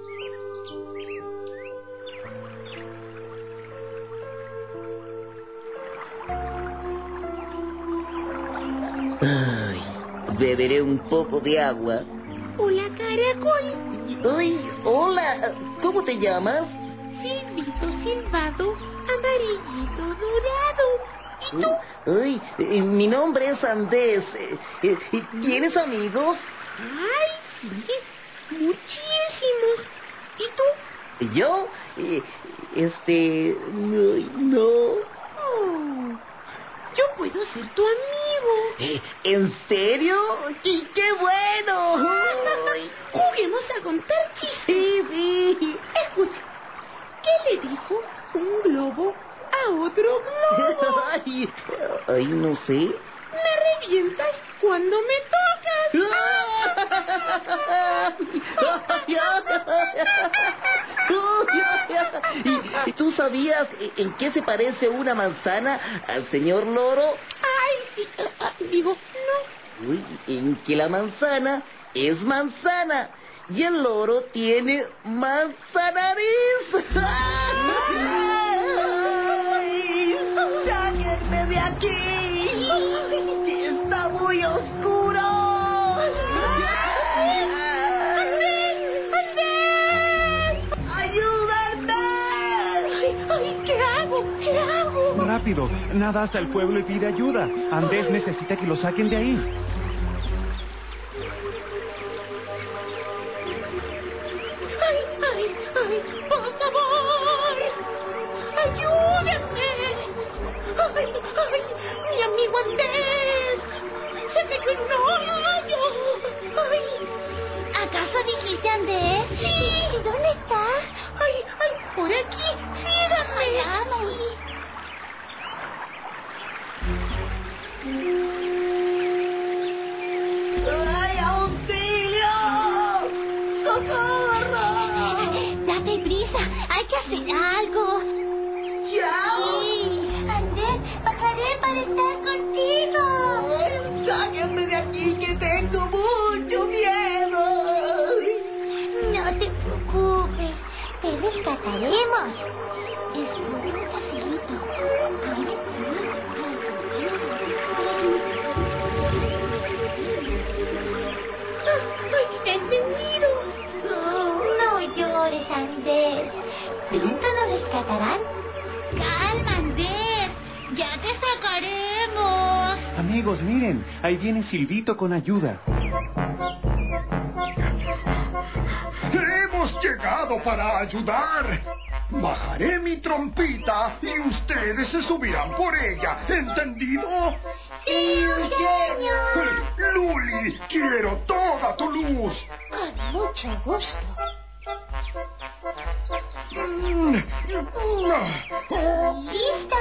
Ay, beberé un poco de agua. Hola, caracol. Ay, hola. ¿Cómo te llamas? Silvito silbado, amarillito dorado. ¿Y tú? Ay, mi nombre es Andés. ¿Tienes amigos? Ay, sí, muchísimos. ¿Y tú? ¿Yo? No. Oh, yo puedo ser tu amigo. ¿En serio? ¡Qué bueno! Juguemos a contar chistes. Sí. Escucha, ¿qué le dijo un globo a otro globo? Ay, no sé. Me revientas cuando me tocas. ¿Y tú sabías en qué se parece una manzana al señor loro? Ay, sí. Digo, no. En que la manzana es manzana y el loro tiene manzanariz. ¡Sáquenme de aquí! ¡Está muy oscuro! ¡Andrés! ¡Ayúdame! ¡Ay, ¿qué hago? Rápido, nada hasta el pueblo y pide ayuda. Andés necesita que lo saquen de ahí. ¡Ay! ¡Por favor! ¡Ayúdenme! ¡Ay! ¡Mi amigo Andrés! ¡Se cayó en un hoyo! ¡Ay! ¿Acaso dijiste Andrés? Sí. ¿Y dónde está? ¡Ay! ¡Por aquí! ¡Síganme! ¡Vamos! ¡Ay, auxilio! ¡Socorro! ¡Date prisa! ¡Hay que hacer algo! ¡Chao! Sí. Andrés, bajaré para estar contigo. ¡Sáquenme de aquí que tengo mucho miedo! No te preocupes, te rescataremos. Espera un chasquito. ¡Entendido! No llores, Andrés. ¿Pronto nos rescatarán? ¡Calma, Andrés! ¡Ya te sacaremos! Amigos, miren, ahí viene Silvito con ayuda. ¡Hemos llegado para ayudar! Bajaré mi trompita y ustedes se subirán por ella, ¿entendido? ¡Sí, Eugenio! Luli, quiero toda tu luz. Con mucho gusto. ¡Listo!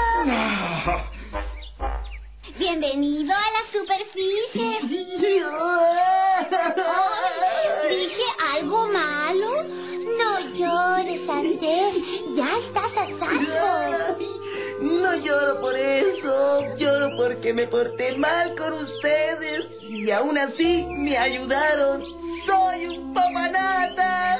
Bienvenido a la superficie. ¿Dije algo malo? No llores, Andrés. Ya estás a salvo. No lloro por eso. Lloro porque me porté mal con ustedes. Y aún así me ayudaron. ¡Soy un papanata!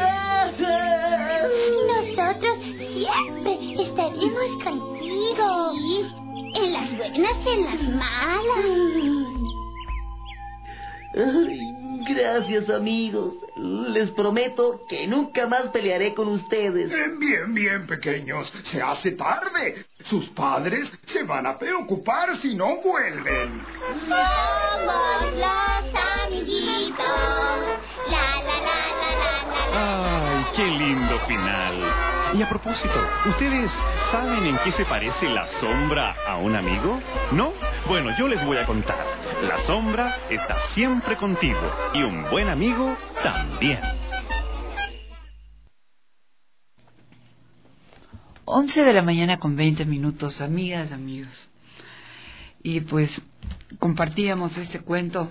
Nosotros siempre estaremos contigo. Sí, en las buenas y en las malas. Gracias, amigos. Les prometo que nunca más pelearé con ustedes. Bien, pequeños. Se hace tarde. Sus padres se van a preocupar si no vuelven. Somos los amiguitos. ¡Ay, qué lindo final! Y a propósito, ¿ustedes saben en qué se parece la sombra a un amigo? ¿No? Bueno, yo les voy a contar. La sombra está siempre contigo y un buen amigo también. 11 de la mañana con 20 minutos, amigas, amigos. Y pues compartíamos este cuento,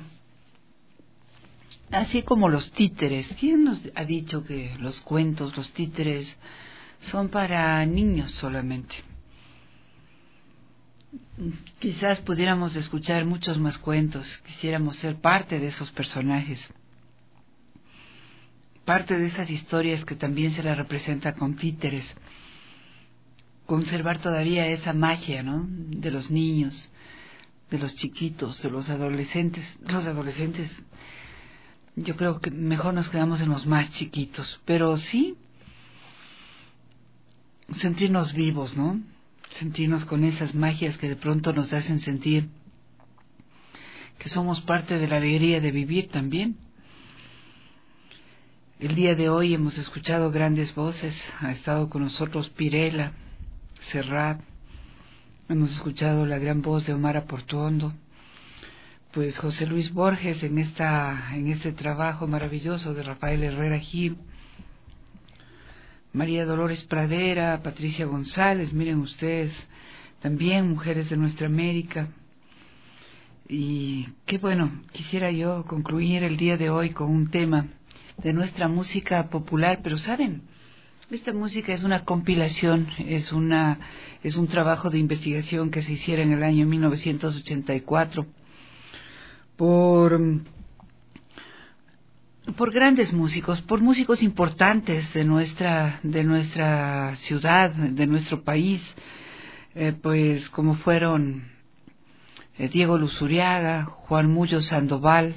así como los títeres. ¿Quién nos ha dicho que los cuentos, los títeres, son para niños solamente? Quizás pudiéramos escuchar muchos más cuentos, quisiéramos ser parte de esos personajes, parte de esas historias que también se las representa con títeres, conservar todavía esa magia, ¿no?, de los niños, de los chiquitos, de los adolescentes. Los adolescentes, yo creo que mejor nos quedamos en los más chiquitos, pero sí sentirnos vivos, ¿no? Sentirnos con esas magias que de pronto nos hacen sentir que somos parte de la alegría de vivir también. El día de hoy hemos escuchado grandes voces, ha estado con nosotros Pirela, Serrat, hemos escuchado la gran voz de Omar Portuondo, pues José Luis Borges en este trabajo maravilloso de Rafael Herrera Gil, María Dolores Pradera, Patricia González, miren ustedes, también mujeres de nuestra América. Y qué bueno, quisiera yo concluir el día de hoy con un tema de nuestra música popular, pero ¿saben? Esta música es una compilación, es un trabajo de investigación que se hiciera en el año 1984 por grandes músicos, por músicos importantes de nuestra ciudad, de nuestro país, pues como fueron Diego Luzuriaga, Juan Mullo Sandoval,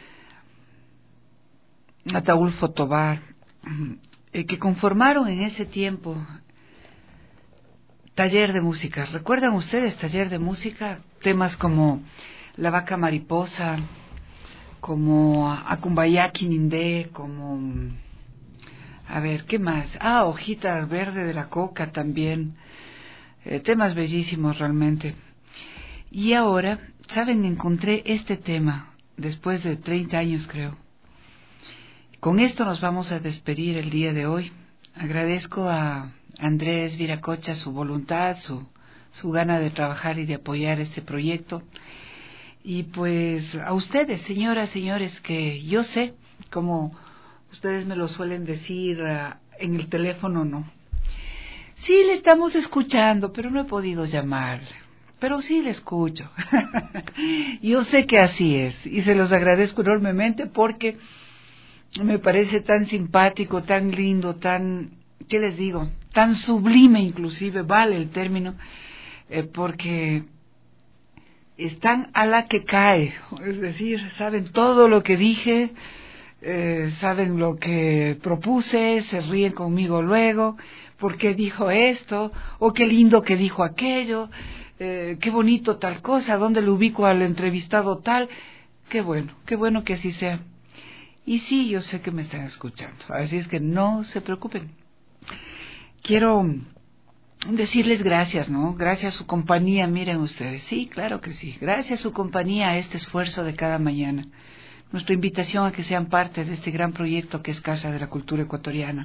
Ataúlfo Tobar, que conformaron en ese tiempo Taller de Música. ¿Recuerdan ustedes Taller de Música? Temas como La Vaca Mariposa, como Acumbayá Quinindé, como, a ver, ¿qué más? Hojita Verde de la Coca también, temas bellísimos realmente. Y ahora, ¿saben? Encontré este tema, después de 30 años creo. Con esto nos vamos a despedir el día de hoy. Agradezco a Andrés Viracocha su voluntad, su gana de trabajar y de apoyar este proyecto. Y pues a ustedes, señoras, señores, que yo sé, como ustedes me lo suelen decir en el teléfono, no. Sí, le estamos escuchando, pero no he podido llamarle. Pero sí le escucho. Yo sé que así es. Y se los agradezco enormemente porque me parece tan simpático, tan lindo, tan, ¿qué les digo? Tan sublime inclusive, vale el término, porque están a la que cae, es decir, saben todo lo que dije, saben lo que propuse, se ríen conmigo luego, por qué dijo esto, o qué lindo que dijo aquello, qué bonito tal cosa, dónde lo ubico al entrevistado tal, qué bueno que así sea. Y sí, yo sé que me están escuchando, así es que no se preocupen. Quiero decirles gracias, ¿no? Gracias a su compañía, miren ustedes. Sí, claro que sí. Gracias a su compañía, a este esfuerzo de cada mañana. Nuestra invitación a que sean parte de este gran proyecto que es Casa de la Cultura Ecuatoriana.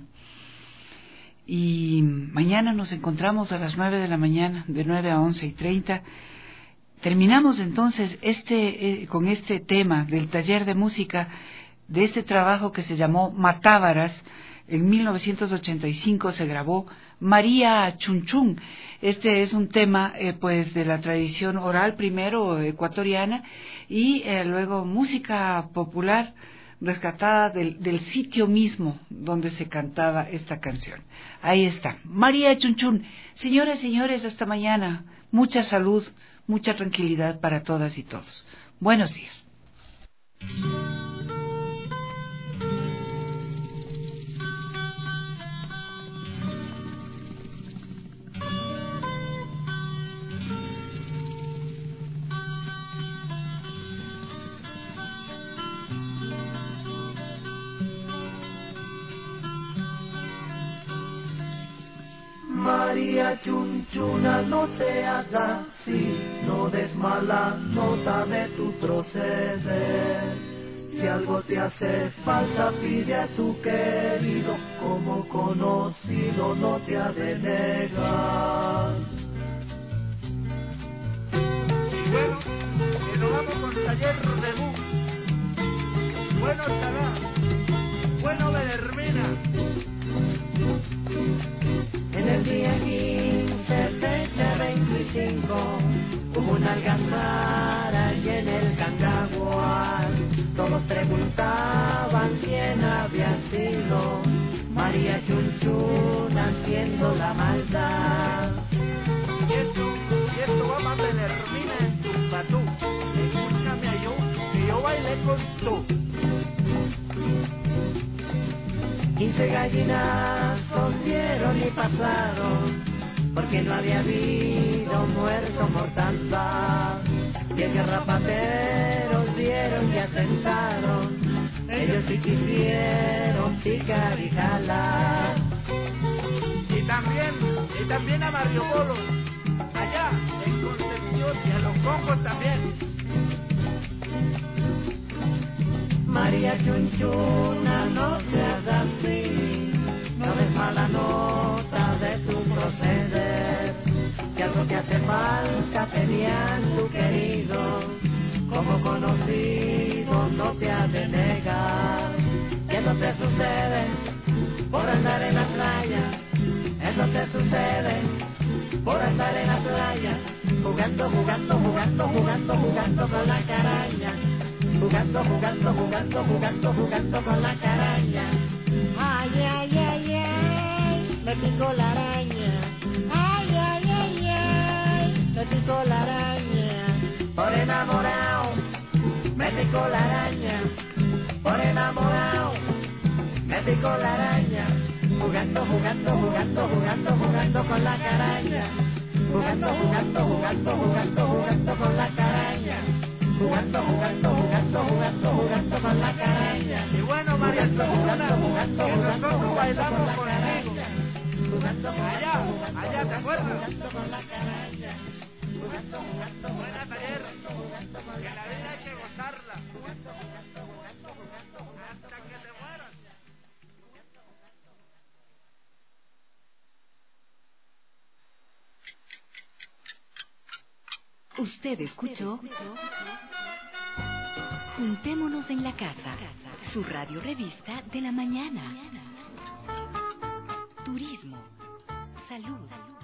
Y mañana nos encontramos a las 9 de la mañana, de 9 a 11:30. Terminamos entonces con este tema del taller de música, de este trabajo que se llamó Matábaras. En 1985 se grabó María Chunchún. Este es un tema pues de la tradición oral primero ecuatoriana y luego música popular rescatada del sitio mismo donde se cantaba esta canción. Ahí está, María Chunchún. Señoras y señores, hasta mañana. Mucha salud, mucha tranquilidad para todas y todos. Buenos días. María Chunchuna, no seas así, no des mala nota de tu proceder. Si algo te hace falta, pide a tu querido, como conocido no te ha de negar. Y bueno, que nos vamos con taller de bus. Bueno estará, bueno Belermina. En el día 15, fecha 25, hubo una algazara y en el Cangagual todos preguntaban quién había sido María Chunchuna haciendo la maldad. Y esto va más Belermina en tu patú. Escúchame a yo, que yo bailé con tú. 15 gallinazos dieron y pasaron, porque no había habido muerto mortandad. 10 garrapateros dieron y asentaron, ellos sí quisieron picar y jalar. Y también a Mario Polo, allá en Concepción, y a los Congos también. María Chunchuna, no seas así, no des mala nota de tu proceder. Si algo te hace falta, pedían tu querido, como conocido no te ha de negar. Que no te sucede por andar en la playa, eso te sucede por andar en la playa, jugando con la caraña. Jugando con la caraña. Ay, ay, ay, ay, me picó la araña. Ay, ay, ay, ay, me picó la araña. Por enamorado, me picó la araña. Por enamorado, me picó la araña. Jugando con la caraña. Jugando con la caraña. Jugando con la caraña. Y bueno, María Chunchuna, que nosotros bailamos con ella. Allá, ¿te acuerdas? Con la caraña. Buena taller, que la vida hay que gozarla. Hasta que te mueras. Usted escuchó Juntémonos en la Casa, su radio revista de la mañana. Turismo, salud,